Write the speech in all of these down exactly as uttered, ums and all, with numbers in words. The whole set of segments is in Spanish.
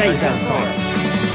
Chaigan Corps.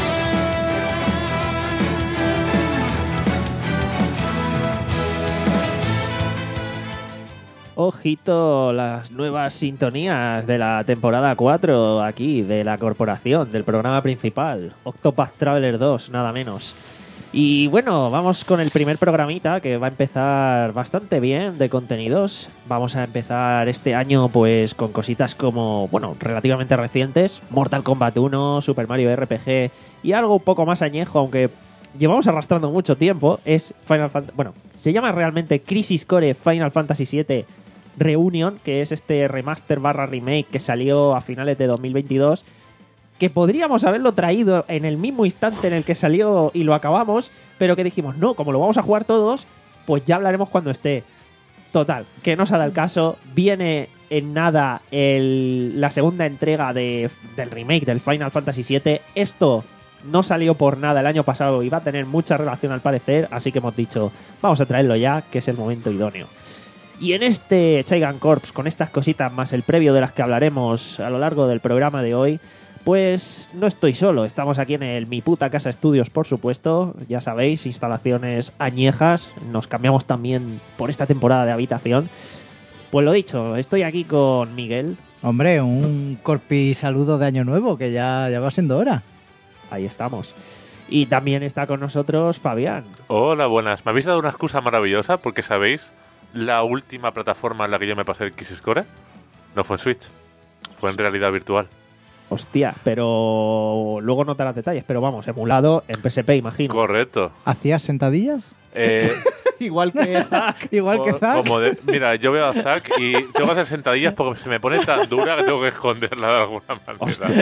Ojito, las nuevas sintonías de la temporada cuatro aquí, de la corporación, del programa principal, Octopath Traveler dos, nada menos. Y bueno, vamos con el primer programita que va a empezar bastante bien de contenidos. Vamos a empezar este año pues con cositas como, bueno, relativamente recientes, Mortal Kombat uno, Super Mario R P G y algo un poco más añejo, aunque llevamos arrastrando mucho tiempo, es Final Fantasy... Bueno, se llama realmente Crisis Core Final Fantasy siete Reunion, que es este remaster barra remake que salió a finales de dos mil veintidós, que podríamos haberlo traído en el mismo instante en el que salió y lo acabamos, pero que dijimos, no, como lo vamos a jugar todos, pues ya hablaremos cuando esté. Total, que no se ha dado el caso. Viene en nada el, la segunda entrega de, del remake del Final Fantasy siete. Esto no salió por nada el año pasado y va a tener mucha relación al parecer, así que hemos dicho, vamos a traerlo ya, que es el momento idóneo. Y en este Chaigan Corps, con estas cositas más el previo de las que hablaremos a lo largo del programa de hoy, pues no estoy solo. Estamos aquí en el Mi Puta Casa Estudios, por supuesto. Ya sabéis, instalaciones añejas. Nos cambiamos también por esta temporada de habitación. Pues lo dicho, estoy aquí con Miguel. Hombre, un corpi saludo de Año Nuevo, que ya, ya va siendo hora. Ahí estamos. Y también está con nosotros Fabián. Hola, buenas. Me habéis dado una excusa maravillosa porque, ¿sabéis? La última plataforma en la que yo me pasé el Crisis Core no fue en Switch, fue en realidad virtual. Hostia, pero luego no te das detalles, pero vamos, emulado en P S P, imagino. Correcto. ¿Hacías sentadillas? Eh, Igual que Zack. Igual o- que Zack. como de- mira, yo veo a Zack y tengo que hacer sentadillas porque se me pone tan dura que tengo que esconderla de alguna manera.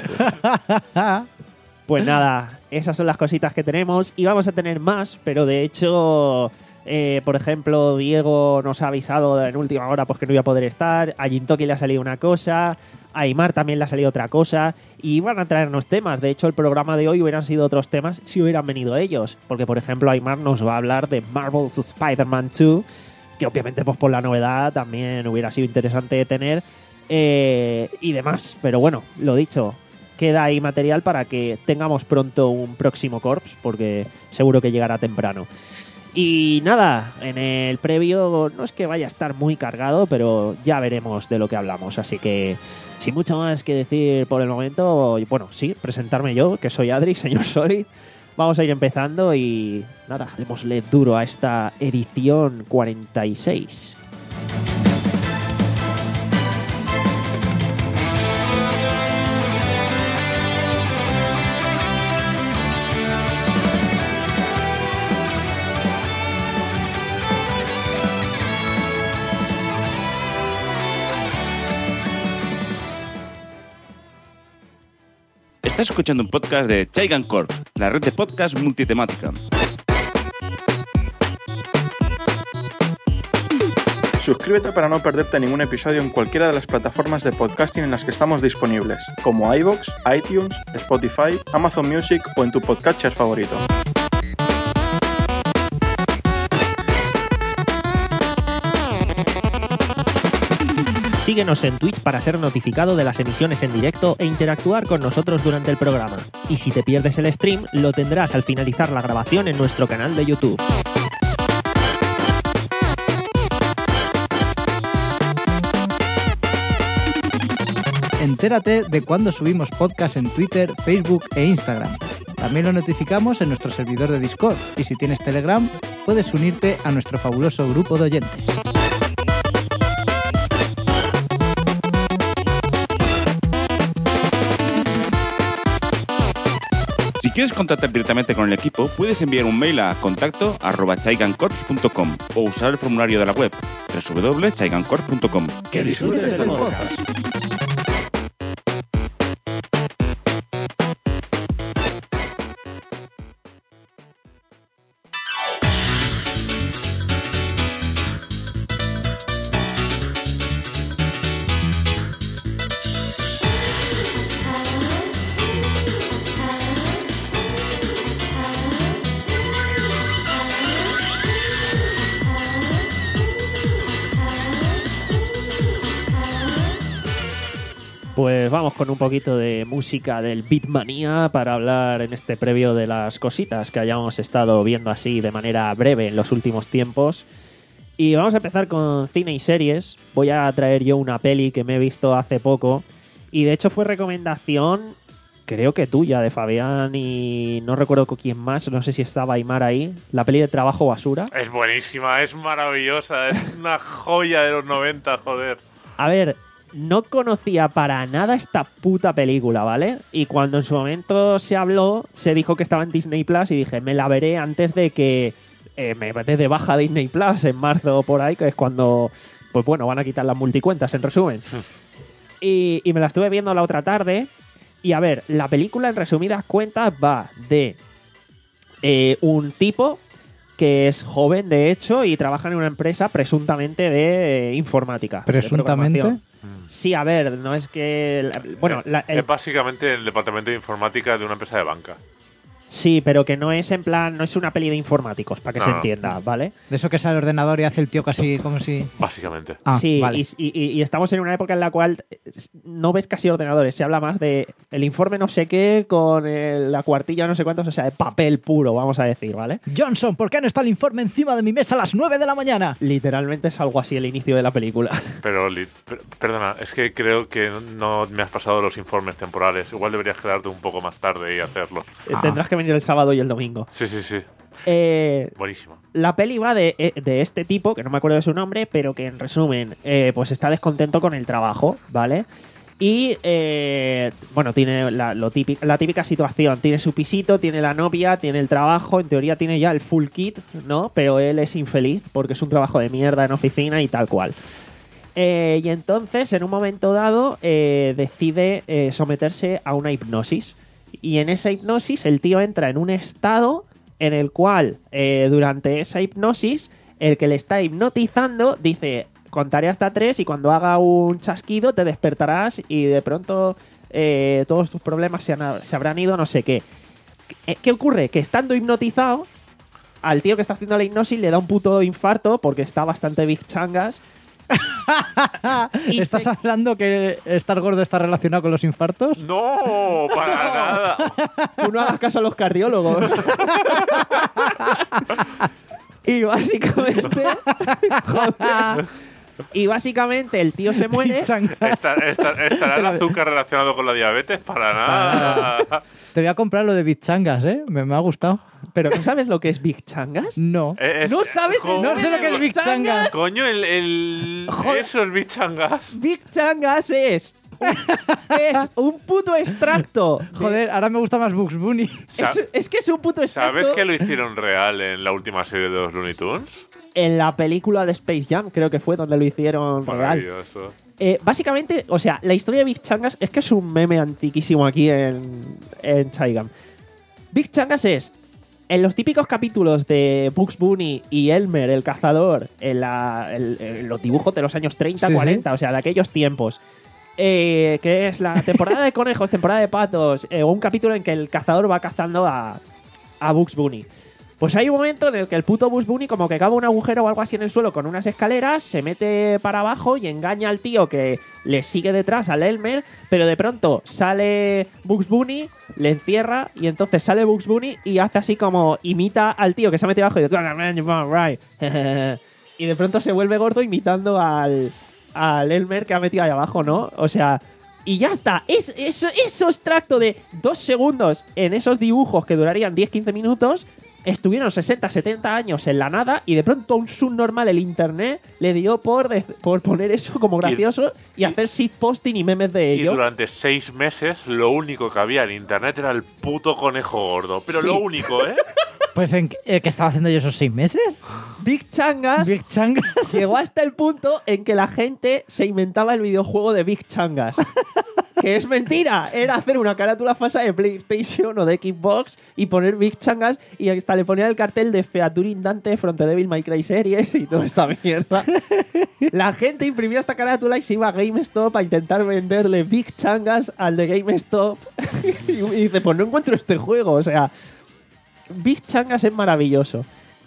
Hostia. Pues nada, esas son las cositas que tenemos y vamos a tener más, pero de hecho, eh, por ejemplo, Diego nos ha avisado en última hora pues que no iba a poder estar, a Jintoki le ha salido una cosa, a Aymar también le ha salido otra cosa y van a traernos temas. De hecho, el programa de hoy hubieran sido otros temas si hubieran venido ellos, porque por ejemplo Aymar nos va a hablar de Marvel's Spider-Man dos, que obviamente pues por la novedad también hubiera sido interesante de tener, eh, y demás. Pero bueno, lo dicho, queda ahí material para que tengamos pronto un próximo Corps, porque seguro que llegará temprano. Y nada, en el previo no es que vaya a estar muy cargado, pero ya veremos de lo que hablamos. Así que, sin mucho más que decir por el momento, bueno, sí, presentarme yo, que soy Adri, señor Solid. Vamos a ir empezando y nada, démosle duro a esta edición cuarenta y seis. Estás escuchando un podcast de Chaigan Corps, la red de podcast multitemática. Suscríbete para no perderte ningún episodio en cualquiera de las plataformas de podcasting en las que estamos disponibles, como iVoox, iTunes, Spotify, Amazon Music o en tu podcatcher favorito. Síguenos en Twitch para ser notificado de las emisiones en directo e interactuar con nosotros durante el programa. Y si te pierdes el stream, lo tendrás al finalizar la grabación en nuestro canal de YouTube. Entérate de cuando subimos podcast en Twitter, Facebook e Instagram. También lo notificamos en nuestro servidor de Discord. Y si tienes Telegram, puedes unirte a nuestro fabuloso grupo de oyentes. Si quieres contactar directamente con el equipo, puedes enviar un mail a contacto arroba chaigancorps punto com o usar el formulario de la web doble u doble u doble u punto chaigancorps punto com. ¡Que disfrutes del podcast! Pues vamos con un poquito de música del Beatmania para hablar en este previo de las cositas que hayamos estado viendo así de manera breve en los últimos tiempos. Y vamos a empezar con cine y series. Voy a traer yo una peli que me he visto hace poco y de hecho fue recomendación, creo que tuya, de Fabián y no recuerdo con quién más, no sé si estaba Aymar ahí, la peli de Trabajo Basura. Es buenísima, es maravillosa, es una joya de los noventa, joder. A ver, no conocía para nada esta puta película, ¿vale? Y cuando en su momento se habló, se dijo que estaba en Disney Plus y dije, me la veré antes de que eh, me metes de baja Disney Plus en marzo o por ahí, que es cuando, pues bueno, van a quitar las multicuentas, en resumen. y, y me la estuve viendo la otra tarde. Y a ver, la película en resumidas cuentas va de eh, un tipo que es joven, de hecho, y trabaja en una empresa presuntamente de eh, informática. ¿Presuntamente? De programación. Sí, a ver, no es que... la- bueno, la- el- Es básicamente el departamento de informática de una empresa de banca. sí, pero que no es en plan, no es una peli de informáticos, para que No, se no. entienda, ¿vale? De eso que sale el ordenador y hace el tío casi como si... Básicamente. Ah, sí, vale. y, y- y estamos en una época en la cual no ves casi ordenadores, se habla más de el informe no sé qué con el- la cuartilla no sé cuántos, o sea, de papel puro, vamos a decir, ¿vale? Johnson, ¿por qué no está el informe encima de mi mesa a las nueve de la mañana? Literalmente es algo así el inicio de la película. Pero, li- per- perdona, es que creo que no me has pasado los informes temporales. Igual deberías quedarte un poco más tarde y hacerlo. Eh, Ah. Tendrás que venir el sábado y el domingo. Sí, sí, sí. Eh, Buenísimo. la peli va de, eh, de este tipo, que no me acuerdo de su nombre, pero que en resumen, eh, pues está descontento con el trabajo, ¿vale? Y, eh, bueno, tiene la, lo típico, la típica situación. Tiene su pisito, tiene la novia, tiene el trabajo, en teoría tiene ya el full kit, ¿no? Pero él es infeliz porque es un trabajo de mierda en oficina y tal cual. Eh, y entonces, en un momento dado, eh, decide eh, someterse a una hipnosis. Y en esa hipnosis el tío entra en un estado en el cual, eh, durante esa hipnosis, el que le está hipnotizando dice, contaré hasta tres y cuando haga un chasquido te despertarás y de pronto eh, todos tus problemas se, han- se habrán ido, no sé qué. ¿Qué, qué ocurre? Que estando hipnotizado, al tío que está haciendo la hipnosis le da un puto infarto porque está bastante big changas. Y ¿Estás se- hablando que estar gordo está relacionado con los infartos? No, para nada. Tú no hagas caso a los cardiólogos. Y básicamente. Joder. Y básicamente el tío se muere. Pichanga. Esta- esta- ¿Estará el azúcar relacionado con la diabetes? Para nada. Te voy a comprar lo de Bichangas, ¿eh? Me, me ha gustado. Pero ¿no sabes lo que es Big Changas? No. Eh, es- ¿No sabes el joder, No sé lo que es Big Changas. Coño, el, el Joder. eso es bichangas. Big Changas es. Es un puto extracto. Joder, ahora me gusta más Bugs Bunny. Es, es que es un puto extracto. ¿Sabes que lo hicieron real en la última serie de los Looney Tunes? En la película de Space Jam, creo que fue donde lo hicieron real. Maravilloso. Eh, básicamente, o sea, la historia de Big Changas es que es un meme antiquísimo aquí en, en Chaigam. Big Changas es, en los típicos capítulos de Bugs Bunny y Elmer, el cazador, en, la- el- en los dibujos de los años treinta, Sí, cuarenta, o sea, de aquellos tiempos, eh, que es la temporada de conejos, temporada de patos, eh, o un capítulo en que el cazador va cazando a, a Bugs Bunny. Pues hay un momento en el que el puto Bugs Bunny como que cava un agujero o algo así en el suelo con unas escaleras, se mete para abajo y engaña al tío que le sigue detrás al Elmer, pero de pronto sale Bugs Bunny, le encierra y entonces sale Bugs Bunny y hace así como imita al tío que se ha metido abajo y dice, y de pronto se vuelve gordo imitando al, al Elmer que ha metido ahí abajo, ¿no? O sea... Y ya está. Es, eso, eso extracto de dos segundos en esos dibujos que durarían diez a quince minutos estuvieron sesenta a setenta años en la nada y de pronto un subnormal, el internet, le dio por, de- por poner eso como gracioso y, y- hacer shitposting y memes de Y ello. durante seis meses lo único que había en internet era el puto conejo gordo. Pero Sí. lo único, ¿eh? Pues en eh, ¿qué estaba haciendo yo esos seis meses? Big Changas Big Changas. llegó hasta el punto en que la gente se inventaba el videojuego de Big Changas. Que es mentira. Era hacer una carátula falsa de PlayStation o de Xbox y poner Big Changas y hasta le ponía el cartel de Featuring Dante, Front Devil May Cry Series y toda esta mierda. La gente imprimía esta carátula y se iba a GameStop a intentar venderle Big Changas al de GameStop. Y dice, pues no encuentro este juego. O sea, Big Changas es maravilloso.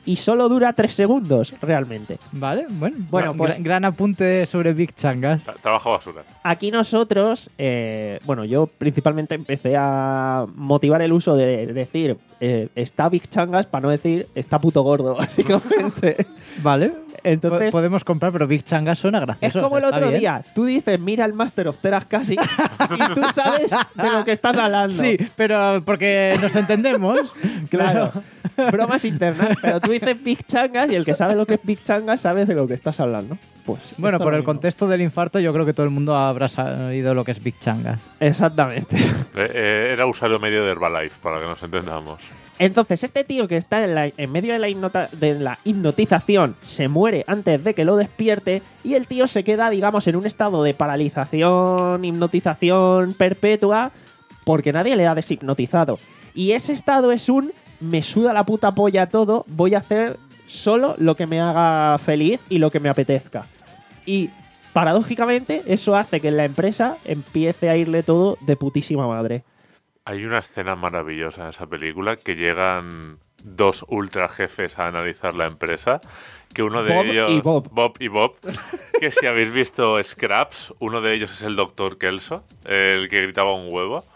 y solo dura tres segundos, realmente. Vale, bueno, Bueno, gra- pues- gran apunte sobre Big Changas. Tra- Trabajo basura. Aquí nosotros, eh, bueno, yo principalmente empecé a motivar el uso de decir eh, está Big Changas para no decir está puto gordo, básicamente. Vale, Entonces, po- podemos comprar, pero Big Changas suena es gracioso. como el está otro bien. día. Tú dices, mira el Master of Teras casi y tú sabes de lo que estás hablando. Sí, pero porque nos entendemos. Claro. Bromas internas. Pero tú dices Big Changas y el que sabe lo que es Big Changas sabe de lo que estás hablando. Pues Bueno, esto por lo el mismo. contexto del infarto, yo creo que todo el mundo habrá sabido lo que es Big Changas. Exactamente. Eh, eh, era usuario medio de Herbalife, para que nos entendamos. Entonces, este tío que está en, la- en medio de la, hipnota- de la hipnotización se muere antes de que lo despierte y el tío se queda, digamos, en un estado de paralización, hipnotización perpetua porque nadie le ha deshipnotizado. Y ese estado es un me suda la puta polla todo, voy a hacer solo lo que me haga feliz y lo que me apetezca. Y paradójicamente eso hace que en la empresa empiece a irle todo de putísima madre. Hay una escena maravillosa en esa película que llegan dos ultra jefes a analizar la empresa. Que uno de Bob ellos. y Bob. Bob y Bob. Que si habéis visto Scraps, uno de ellos es el doctor Kelso, el que gritaba un huevo.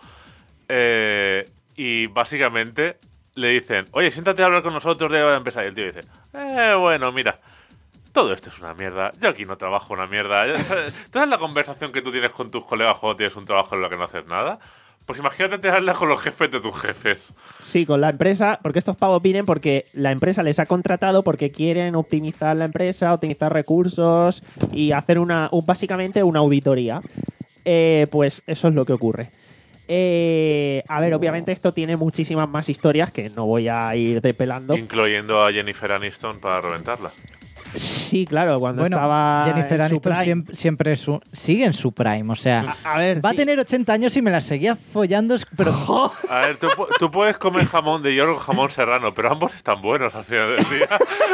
Eh, y básicamente le dicen: oye, siéntate a hablar con nosotros de la empresa. Y el tío dice: eh, bueno, mira. Todo esto es una mierda. Yo aquí no trabajo una mierda. ¿Tú sabes la conversación que tú tienes con tus colegas cuando tienes un trabajo en lo que no haces nada? Pues imagínate tenerla con los jefes de tus jefes. Sí, con la empresa, porque estos pavos vienen porque la empresa les ha contratado porque quieren optimizar la empresa, optimizar recursos y hacer una, un- básicamente una auditoría. Eh, pues eso es lo que ocurre. Eh, a ver, obviamente esto tiene muchísimas más historias que no voy a ir depelando. Incluyendo a Jennifer Aniston para reventarla. Sí, claro, cuando Bueno, estaba Jennifer en su Aniston prime. siempre, siempre es su- sigue en su prime, o sea, A, a ver, va sí. a tener ochenta años y me la seguía follando, es- pero A ver, tú, pu- tú puedes comer jamón de York o jamón serrano, pero ambos están buenos al final del día.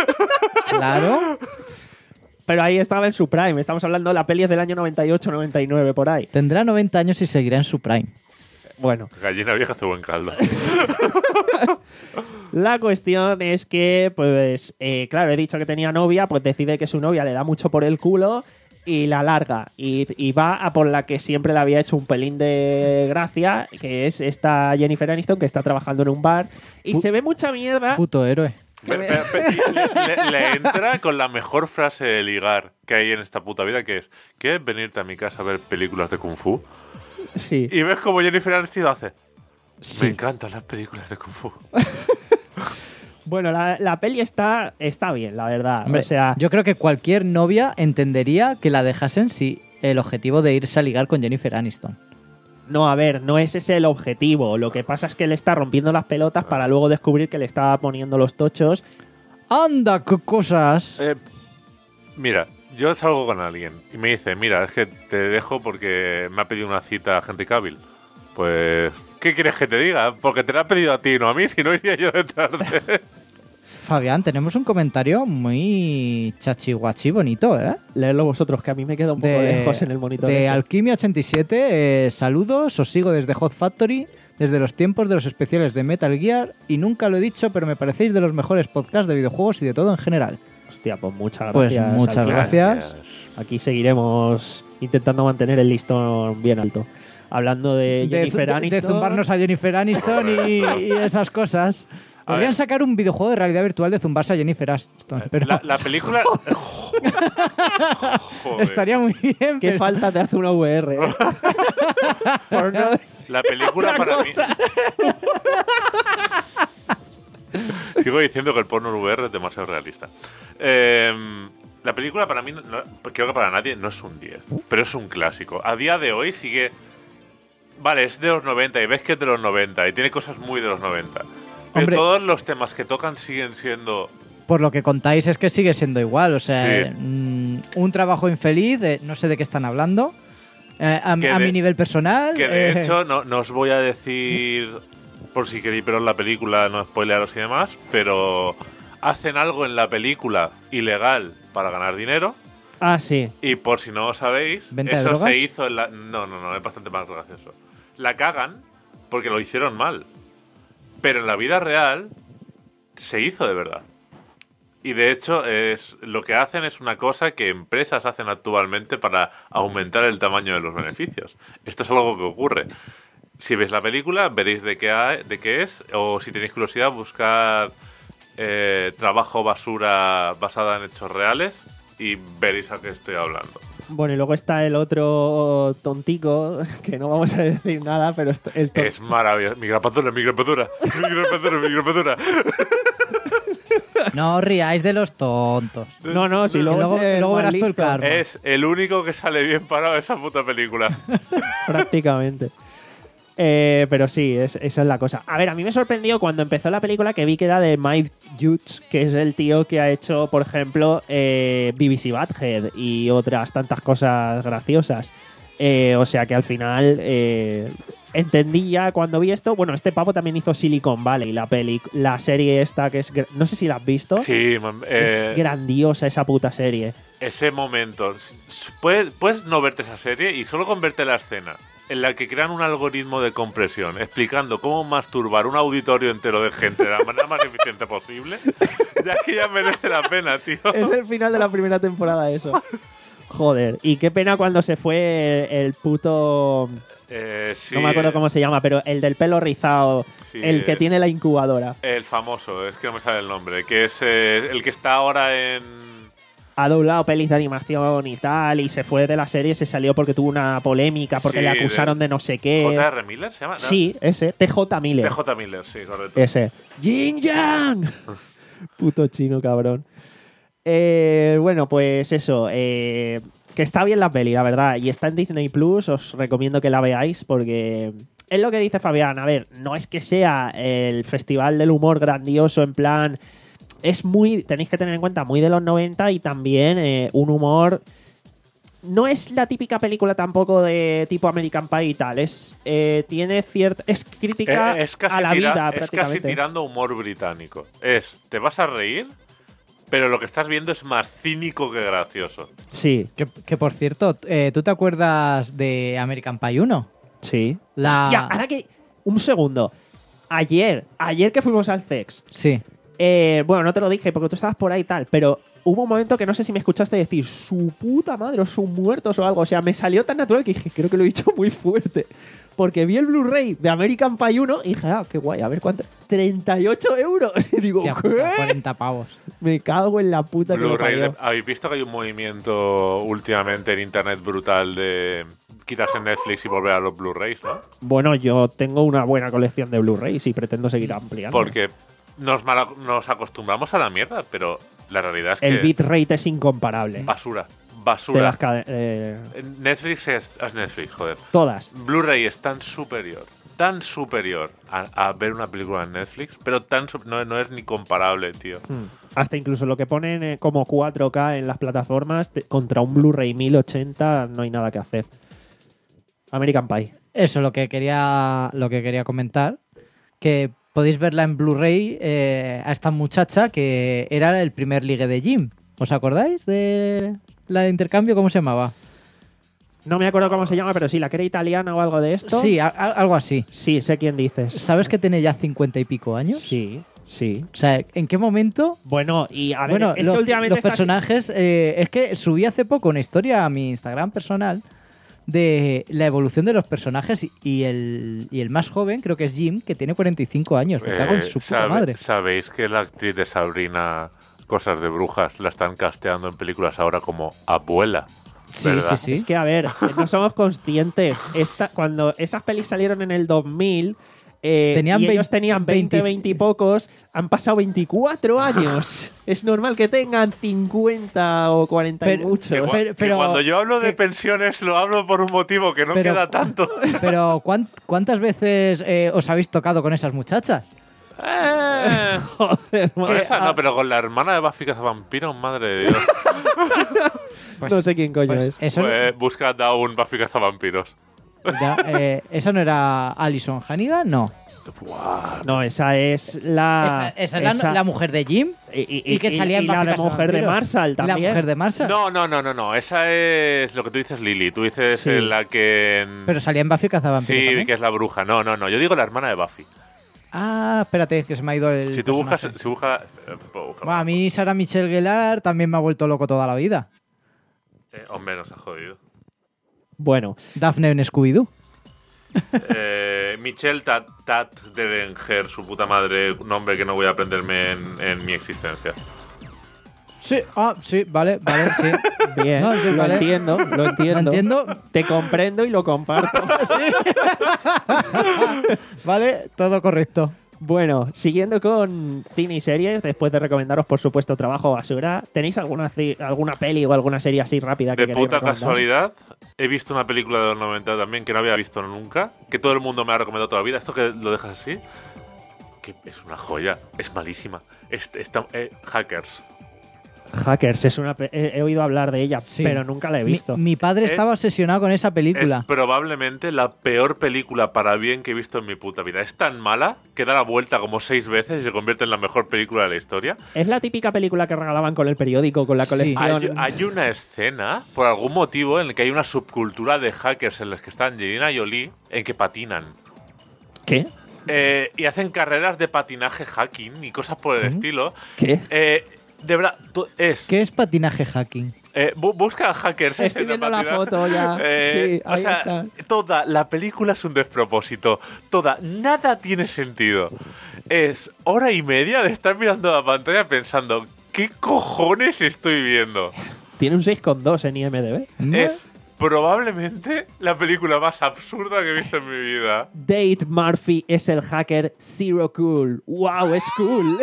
claro, Pero ahí estaba en su prime. Estamos hablando de la peli es del año noventa y ocho noventa y nueve, por ahí. tendrá noventa años y seguirá en su prime. Bueno. Gallina vieja hace buen caldo. La cuestión es que, pues, eh, claro, he dicho que tenía novia, pues decide que su novia le da mucho por el culo y la larga. Y, y va a por la que siempre le había hecho un pelín de gracia, que es esta Jennifer Aniston, que está trabajando en un bar. Y Pu- se ve mucha mierda. Puto héroe. Pe- pe- pe- le, le- le entra con la mejor frase de ligar que hay en esta puta vida, que es: ¿quieres venirte a mi casa a ver películas de Kung Fu? Sí. Y ves como Jennifer Aniston hace: Sí. me encantan las películas de Kung Fu. Bueno, la, la peli está, está bien, la verdad. Hombre, o sea, yo creo que cualquier novia entendería que la dejasen si el objetivo de irse a ligar con Jennifer Aniston. no, a ver, no es ese el objetivo. Lo que pasa es que le está rompiendo las pelotas para luego descubrir que le estaba poniendo los tochos. ¡Anda, qué cosas! Eh, mira, yo salgo con alguien y me dice: mira, es que te dejo porque me ha pedido una cita Henry Cavill. Pues, ¿qué quieres que te diga? Porque te la ha pedido a ti, no a mí, si no iría yo detrás de él. Fabián, tenemos un comentario muy chachihuachi bonito, ¿eh? Leerlo vosotros, que a mí me queda un poco lejos en el monitor. de ese. Alquimia ochenta y siete, eh, saludos, os sigo desde Hot Factory, desde los tiempos de los especiales de Metal Gear, y nunca lo he dicho, pero me parecéis de los mejores podcasts de videojuegos y de todo en general. Hostia, pues muchas Pues gracias. muchas Alquim. gracias. Aquí seguiremos intentando mantener el listón bien alto. Hablando de De, Jennifer de- de Aniston. zumbarnos a Jennifer Aniston y, y esas cosas. A Podrían ver. sacar un videojuego de realidad virtual de zumbarse a Jennifer Aniston, pero La, la película. Joder. estaría muy bien. ¿Qué pero- falta te hace una V R? eh? Por no- La película para mí. Sigo diciendo que el porno en V R es demasiado realista. Eh, la película para mí, no- no- creo que para nadie, no es un diez, pero es un clásico. A día de hoy sigue. Vale, es de los noventa y ves que es de los noventa y tiene cosas muy de los noventa. Pero Hombre. todos los temas que tocan siguen siendo. Por lo que contáis es que sigue siendo igual, o sea, Sí. mm, un trabajo infeliz, eh, no sé de qué están hablando, eh, a, Que a de- mi nivel personal. Que de eh, hecho, no, no os voy a decir, por si queréis veros la película, no spoilearos y demás, pero hacen algo en la película ilegal para ganar dinero. Ah, sí. Y por si no lo sabéis, ¿Venta de eso drogas? se hizo en la. No, no, no, es bastante más gracioso. La cagan porque lo hicieron mal. Pero en la vida real se hizo de verdad. Y de hecho, es lo que hacen es una cosa que empresas hacen actualmente para aumentar el tamaño de los beneficios. Esto es algo que ocurre. Si veis la película, veréis de qué, hay, de qué es, o si tenéis curiosidad, buscar eh, trabajo basura basada en hechos reales y veréis a qué estoy hablando. Bueno, y luego está el otro tontico, que no vamos a decir nada, pero est- el ton- Es maravilloso. Migrapadura, migrapadura, migrapadura, migrapadura. No os riáis de los tontos. No, no, si Y luego, luego, es el luego más verás tú el listo, karma. Es el único que sale bien parado de esa puta película. prácticamente. Eh, pero sí, es, esa es la cosa. A ver, a mí me sorprendió cuando empezó la película que vi que era de Mike Judge, que es el tío que ha hecho, por ejemplo, eh, B B C Badhead y otras tantas cosas graciosas. Eh, o sea que al final eh, entendí ya cuando vi esto. Bueno, este pavo también hizo Silicon Valley, la peli, la serie esta que es. gra- No sé si la has visto. Sí, man, eh, Es grandiosa esa puta serie. ese momento. Puedes, puedes no verte esa serie y solo con verte la escena en la que crean un algoritmo de compresión explicando cómo masturbar un auditorio entero de gente de la manera más eficiente posible, ya que ya merece la pena, tío. Es el final de la primera temporada eso. Joder, y qué pena cuando se fue el puto... Eh, sí, no me acuerdo cómo se llama, pero el del pelo rizado, sí, el que eh, tiene la incubadora. El famoso, es que no me sale el nombre, que es eh, el que está ahora en... Ha doblado pelis de animación y tal, y se fue de la serie, se salió porque tuvo una polémica, porque Sí, le acusaron de, de no sé qué. ¿J R Miller se llama? ¿No? Sí, ese, T J Miller. T J Miller, sí, correcto. Ese. Jin Yang. Puto chino, cabrón. Eh, bueno, pues eso. eh, que está bien la peli, la verdad. Y está en Disney Plus. Os recomiendo que la veáis porque es lo que dice Fabián. A ver, no es que sea el festival del humor grandioso en plan... Es muy... Tenéis que tener en cuenta muy de los noventa y también eh, un humor... No es la típica película tampoco de tipo American Pie y tal. Es, eh, tiene cierta... Es crítica Eh, es casi a la tira- vida, es casi prácticamente. tirando humor británico. Es, te vas a reír, pero lo que estás viendo es más cínico que gracioso. Sí, Que, que, por cierto, eh, ¿tú te acuerdas de American Pie uno? sí. La... Hostia, ahora que... Un segundo. Ayer, ayer que fuimos al C E X, Sí. eh, bueno, no te lo dije porque tú estabas por ahí y tal, pero hubo un momento que no sé si me escuchaste decir su puta madre o son muertos o algo. O sea, me salió tan natural que dije, creo que lo he dicho muy fuerte. Porque vi el Blu-ray de American Pie uno y dije, ah, qué guay, a ver cuánto. treinta y ocho euros. Y digo, Hostia, ¿qué? puta, cuarenta pavos. Me cago en la puta que lo Blu-ray parió. de- ¿Habéis visto que hay un movimiento últimamente en internet brutal de quitarse Netflix y volver a los Blu-rays, ¿no? Bueno, yo tengo una buena colección de Blu-rays y pretendo seguir ampliando. Porque nos, mal- nos acostumbramos a la mierda, pero la realidad es que el bitrate es incomparable. basura, De basura. las cade- eh, Netflix es, es Netflix, joder. todas. Blu-ray es tan superior, tan superior a, a ver una película en Netflix, pero tan su- no, no es ni comparable, tío. Hmm. Hasta incluso lo que ponen eh, como cuatro K en las plataformas, te- contra un Blu-ray mil ochenta no hay nada que hacer. American Pie. Eso lo que quería, lo que quería comentar. Que podéis verla en Blu-ray eh, a esta muchacha que era el primer ligue de Jim. ¿Os acordáis de la de intercambio? ¿Cómo se llamaba? No me acuerdo cómo se llama, pero sí, la que era italiana o algo de esto. Sí, a- a- algo así. Sí, sé quién dices. ¿Sabes que tiene ya cincuenta y pico años? Sí, sí. O sea, ¿en qué momento? Bueno, y a ver, Bueno, es los, que últimamente los está- personajes... eh, es que subí hace poco una historia a mi Instagram personal de la evolución de los personajes y- y el, y el más joven, creo que es Jim, que tiene cuarenta y cinco años. Me cago en Eh, su puta sabe- madre. ¿Sabéis que la actriz de Sabrina, Cosas de Brujas, la están casteando en películas ahora como abuela? Sí, ¿verdad? sí, sí. Es que, a ver, no somos conscientes. Esta, cuando esas pelis salieron en el dos mil eh, Tenían y ellos vein- tenían veinte, veinte veinte y pocos, han pasado veinticuatro años. Es normal que tengan cincuenta o cuarenta y Pero- muchos. Que, gua- Pero- que pero- cuando yo hablo de que- pensiones lo hablo por un motivo que no Pero- queda tanto. Pero ¿cuán- ¿cuántas veces eh, os habéis tocado con esas muchachas? Eh, Joder, con madre. esa no, pero con la hermana de Buffy Cazavampiros, madre de Dios. Pues- no sé quién coño pues es. eso, Pues busca Down Buffy Cazavampiros. ya, eh, ¿esa no era Alison Hannigan? No. No, esa es la. esa esa es la, la mujer de Jim y, y- y que y- salía en y la Buffy de mujer de Cazavampiros. Marshall ¿Y la también. mujer de Marshall? No, no, no, no, no. Esa es lo que tú dices, Lily. Tú dices Sí. en la que. en- Pero salía en Buffy Cazavampiros Sí, también. que es la bruja. No, no, no. Yo digo la hermana de Buffy. Ah, espérate, que se me ha ido el Si tú buscas, personaje. si buscas, eh, buscar. Bueno, a mí Sarah Michelle Gellar también me ha vuelto loco toda la vida. Eh, hombre, nos ha jodido. Bueno, Daphne en Scooby-Doo. Eh, Michelle Tat, Tat Derenger, su puta madre, un nombre que no voy a aprenderme en, en mi existencia. Sí, ah, sí, vale, vale, sí. bien, No, sí, lo vale. entiendo, lo entiendo. ¿Lo entiendo? Te comprendo y lo comparto. Vale, todo correcto. Bueno, siguiendo con cine y series, después de recomendaros, por supuesto, Trabajo Basura, ¿tenéis alguna, ci- alguna peli o alguna serie así rápida que De queréis puta recomendar? casualidad, he visto una película de los noventa también que no había visto nunca, que todo el mundo me ha recomendado toda la vida. Esto que lo dejas así, que es una joya, es malísima. Es, está- eh, hackers. Hackers, es una pe- he, he oído hablar de ella, Sí. pero nunca la he Mi, visto. mi padre Es- estaba obsesionado con esa película. Es probablemente la peor película para bien que he visto en mi puta vida. Es tan mala que da la vuelta como seis veces y se convierte en la mejor película de la historia. Es la típica película que regalaban con el periódico, con la Sí. colección. Hay, hay una escena, por algún motivo, en la que hay una subcultura de hackers en las que está Angelina Jolie en que patinan. ¿Qué? Eh, y hacen carreras de patinaje hacking y cosas por el estilo. ¿Qué? Eh, de verdad, tú- es. ¿Qué es patinaje hacking? Eh, bu- busca hackers. Estoy en viendo la patinaje. foto ya. Sí, o ahí sea, está. toda la película es un despropósito. Toda, nada tiene sentido. Es hora y media de estar mirando la pantalla pensando, ¿qué cojones estoy viendo? Tiene un seis coma dos en I M D B. ¿No? Es probablemente la película más absurda que he visto en mi vida. Date Murphy es el hacker Zero Cool. ¡Wow! Es cool.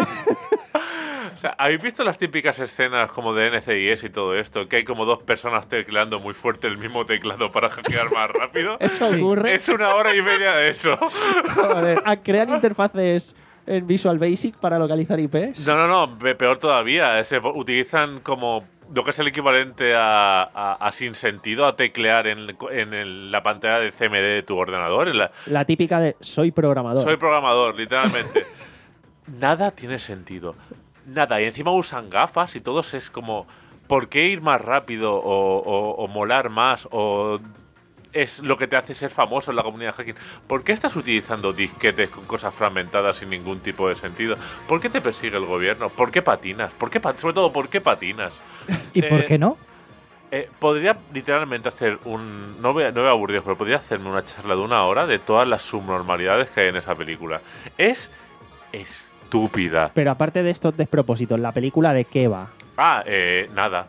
O sea, ¿habéis visto las típicas escenas como de N C I S y todo esto? Que hay como dos personas tecleando muy fuerte el mismo teclado para hackear más rápido. Eso Sí. ocurre. Es una hora y media de eso. Joder. Ah, ¿crean interfaces en Visual Basic para localizar I Ps? No, no, no, pe- peor todavía. Se utilizan como lo que es el equivalente a, a, a sin sentido, a teclear en, en el- la pantalla de C M D de tu ordenador. En la- La típica de soy programador. soy programador, literalmente. Nada tiene sentido. Nada. Y encima usan gafas y todos es como, ¿por qué ir más rápido o, o- o molar más? O es lo que te hace ser famoso en la comunidad hacking. ¿Por qué estás utilizando disquetes con cosas fragmentadas sin ningún tipo de sentido? ¿Por qué te persigue el gobierno? ¿Por qué patinas? ¿Por qué pa- Sobre todo, ¿por qué patinas? ¿Y por Eh, qué no? Eh, podría literalmente hacer un... No voy, a, no voy a aburriros, pero podría hacerme una charla de una hora de todas las subnormalidades que hay en esa película. Es estúpida. Pero aparte de estos despropósitos, ¿la película de qué va? Ah, eh, nada.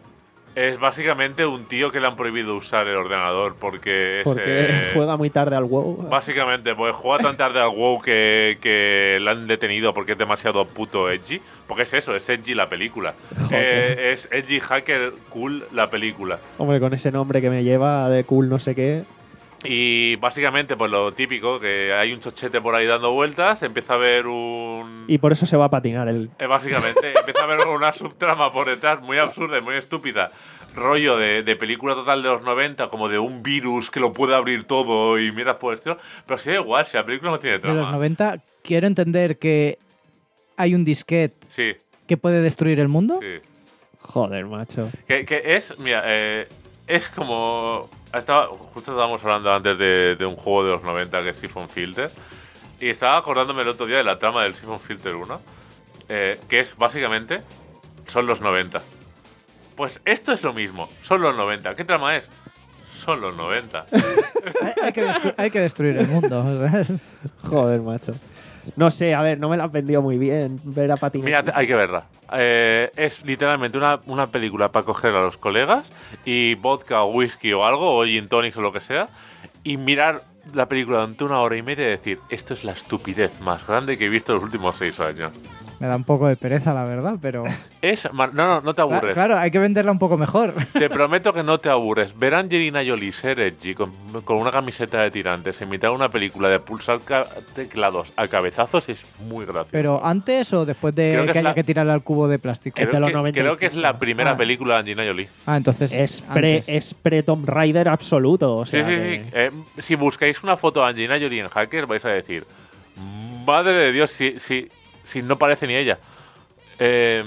Es básicamente un tío que le han prohibido usar el ordenador porque es... Porque eh, juega muy tarde al WoW. Básicamente, pues juega tan tarde al WoW que, que la han detenido porque es demasiado puto edgy. Porque es eso, es edgy la película. Joder. Eh, es edgy hacker cool la película. Hombre, con ese nombre que me lleva de cool no sé qué. Y básicamente, pues lo típico, que hay un chochete por ahí dando vueltas, empieza a haber un... Y por eso se va a patinar el... Eh, básicamente, empieza a haber una subtrama por detrás muy absurda y muy estúpida. Rollo de, de película total de los noventa, como de un virus que lo puede abrir todo y miras por el estilo. Pero sí da igual, si la película no tiene De trama. los noventa, quiero entender que hay un disquete Sí, que puede destruir el mundo. sí. Joder, macho. Que, que es, mira, eh, es como... Estaba, justo estábamos hablando antes de, de un juego de los noventa que es Siphon Filter. Y estaba acordándome el otro día de la trama del Siphon Filter uno. eh, que es básicamente... Son los noventa. Pues esto es lo mismo. Son los noventa. ¿Qué trama es? Son los noventa. Hay, hay que destru- hay que destruir el mundo. ¿sabes? Joder, macho. No sé, a ver, no me la has vendido muy bien ver a patinar. Mira, hay que verla. Eh, es literalmente una, una película para coger a los colegas y vodka o whisky o algo, o gin tonics o lo que sea, y mirar la película durante una hora y media y decir, esto es la estupidez más grande que he visto en los últimos seis años. Me da un poco de pereza, la verdad, pero... Es mar- no, no, no te Cla- aburres. Claro, hay que venderla un poco mejor. Te prometo que no te aburres. Ver a Angelina Jolie ser edgy con, con una camiseta de tirantes, imitar una película de pulsar ca- teclados a cabezazos es muy gracioso. Pero antes o después de Creo que, que es haya la- que tirarle al cubo de plástico. de creo, los que, noventa y creo que es la cinco. primera Ah. película de Angelina Jolie. Ah, entonces. Es pre, antes. es pre Tomb Raider absoluto. O Sí, sea sí, que- sí. Eh, si buscáis una foto de Angelina Jolie en Hacker, vais a decir, madre de Dios, si, si, si no parece ni ella. Eh,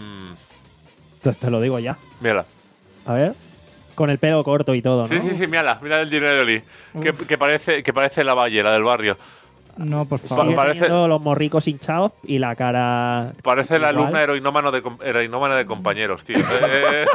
Te, te lo digo ya. mírala. A ver. Con el pelo corto y todo, ¿no? Sí, sí, sí, mírala. Mira a Angelina Jolie. Que, que parece, que parece la Valle, la del barrio. No, por Pa- favor. Sigue parece- teniendo los morricos hinchados y la cara... Parece la igual. alumna heroinómana de, com- heroinómana de compañeros, tío. Eh,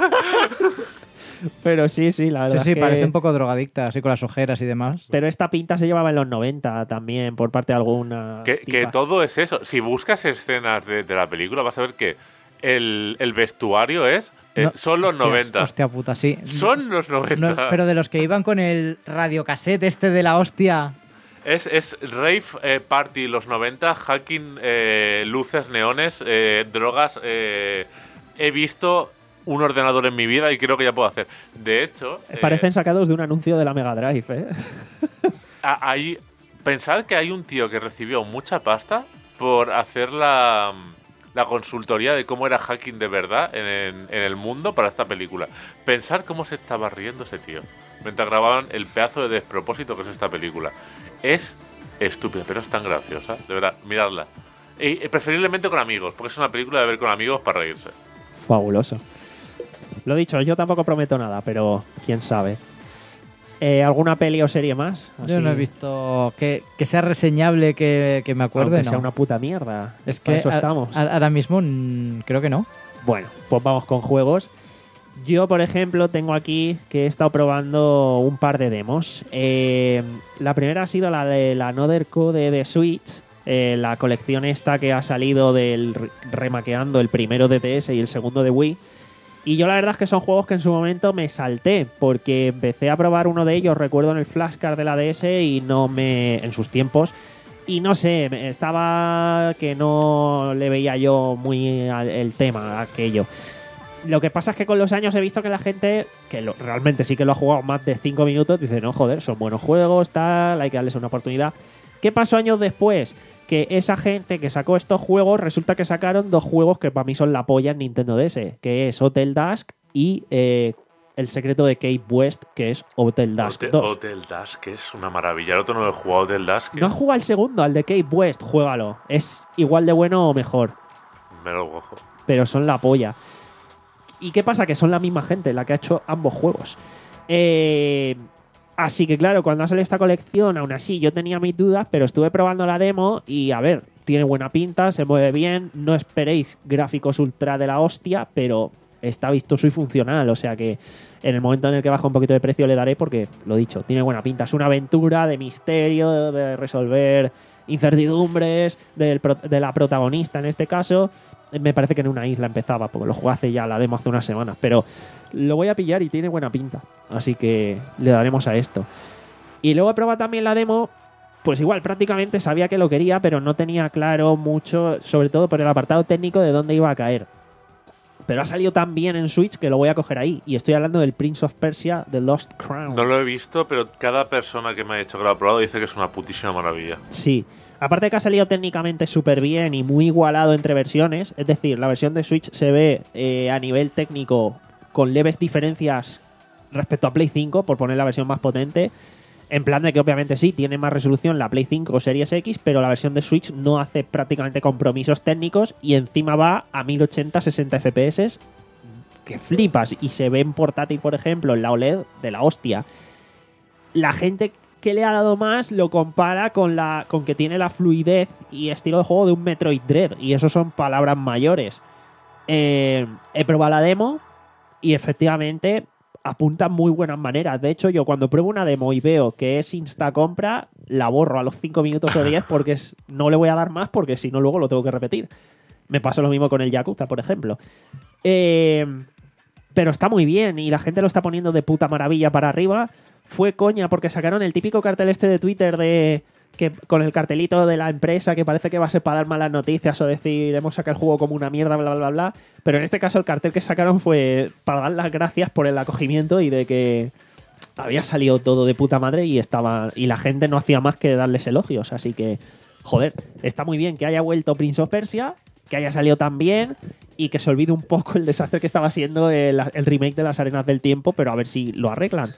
Pero sí, sí, la Sí, verdad sí, es que... parece un poco drogadicta, así con las ojeras y demás. Pero esta pinta se llevaba en los noventa también por parte de alguna. que, que todo es eso. Si buscas escenas de, de la película, vas a ver que el, el vestuario es. eh, No, son los hostias, noventa. Hostia puta, sí. Son los noventa. No, pero de los que iban con el radiocassette este de la hostia. Es, es rave eh, party los noventa, hacking, eh, luces, neones, eh, drogas. eh, he visto un ordenador en mi vida y creo que ya puedo hacer. De hecho, eh, Parecen sacados de un anuncio de la Mega Drive, ¿eh? a- hay, pensad que hay un tío que recibió mucha pasta por hacer la, la consultoría de cómo era hacking de verdad en, en- en el mundo para esta película. Pensad cómo se estaba riendo ese tío mientras grababan el pedazo de despropósito que es esta película. Es estúpida, pero es tan graciosa. De verdad, miradla. Y, y preferiblemente con amigos, porque es una película de ver con amigos para reírse. Fabuloso. Lo dicho, yo tampoco prometo nada, pero quién sabe. Eh, ¿Alguna peli o serie más? Yo Así, no he visto que, que sea reseñable, que, que me acuerde. aunque no. sea una puta mierda. Es Para que eso a- estamos. a- ahora mismo mm, creo que no. Bueno, pues vamos con juegos. Yo, por ejemplo, tengo aquí que he estado probando un par de demos. Eh, la primera ha sido la de la Another Code de Switch, eh, la colección esta que ha salido del re- remaqueando el primero de D S y el segundo de Wii. Y yo la verdad es que son juegos que en su momento me salté, porque empecé a probar uno de ellos, recuerdo en el flashcard de la D S y no me... en sus tiempos. Y no sé, me- estaba que no le veía yo muy al- el tema a aquello. Lo que pasa es que con los años he visto que la gente, que lo- realmente sí que lo ha jugado más de cinco minutos, dice, no, joder, son buenos juegos, tal, hay que darles una oportunidad. ¿Qué pasó años después? Que esa gente que sacó estos juegos, resulta que sacaron dos juegos que para mí son la polla en Nintendo D S, que es Hotel Dusk y eh, El secreto de Cape West, que es Hotel Dusk Hotel, dos. Hotel Dusk, que es una maravilla. El otro no lo he jugado, Hotel Dusk. No has jugado al segundo, al de Cape West, juégalo. Es igual de bueno o mejor, Me lo gozo. pero son la polla. ¿Y qué pasa? Que son la misma gente la que ha hecho ambos juegos. Eh, así que claro, cuando ha salido esta colección, aún así yo tenía mis dudas, pero estuve probando la demo y a ver, tiene buena pinta, se mueve bien, no esperéis gráficos ultra de la hostia, pero está vistoso y funcional, o sea que en el momento en el que baja un poquito de precio le daré porque, lo dicho, tiene buena pinta. Es una aventura de misterio, de resolver incertidumbres del pro- de la protagonista en este caso. Me parece que en una isla empezaba, porque lo jugué hace ya la demo hace unas semanas, pero lo voy a pillar y tiene buena pinta, así que le daremos a esto. Y luego he probado también la demo, pues igual prácticamente sabía que lo quería, pero no tenía claro mucho, sobre todo por el apartado técnico, de dónde iba a caer. Pero ha salido tan bien en Switch que lo voy a coger ahí. Y estoy hablando del Prince of Persia, The Lost Crown. No lo he visto, pero cada persona que me ha dicho que lo ha probado dice que es una putísima maravilla. Sí. Aparte de que ha salido técnicamente súper bien y muy igualado entre versiones, es decir, la versión de Switch se ve eh, a nivel técnico con leves diferencias respecto a Play cinco, por poner la versión más potente, en plan de que obviamente sí, tiene más resolución la Play cinco o Series X, pero la versión de Switch no hace prácticamente compromisos técnicos y encima va a mil ochenta sesenta F P S, que flipas, y se ve en portátil, por ejemplo, en la O L E D de la hostia. La gente que le ha dado más lo compara con la con que tiene la fluidez y estilo de juego de un Metroid Dread, y eso son palabras mayores. Eh, he probado la demo y efectivamente apunta muy buenas maneras. De hecho, yo cuando pruebo una demo y veo que es insta compra, la borro a los cinco minutos o diez porque es, no le voy a dar más, porque si no luego lo tengo que repetir. Me pasó lo mismo con el Yakuza, por ejemplo. Eh, pero está muy bien y la gente lo está poniendo de puta maravilla para arriba. Fue coña porque sacaron el típico cartel este de Twitter de que con el cartelito de la empresa que parece que va a ser para dar malas noticias o decir hemos sacado el juego como una mierda, bla, bla, bla, bla. Pero en este caso el cartel que sacaron fue para dar las gracias por el acogimiento y de que había salido todo de puta madre y estaba y la gente no hacía más que darles elogios. Así que, joder, está muy bien que haya vuelto Prince of Persia, que haya salido tan bien y que se olvide un poco el desastre que estaba siendo el, el remake de las Arenas del Tiempo, pero a ver si lo arreglan.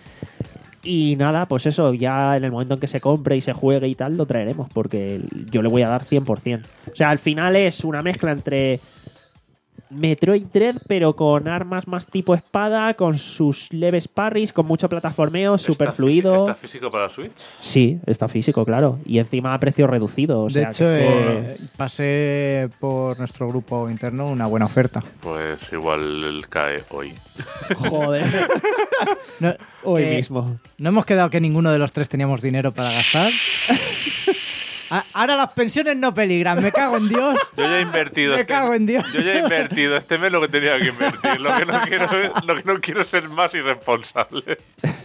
Y nada, pues eso, ya en el momento en que se compre y se juegue y tal, lo traeremos, porque yo le voy a dar cien por ciento. O sea, al final es una mezcla entre Metroid Dread, pero con armas más tipo espada, con sus leves parries, con mucho plataformeo, súper ¿Está fluido. físico- ¿Está físico para Switch? Sí, está físico, claro. Y encima a precio reducido. O De sea, hecho, que- eh, pasé por nuestro grupo interno una buena oferta. Pues igual cae hoy. joder, No, hoy que mismo. no hemos quedado que ninguno de los tres teníamos dinero para gastar. A- Ahora las pensiones no peligran, me cago en Dios. Yo ya he invertido. Me este- cago en Dios. Yo ya he invertido este mes lo que tenía que invertir. Lo que no quiero, lo que no quiero es ser más irresponsable.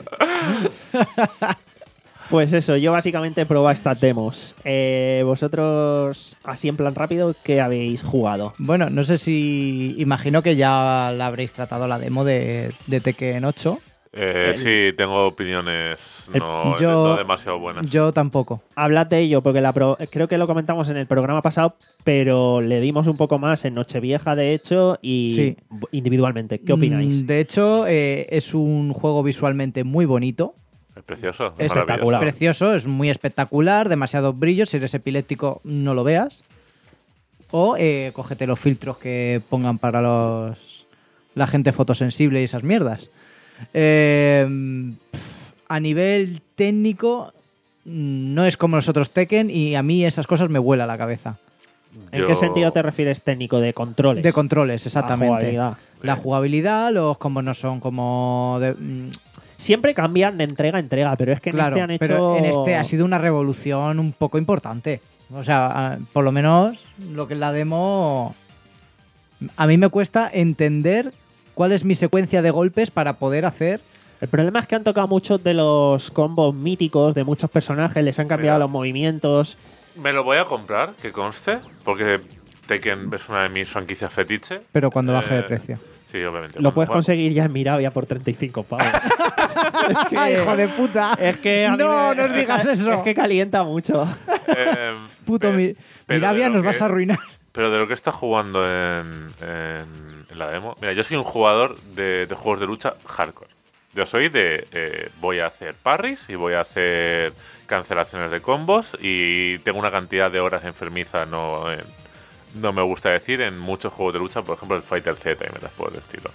Pues eso, yo básicamente he probado estas demos. Eh, vosotros, así en plan rápido, ¿qué habéis jugado? Bueno, no sé si... Imagino que ya la habréis tratado la demo de, de Tekken ocho. Eh, sí, tengo opiniones no, Yo- no demasiado buenas. Yo tampoco. Hablad de ello, porque la pro- creo que lo comentamos en el programa pasado, pero le dimos un poco más en Nochevieja, de hecho, y Sí. individualmente. ¿Qué opináis? Mm, De hecho, eh, es un juego visualmente muy bonito. Es precioso. Es espectacular. Precioso, es muy espectacular, demasiado brillo. Si eres epiléptico, no lo veas. O eh, cógete los filtros que pongan para los la gente fotosensible y esas mierdas. Eh, pff, a nivel técnico, mm, no es como los otros Tekken y a mí esas cosas me vuela la cabeza. ¿En Yo- qué sentido te refieres técnico? ¿De controles? De controles, La exactamente. jugabilidad. La jugabilidad, los combos no son como... de- mm, Siempre cambian de entrega a entrega, pero es que en claro, este han hecho... pero en este ha sido una revolución un poco importante. O sea, a- por lo menos lo que es la demo... A mí me cuesta entender cuál es mi secuencia de golpes para poder hacer... El problema es que han tocado muchos de los combos míticos de muchos personajes, les han cambiado Mira. los movimientos. Me lo voy a comprar, que conste, porque Tekken es una de mis franquicias fetiche. Pero cuando baje de Eh, precio. Sí, obviamente. Lo puedes Bueno, conseguir ya en Mirabia por treinta y cinco pavos. Es que- ¡Ay, hijo de puta! Es que a mí No, me- no os digas eso. Es que calienta mucho. eh, Puto pe- mi- pero Mirabia de lo nos que- vas a arruinar. Pero de lo que está jugando en, en- en la demo. Mira, yo soy un jugador de, de juegos de lucha hardcore. Yo soy de. eh, voy a hacer parries y voy a hacer cancelaciones de combos y tengo una cantidad de horas enfermiza, no, en- no me gusta decir, en muchos juegos de lucha, por ejemplo el Fighter Z y metas por el estilo.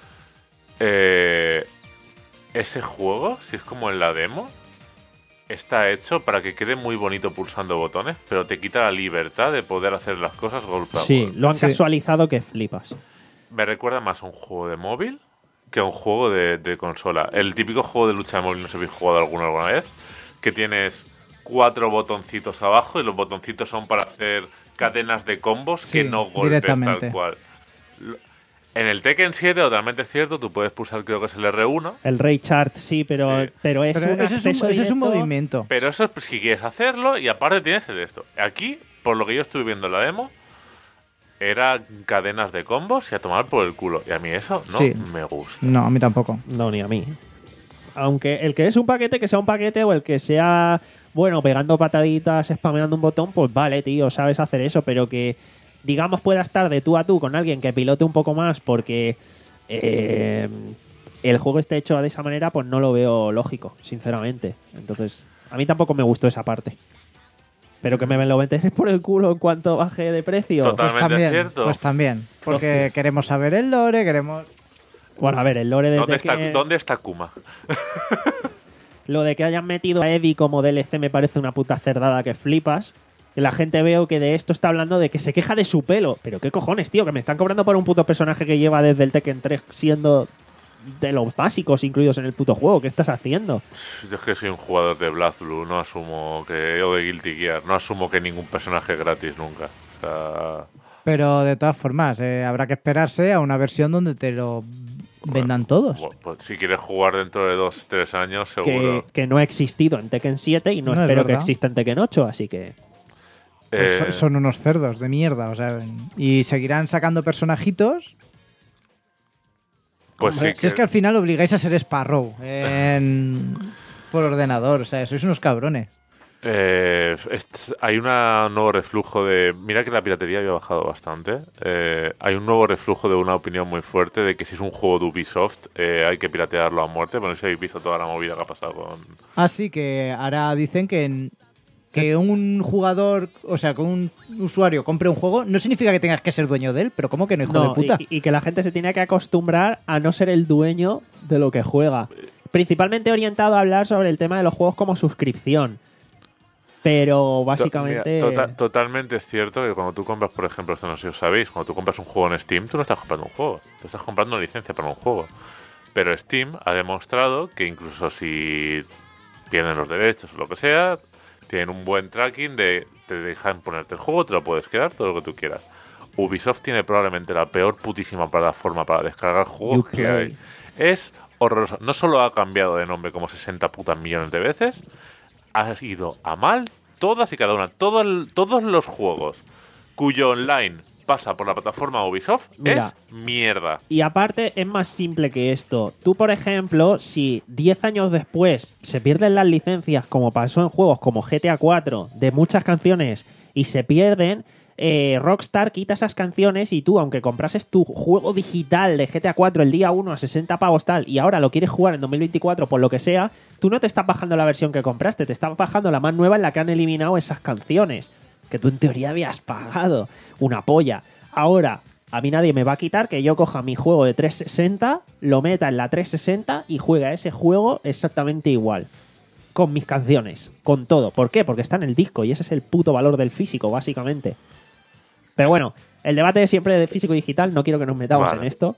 Eh, ese juego, si es como en la demo, está hecho para que quede muy bonito pulsando botones, pero te quita la libertad de poder hacer las cosas golpe a Sí, golpe. lo han Sí. casualizado que flipas. Me recuerda más a un juego de móvil que a un juego de, de consola. El típico juego de lucha de móvil, no sé si habéis jugado alguno alguna vez, que tienes cuatro botoncitos abajo y los botoncitos son para hacer cadenas de combos Sí, que no golpes directamente. tal cual. Lo- En el Tekken siete, totalmente cierto, tú puedes pulsar, creo que es el R uno, El Ray Chart sí, pero, Sí. pero es Pero un eso es un, acceso eso es un directo. movimiento. pero eso es si quieres hacerlo y aparte tienes el esto. Aquí, por lo que yo estuve viendo en la demo, era cadenas de combos y a tomar por el culo. Y a mí eso no Sí. me gusta. No, a mí tampoco. No, ni a mí. Aunque el que es un paquete, que sea un paquete, o el que sea, bueno, pegando pataditas, spameando un botón, pues vale, tío, sabes hacer eso, pero que, digamos, pueda estar de tú a tú con alguien que pilote un poco más porque eh, el juego esté hecho de esa manera, pues no lo veo lógico, sinceramente. Entonces, a mí tampoco me gustó esa parte. Pero que me lo metes por el culo en cuanto baje de precio. Total. Pues Totalmente también, cierto. pues también. Porque Lógico. queremos saber el lore, queremos... Bueno, a ver, el lore de ¿Dónde, Tekken- está, ¿Dónde está Kuma? Lo de que hayan metido a Eddie como D L C me parece una puta cerdada que flipas. Que la gente veo que de esto está hablando de que se queja de su pelo. Pero qué cojones, tío, que me están cobrando por un puto personaje que lleva desde el Tekken tres siendo de los básicos incluidos en el puto juego. ¿Qué estás haciendo? Yo es que soy un jugador de BlazBlue, no asumo que. O de Guilty Gear, no asumo que ningún personaje es gratis nunca. O sea. Pero de todas formas, eh, habrá que esperarse a una versión donde te lo vendan todos. Bueno, pues si quieres jugar dentro de dos, tres años, Que, seguro. que no ha existido en Tekken siete y no, No, es espero que verdad. exista en Tekken ocho, así que... Pues Eh, son- son unos cerdos de mierda, o sea, y seguirán sacando personajitos. pues Hombre, sí Si es que al final obligáis a ser Sparrow en- por ordenador, o sea, sois unos cabrones. Eh, est- hay un nuevo reflujo de. Mira que la piratería había bajado bastante. Eh, hay un nuevo reflujo de una opinión muy fuerte de que si es un juego de Ubisoft eh, hay que piratearlo a muerte. Bueno, si habéis visto toda la movida que ha pasado con. Así que ahora dicen que en- Que un jugador, o sea, que un usuario compre un juego, no significa que tengas que ser dueño de él, pero ¿cómo que no, hijo No, de puta? Y, y que la gente se tiene que acostumbrar a no ser el dueño de lo que juega. Principalmente orientado a hablar sobre el tema de los juegos como suscripción. Pero básicamente... To- mira, tota- totalmente cierto que cuando tú compras, por ejemplo, esto no sé si os sabéis, cuando tú compras un juego en Steam, tú no estás comprando un juego, tú estás comprando una licencia para un juego. Pero Steam ha demostrado que incluso si pierden los derechos o lo que sea, tienen un buen tracking de te dejan ponerte el juego, te lo puedes quedar, todo lo que tú quieras. Ubisoft tiene probablemente la peor putísima plataforma para descargar juegos que hay. Es horroroso. No solo ha cambiado de nombre como sesenta putas millones de veces, ha ido a mal todas y cada una. Todo el- todos los juegos cuyo online pasa por la plataforma Ubisoft Mira. es mierda. Y aparte es más simple que esto. Tú, por ejemplo, si diez años después se pierden las licencias, como pasó en juegos como G T A cuatro, de muchas canciones, y se pierden, eh, Rockstar quita esas canciones y tú, aunque comprases tu juego digital de G T A cuatro el día uno a sesenta pavos tal, y ahora lo quieres jugar en dos mil veinticuatro por lo que sea, tú no te estás bajando la versión que compraste, te estás bajando la más nueva en la que han eliminado esas canciones, que tú en teoría habías pagado. Una polla. Ahora, a mí nadie me va a quitar que yo coja mi juego de trescientos sesenta, lo meta en la trescientos sesenta y juegue a ese juego exactamente igual. Con mis canciones, con todo. ¿Por qué? Porque está en el disco y ese es el puto valor del físico, básicamente. Pero bueno, el debate de siempre de físico y digital, no quiero que nos metamos Vale. en esto.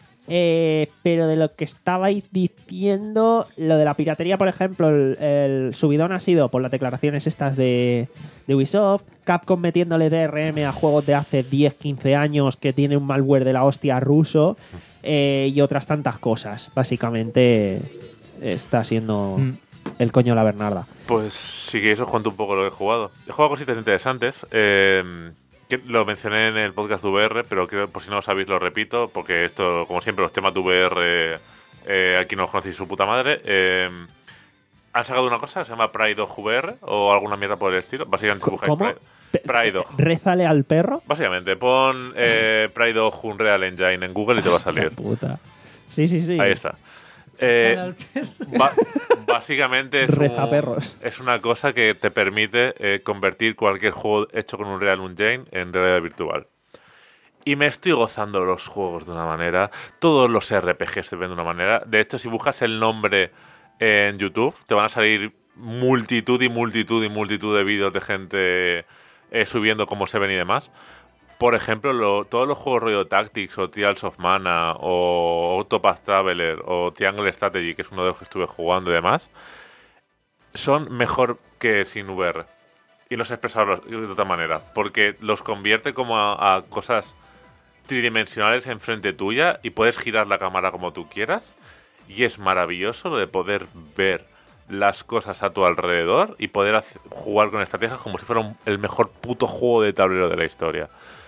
Eh, pero de lo que estabais diciendo, lo de la piratería, por ejemplo, el, el subidón ha sido por las declaraciones estas de, de Ubisoft, Capcom metiéndole D R M a juegos de hace diez, quince años que tiene un malware de la hostia ruso, eh, y otras tantas cosas. Básicamente está siendo Mm. el coño la Bernarda. Pues si queréis os cuento un poco lo que he jugado. He jugado cositas interesantes. Eh, que lo mencioné en el podcast de V R, pero creo, por si no lo sabéis lo repito, porque esto, como siempre, los temas de V R eh, aquí no los conocéis su puta madre. Eh, han sacado una cosa que se llama Pride of V R o alguna mierda por el estilo. Básicamente buscáis ¿Cómo? Pride, Pride of. Rézale al perro. Básicamente, pon eh, Pride of Unreal Engine en Google y te va a salir. Puta. Sí, sí, sí. Ahí está. Eh, ba- básicamente es, Reza un- perros. es una cosa que te permite eh, convertir cualquier juego hecho con un Unreal Engine en realidad virtual. Y me estoy gozando los juegos de una manera. Todos los R P Gs se ven de una manera. De hecho, si buscas el nombre en YouTube, te van a salir multitud y multitud y multitud de vídeos de gente eh, subiendo cómo se ven y demás. Por ejemplo, lo- todos los juegos rollo Tactics o Trials of Mana o Octopath Traveler o Triangle Strategy, que es uno de los que estuve jugando y demás, son mejor que sin V R. Y los he expresado de otra manera, porque los convierte como a, a cosas tridimensionales enfrente tuya y puedes girar la cámara como tú quieras. Y es maravilloso lo de poder ver las cosas a tu alrededor y poder hacer- jugar con estrategias como si fuera un- el mejor puto juego de tablero de la historia.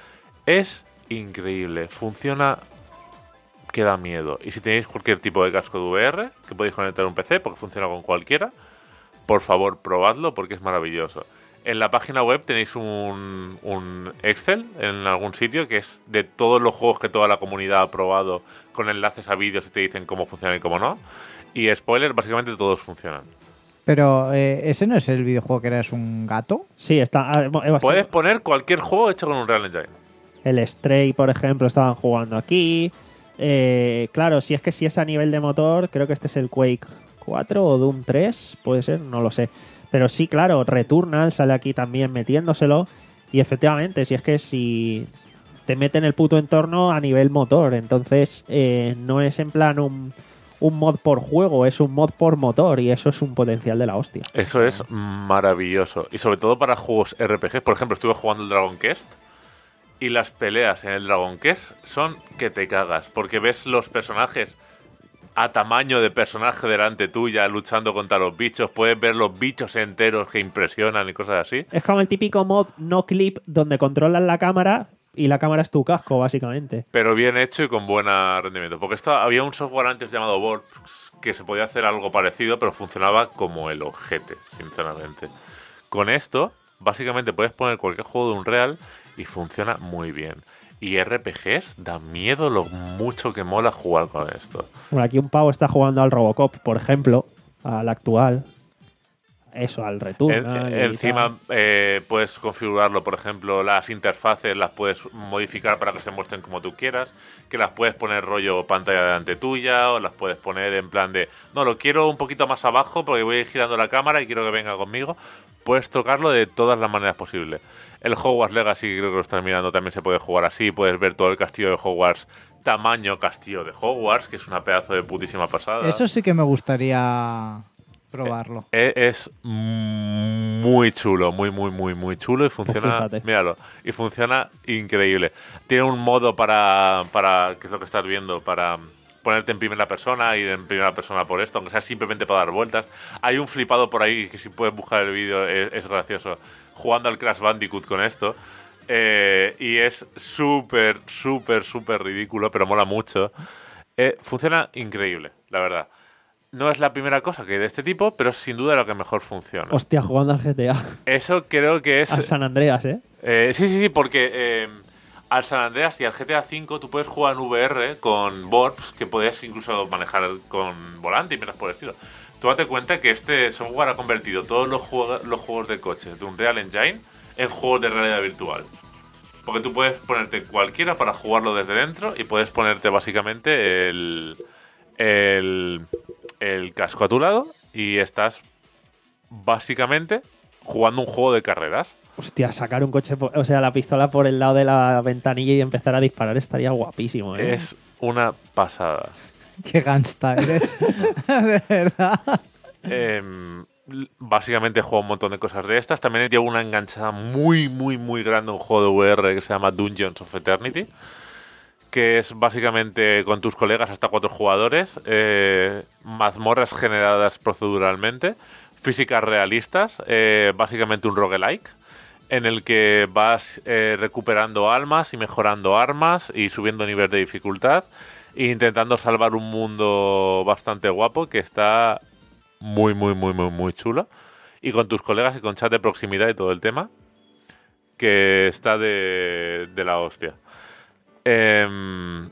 Es increíble, funciona que da miedo. Y si tenéis cualquier tipo de casco de V R que podéis conectar a un P C, porque funciona con cualquiera, por favor probadlo porque es maravilloso. En la página web tenéis un, un Excel en algún sitio que es de todos los juegos que toda la comunidad ha probado, con enlaces a vídeos y te dicen cómo funcionan y cómo no. Y spoiler, básicamente todos funcionan. Pero eh, ese no es el videojuego que eres un gato. Sí, está. ah, hemos- hemos- Puedes poner cualquier juego hecho con un Unreal Engine. El Stray, por ejemplo, estaban jugando aquí. Eh, claro, si es que si es a nivel de motor, creo que este es el Quake cuatro o Doom tres, puede ser, no lo sé. Pero sí, claro, Returnal sale aquí también metiéndoselo. Y efectivamente, si es que si te meten el puto entorno a nivel motor, entonces eh, no es en plan un, un mod por juego, es un mod por motor y eso es un potencial de la hostia. Eso es maravilloso. Y sobre todo para juegos R P Gs. Por ejemplo, estuve jugando el Dragon Quest. Y las peleas en el Dragon Quest son que te cagas. Porque ves los personajes a tamaño de personaje delante tuya luchando contra los bichos. Puedes ver los bichos enteros que impresionan y cosas así. Es como el típico mod no clip donde controlas la cámara y la cámara es tu casco, básicamente. Pero bien hecho y con buen rendimiento. Porque esto había un software antes llamado Vorpx que se podía hacer algo parecido, pero funcionaba como el ojete, sinceramente. Con esto, básicamente puedes poner cualquier juego de Unreal y funciona muy bien. Y R P Gs da miedo lo mucho que mola jugar con esto. Bueno, aquí un pavo está jugando al Robocop, por ejemplo, al actual. eso, al Returnal. En, encima eh, puedes configurarlo, por ejemplo, las interfaces las puedes modificar para que se muestren como tú quieras, que las puedes poner rollo pantalla delante tuya, o las puedes poner en plan de, no, lo quiero un poquito más abajo porque voy a ir girando la cámara y quiero que venga conmigo. Puedes tocarlo de todas las maneras posibles. El Hogwarts Legacy, creo que lo estás mirando, también se puede jugar así. Puedes ver todo el castillo de Hogwarts, tamaño castillo de Hogwarts, que es una pedazo de putísima pasada. Eso sí que me gustaría probarlo. Eh, es muy chulo, muy, muy, muy, muy chulo y funciona, Pues míralo, y funciona increíble. Tiene un modo para, para, ¿qué es lo que estás viendo? Para ponerte en primera persona, ir en primera persona por esto, aunque sea simplemente para dar vueltas. Hay un flipado por ahí que si puedes buscar el vídeo es, es gracioso, jugando al Crash Bandicoot con esto. Eh, y es súper, súper, súper ridículo, pero mola mucho. Eh, funciona increíble, la verdad. No es la primera cosa que hay de este tipo, pero sin duda lo que mejor funciona. Hostia, jugando al G T A. Eso creo que es... Al San Andreas, ¿eh? eh sí, sí, sí, porque eh, al San Andreas y al G T A cinco tú puedes jugar en V R con bots que podías incluso manejar con volante y menos por el estilo. Tú date cuenta que este software ha convertido todos los, juego, los juegos de coches de Unreal Engine en juegos de realidad virtual. Porque tú puedes ponerte cualquiera para jugarlo desde dentro y puedes ponerte básicamente el, el, el casco a tu lado y estás básicamente jugando un juego de carreras. Hostia, sacar un coche, por, o sea, la pistola por el lado de la ventanilla y empezar a disparar estaría guapísimo, ¿eh? Es una pasada. Qué gangsta eres. De verdad. Eh, básicamente juego un montón de cosas de estas. También llevo una enganchada muy, muy, muy grande, un juego de V R que se llama Dungeons of Eternity, que es básicamente con tus colegas hasta cuatro jugadores, eh, mazmorras generadas proceduralmente, físicas realistas, eh, básicamente un roguelike, en el que vas eh, recuperando almas y mejorando armas y subiendo nivel de dificultad e intentando salvar un mundo bastante guapo que está muy, muy, muy, muy, muy chulo. Y con tus colegas y con chat de proximidad y todo el tema, que está de, de la hostia. Eh,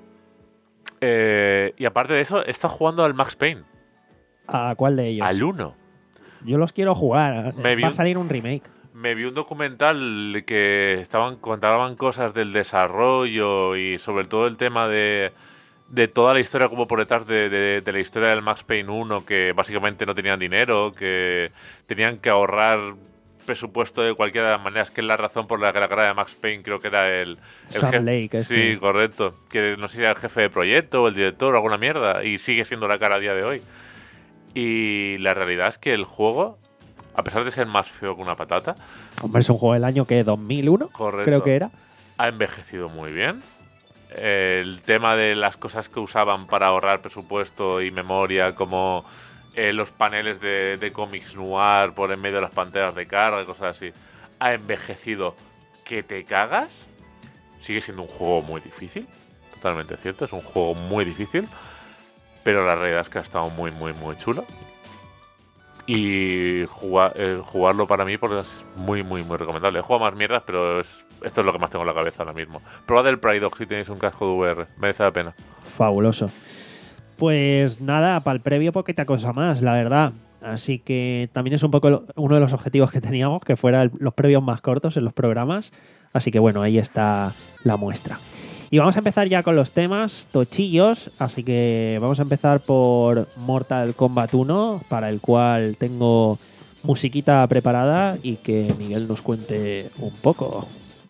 eh, y aparte de eso, está jugando al Max Payne. ¿A cuál de ellos? Al uno. Yo los quiero jugar. Me Va a vi- salir un remake. Me vi un documental que estaban contaban cosas del desarrollo y sobre todo el tema de, de toda la historia como por detrás de, de, de la historia del Max Payne uno, que básicamente no tenían dinero, que tenían que ahorrar presupuesto de cualquiera de las maneras, que es la razón por la que la cara de Max Payne creo que era el... el Sam jefe- Lake, este. Sí, correcto. Que no sé si era el jefe de proyecto o el director o alguna mierda, y sigue siendo la cara a día de hoy. Y la realidad es que el juego, a pesar de ser más feo que una patata, Hombre, es un juego del año que dos mil uno, correcto, creo que era. ha envejecido muy bien. El tema de las cosas que usaban para ahorrar presupuesto y memoria, como eh, los paneles de, de cómics noir por en medio de las pantallas de carga y cosas así, ha envejecido que te cagas. Sigue siendo un juego muy difícil, totalmente cierto, es un juego muy difícil, pero la realidad es que ha estado muy, muy, muy chulo. Y jugar, eh, jugarlo para mí porque es muy, muy, muy recomendable. He jugado más mierdas, pero es, esto es lo que más tengo en la cabeza ahora mismo. Probad el Pride Dog si tenéis un casco de V R, merece la pena. Fabuloso. Pues nada, para el previo poquita cosa más, la verdad. Así que también es un poco lo- uno de los objetivos que teníamos, que fueran los previos más cortos en los programas. Así que bueno, ahí está la muestra. Y vamos a empezar ya con los temas tochillos, así que vamos a empezar por Mortal Kombat uno, para el cual tengo musiquita preparada y que Miguel nos cuente un poco.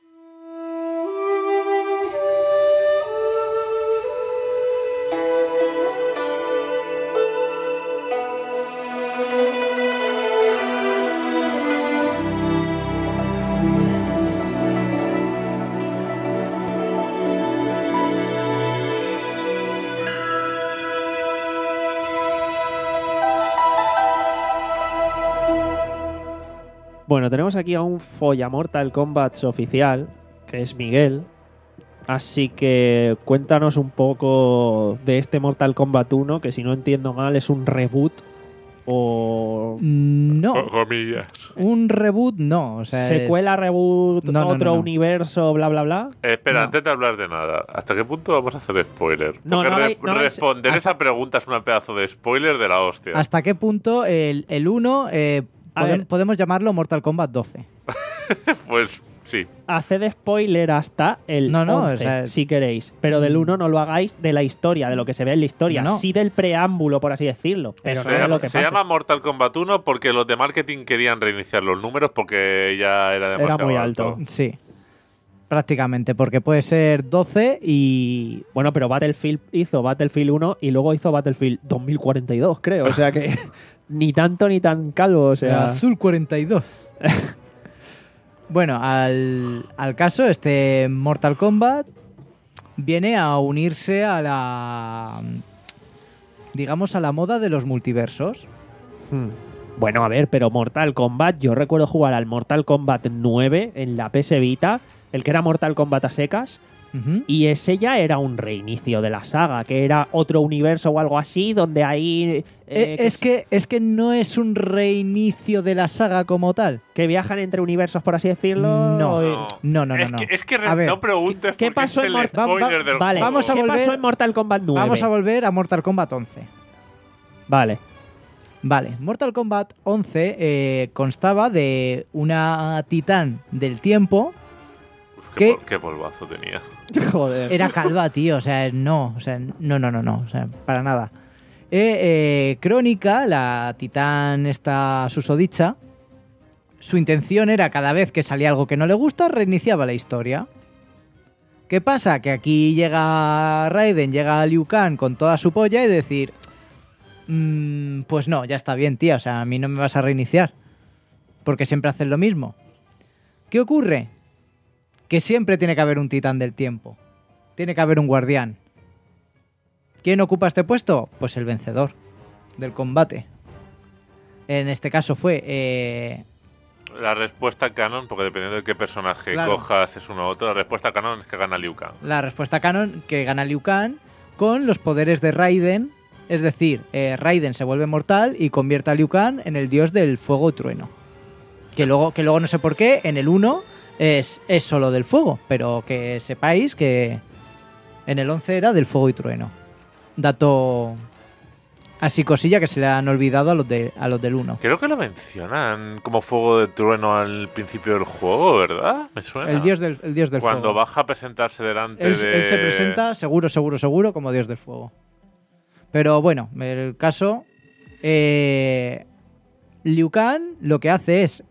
Bueno, tenemos aquí a un Folla Mortal Kombat oficial, que es Miguel. Así que cuéntanos un poco de este Mortal Kombat uno, que si no entiendo mal es un reboot o No, Comillas. un reboot no. O sea, secuela, es- reboot, No, no, otro no, no. universo, bla, bla, bla. Eh, espera, No. antes de hablar de nada, ¿hasta qué punto vamos a hacer spoiler? No, Porque no re- hay- no hay- responder hasta- esa pregunta es una pedazo de spoiler de la hostia. ¿Hasta qué punto el, el uno eh, A Podem- ver. podemos llamarlo Mortal Kombat doce. Pues sí. Haced spoiler hasta el No, no, once, o sea- si queréis. Pero del uno no lo hagáis de la historia, de lo que se ve en la historia. No, no. Sí del preámbulo, por así decirlo. Pero se no de llama, lo que se pasa. llama Mortal Kombat uno porque los de marketing querían reiniciar los números porque ya era demasiado muy alto. Sí. Prácticamente, porque puede ser doce y... Bueno, pero Battlefield hizo Battlefield uno y luego hizo Battlefield dos mil cuarenta y dos, creo. O sea que ni tanto ni tan calvo. O sea, Azul cuarenta y dos. Bueno, al, al caso, este Mortal Kombat viene a unirse a la... digamos, a la moda de los multiversos. Hmm. Bueno, a ver, pero Mortal Kombat, yo recuerdo jugar al Mortal Kombat nueve en la P S Vita, el que era Mortal Kombat a secas, Ujú. y ese ya era un reinicio de la saga, que era otro universo o algo así, donde ahí... eh, Eh, es, que, es que no es un reinicio de la saga como tal. que viajan entre universos, por así decirlo. No. o- No, no, no, es, no. Que, es que re- A ver, no preguntes ¿qué- qué porque pasó es en el Mortal- spoiler Va- va- del Vale, juego. vamos a ¿qué volver- pasó en Mortal Kombat nueve? Vamos a volver a Mortal Kombat once. Vale. Vale, Mortal Kombat once eh, constaba de una titán del tiempo. Qué, ¿Qué? pol- qué polvazo tenía. Joder. Era calva, tío, o sea, no, o sea, no, no, no, no, o sea, para nada. Eh, eh, Crónica, la titán esta susodicha, su intención era cada vez que salía algo que no le gusta, reiniciaba la historia. ¿Qué pasa? Que aquí llega Raiden, llega Liu Kang con toda su polla y decir, "Mm, pues no, ya está bien, tía, o sea, a mí no me vas a reiniciar, porque siempre haces lo mismo". ¿Qué ocurre? Que siempre tiene que haber un titán del tiempo. Tiene que haber un guardián. ¿Quién ocupa este puesto? Pues el vencedor del combate. En este caso fue... eh, La respuesta canon, porque dependiendo de qué personaje Claro. cojas es uno u otro, la respuesta canon es que gana Liu Kang. la respuesta canon que gana Liu Kang con los poderes de Raiden. Es decir, eh, Raiden se vuelve mortal y convierte a Liu Kang en el dios del fuego y trueno. Que luego, que luego no sé por qué, en el uno es, es solo del fuego. Pero que sepáis que en el once era del fuego y trueno. Dato así cosilla que se le han olvidado a los, de, a los del uno. Creo que lo mencionan como fuego de trueno al principio del juego, ¿verdad? Me suena. El dios del, el dios del Cuando fuego. baja a presentarse delante Él, de... él se presenta seguro, seguro, seguro como dios del fuego. Pero bueno, el caso... Eh, Liu Kang lo que hace es...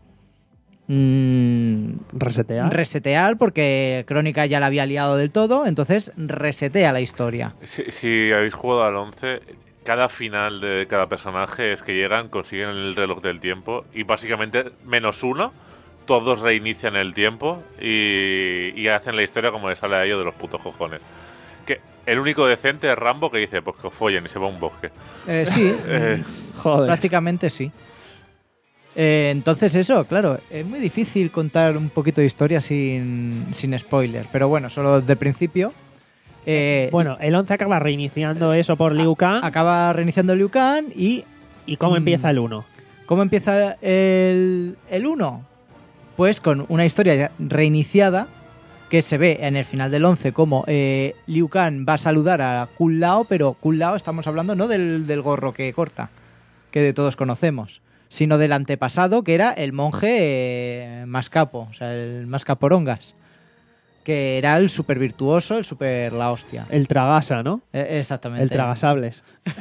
mm, ¿Resetear? resetear porque Crónica ya la había liado del todo, entonces resetea la historia. Si, si habéis jugado al once, cada final de cada personaje es que llegan, consiguen el reloj del tiempo y básicamente menos uno, todos reinician el tiempo y, y hacen la historia como les sale a ellos de los putos cojones. Que el único decente es Rambo, que dice, pues que os follen y se va a un bosque. Eh, sí, Eh, Joder. prácticamente sí. Eh, entonces eso, claro, es muy difícil contar un poquito de historia sin, sin spoilers, pero bueno, solo de principio. Eh, Bueno, el once acaba reiniciando eso por Liu Kang. acaba reiniciando Liu Kang y ¿Y cómo Mm. empieza el uno? ¿cómo empieza el, el uno? Pues con una historia ya reiniciada que se ve en el final del once como eh, Liu Kang va a saludar a Kung Lao, pero Kung Lao estamos hablando no del, del gorro que corta, que de todos conocemos, sino del antepasado, que era el monje eh, más capo, o sea, el más caporongas, que era el super virtuoso, el super la hostia. El tragasa, ¿no? Eh, exactamente. El tragasables.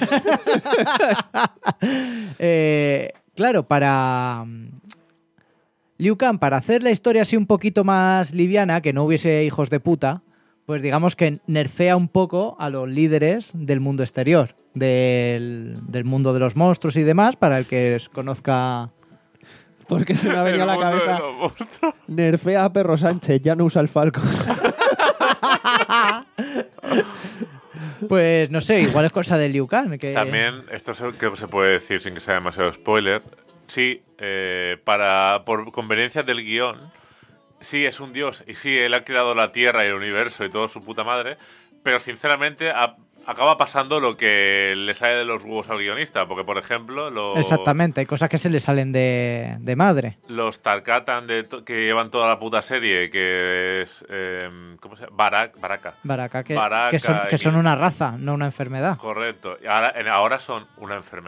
Eh, claro, para mm, Liu Kang, para hacer la historia así un poquito más liviana, que no hubiese hijos de puta, pues digamos que nerfea un poco a los líderes del mundo exterior, del, del mundo de los monstruos y demás, para el que os conozca. Porque se me ha venido a la el mundo de cabeza. los monstruos. Nerfea a Perro Sánchez, ya no usa el Falco. Pues no sé, igual es cosa de Liu Kang. Que... También, esto se- creo que se puede decir sin que sea demasiado spoiler. Sí, eh, para, por conveniencias del guión, sí es un dios y sí, él ha creado la Tierra y el universo y todo su puta madre, pero sinceramente a- acaba pasando lo que le sale de los huevos al guionista, porque por ejemplo los, Exactamente, hay cosas que se le salen de, de madre. los Tarkatan de to- que llevan toda la puta serie, que es... eh, ¿Cómo se llama? Barak, Baraka. Baraka, que, Baraka que son, que y- son una raza, no una enfermedad. Correcto. Y ahora, en- ahora son una enfermedad.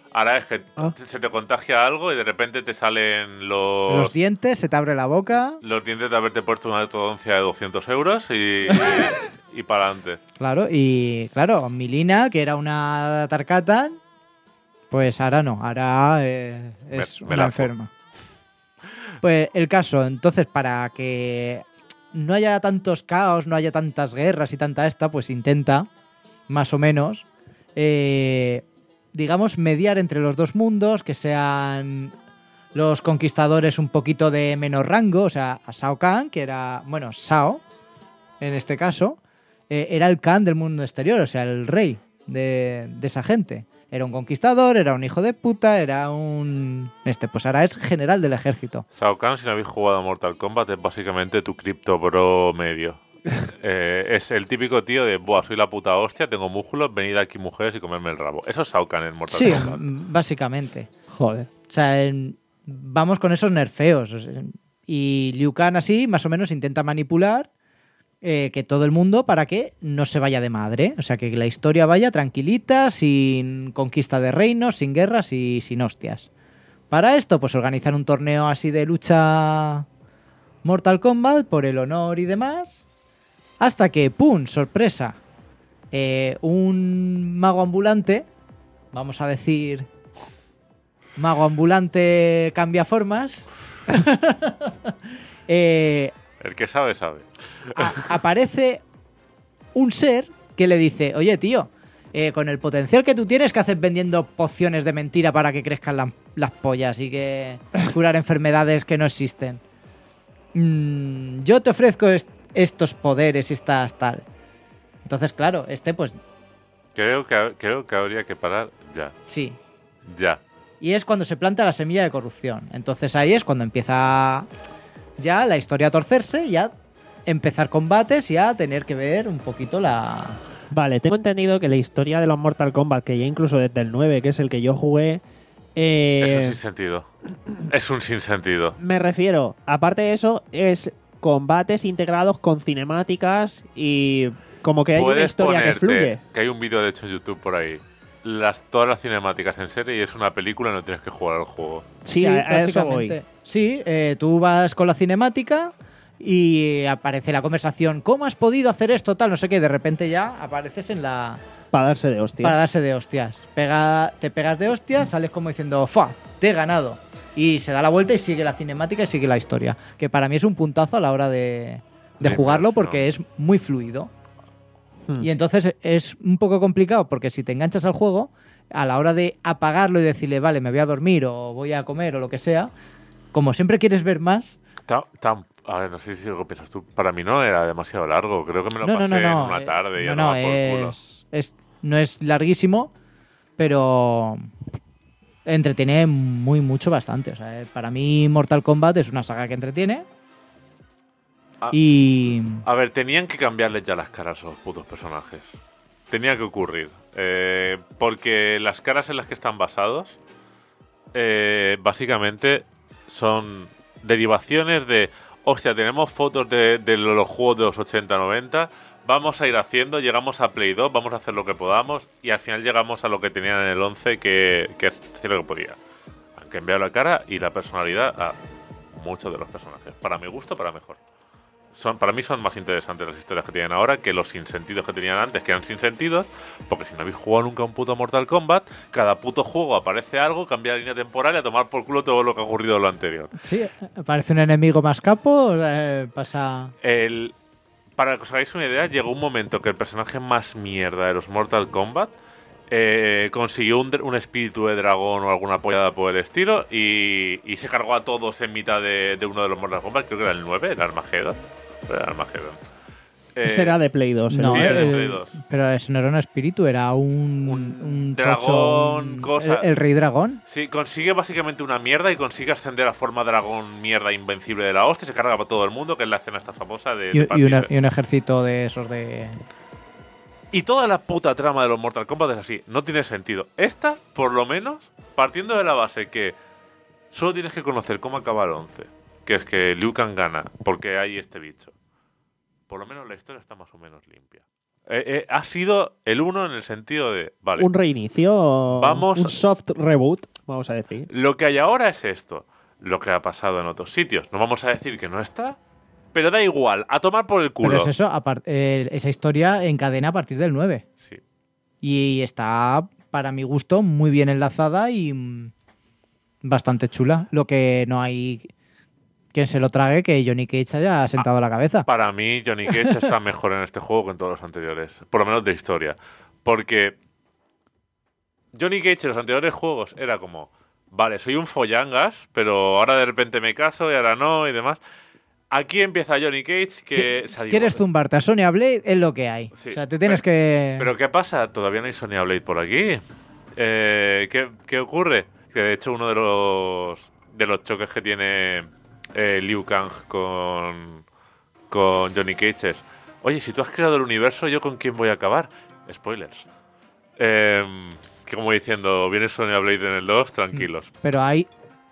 Ahora es que Ah. t- se te contagia algo y de repente te salen los, Los dientes, se te abre la boca. los dientes de haberte puesto una ortodoncia de doscientos euros y, y, y para adelante. Claro, y claro, Milina, que era una Tarkatan, pues ahora no, ahora eh, es Me- me una la enferma. Pues el caso, entonces, para que no haya tantos caos, no haya tantas guerras y tanta esta, pues intenta, más o menos, eh, digamos, mediar entre los dos mundos, que sean los conquistadores un poquito de menor rango, o sea, a Shao Kahn, que era, bueno, Shao, en este caso, eh, era el Khan del mundo exterior, o sea, el rey de, de esa gente. Era un conquistador, era un hijo de puta, era un... Este, pues ahora es general del ejército. Shao Kahn, si no habéis jugado a Mortal Kombat, es básicamente tu cripto bro medio. Eh, es el típico tío de, buah, soy la puta hostia, tengo músculos, venid aquí mujeres y comerme el rabo. Eso es Shao Kahn en Mortal Sí, Kombat. mm, básicamente. Joder. O sea, en- vamos con esos nerfeos. o sea, y Liu Kang así, más o menos, intenta manipular eh, que todo el mundo para que no se vaya de madre. O sea, que la historia vaya tranquilita, sin conquista de reinos, sin guerras y sin hostias. Para esto, pues organizan un torneo así de lucha Mortal Kombat por el honor y demás. Hasta que, ¡pum!, sorpresa. eh, un mago ambulante, vamos a decir... Mago ambulante cambia formas. eh, El que sabe, sabe. a- aparece un ser que le dice, oye tío, eh, con el potencial que tú tienes, ¿qué haces vendiendo pociones de mentira para que crezcan la- las pollas y que curar enfermedades que no existen? Mm, yo te ofrezco est- estos poderes y estas tal. Entonces, claro, este pues Creo que, creo que habría que parar ya. sí. Ya. Y es cuando se planta la semilla de corrupción. Entonces ahí es cuando empieza ya la historia a torcerse y a empezar combates y a tener que ver un poquito la... Vale, tengo entendido que la historia de los Mortal Kombat, que ya incluso desde el nueve, que es el que yo jugué, eh, Es un sinsentido. Es un sinsentido. me refiero, aparte de eso, es combates integrados con cinemáticas y como que hay una Puedes historia que ponerte, fluye. que hay un vídeo de hecho en YouTube por ahí. Las, todas las cinemáticas en serie y es una película, no tienes que jugar al juego. Sí, a, a eso voy. prácticamente. Sí, eh, tú vas con la cinemática y aparece la conversación. ¿Cómo has podido hacer esto? Tal, no sé qué. De repente ya apareces en la... Para darse de hostia. Para darse de hostias. Pega, te pegas de hostias, sales como diciendo, ¡fua! Te he ganado. Y se da la vuelta y sigue la cinemática y sigue la historia. Que para mí es un puntazo a la hora de, de De jugarlo inmersión. porque es muy fluido. Hmm. Y entonces es un poco complicado porque si te enganchas al juego, a la hora de apagarlo y decirle, vale, me voy a dormir o voy a comer o lo que sea, como siempre quieres ver más, Tan, tan- a ver, no sé si lo piensas tú. Para mí no era demasiado largo. Creo que me lo no, pasé no, no, no, en una eh, tarde y no, ya no, tomaba por culo. es, es- no es larguísimo, pero entretiene muy mucho bastante. O sea, eh, para mí Mortal Kombat es una saga que entretiene Ah. y A ver, tenían que cambiarles ya las caras a los putos personajes. Tenía que ocurrir. Eh, porque las caras en las que están basados, eh, básicamente, son derivaciones de, hostia, tenemos fotos de, de los juegos de los ochenta noventa, vamos a ir haciendo, llegamos a Play dos, vamos a hacer lo que podamos, y al final llegamos a lo que tenían en el once, que, que es decir lo que podía. Han cambiado la cara y la personalidad a muchos de los personajes. Para mi gusto, para mejor. Son, para mí son más interesantes las historias que tienen ahora que los sinsentidos que tenían antes, que eran sinsentidos, porque si no habéis jugado nunca un puto Mortal Kombat, cada puto juego aparece algo, cambia la línea temporal y a tomar por culo todo lo que ha ocurrido en lo anterior. sí, aparece un enemigo más capo, eh, pasa... El, para que os hagáis una idea, llegó un momento que el personaje más mierda de los Mortal Kombat eh, consiguió un, dr- un espíritu de dragón o alguna pollada por el estilo y, y se cargó a todos en mitad de, de uno de los Mortal Kombat, creo que era el nueve, el Armageddon. Era el Armageddon. Eh, Ese era de Play dos. No, sí, ¿eh? era de el- Play dos. pero eso no era un espíritu, era un, Un un dragón, tocho, un- cosa. el, el rey dragón. Sí, consigue básicamente una mierda y consigue ascender a forma dragón mierda invencible de la hostia. Se carga para todo el mundo, que es la escena esta famosa de. Y, de y partida. una- y un ejército de esos de... Y toda la puta trama de los Mortal Kombat es así. No tiene sentido. Esta, por lo menos, partiendo de la base que solo tienes que conocer cómo acaba el once, que es que Liu Kang gana porque hay este bicho. Por lo menos la historia está más o menos limpia. Eh, eh, ha sido el uno en el sentido de, vale, Un reinicio, Vamos- un soft reboot, vamos a decir. lo que hay ahora es esto. Lo que ha pasado en otros sitios. No vamos a decir que no está, pero da igual, a tomar por el culo. Pero es eso, apart- eh, esa historia encadena a partir del nueve. Sí. Y está, para mi gusto, muy bien enlazada y mm, bastante chula. Lo que no hay quien se lo trague que Johnny Cage haya sentado la cabeza. Para mí, Johnny Cage está mejor en este juego que en todos los anteriores. Por lo menos de historia. Porque Johnny Cage en los anteriores juegos era como, vale, soy un follangas, pero ahora de repente me caso y ahora no y demás. Aquí empieza Johnny Cage que... salimos ¿Quieres de- zumbarte a Sonya Blade? Es lo que hay. Sí. O sea, te tienes Pero- que... ¿Pero qué pasa? Todavía no hay Sonya Blade por aquí. Eh, ¿qué, qué ocurre? Que de hecho uno de los de los choques que tiene eh, Liu Kang con, con Johnny Cage es, oye, si tú has creado el universo, ¿yo con quién voy a acabar? Spoilers. Eh, que como diciendo, viene Sonya Blade en el dos, tranquilos. Pero hay...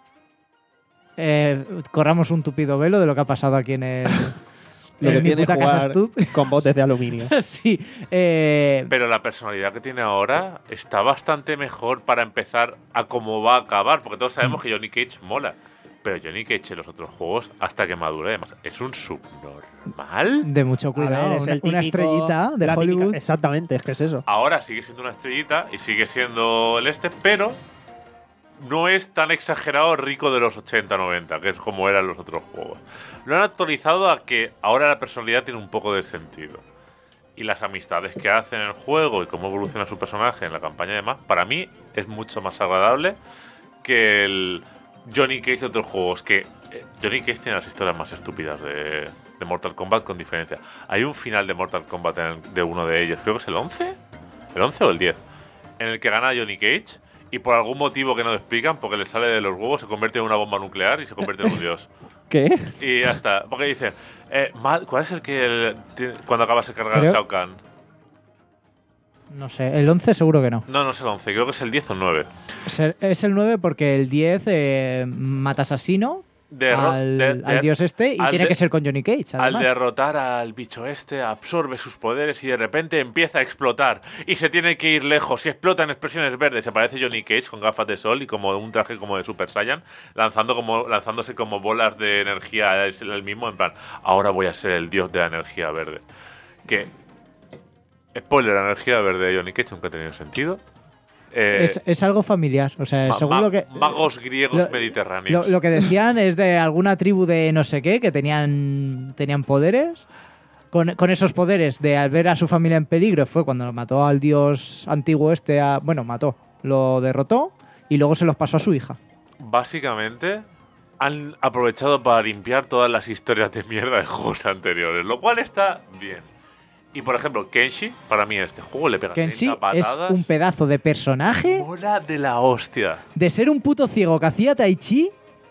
Eh, corramos un tupido velo de lo que ha pasado aquí en el... Lo que en mi tiene puta casa jugar Stup. con botes de aluminio. Sí. eh, Pero la personalidad que tiene ahora está bastante mejor para empezar a cómo va a acabar, porque todos sabemos que Johnny Cage mola. Pero Johnny Cage en los otros juegos, hasta que madure, es un subnormal. de mucho cuidado. A ver, es una, el una típico- estrellita de la típica- Hollywood. exactamente, es que es eso. Ahora sigue siendo una estrellita y sigue siendo el este, pero no es tan exagerado rico de los ochenta noventa, que es como eran los otros juegos. Lo han actualizado a que ahora la personalidad tiene un poco de sentido. Y las amistades que hace en el juego y cómo evoluciona su personaje en la campaña y demás, para mí es mucho más agradable que el Johnny Cage de otros juegos. Que eh, Johnny Cage tiene las historias más estúpidas de, de Mortal Kombat con diferencia. Hay un final de Mortal Kombat en el- de uno de ellos, creo que es el once, el once o el diez, en el que gana Johnny Cage y por algún motivo que no explican, porque le sale de los huevos, se convierte en una bomba nuclear y se convierte en un dios. ¿Qué? Y ya está. Porque dicen, eh, Ma- ¿cuál es el que el- tiene- cuando acabas de cargar Creo- a Shao Kahn? No sé, el once seguro que no. No, no es el once, creo que es el diez o el nueve. Es el, es el nueve porque el diez eh, mata asesino Derro- al, de- de- al dios este y al tiene de- que ser con Johnny Cage, Al además. derrotar al bicho este, absorbe sus poderes y de repente empieza a explotar. Y se tiene que ir lejos y explota en explosiones verdes. Aparece Johnny Cage con gafas de sol y como un traje como de Super Saiyan, lanzando como, lanzándose como bolas de energía es el mismo, en plan, ahora voy a ser el dios de la energía verde. Que, spoiler, la energía verde de Johnny Cage nunca ha tenido sentido. Eh, es, es algo familiar, o sea, ma- según ma- lo que... magos griegos lo- mediterráneos. Lo, lo que decían es de alguna tribu de no sé qué que tenían, tenían poderes. Con, con esos poderes de al ver a su familia en peligro fue cuando mató al dios antiguo este. A, bueno, mató, lo derrotó y luego se los pasó a su hija. Básicamente han aprovechado para limpiar todas las historias de mierda de juegos anteriores, lo cual está bien. Y por ejemplo, Kenshi, para mí en este juego le pega Kenshi treinta es patadas. un pedazo de personaje. Mola de la hostia. De ser un puto ciego que hacía Tai Chi,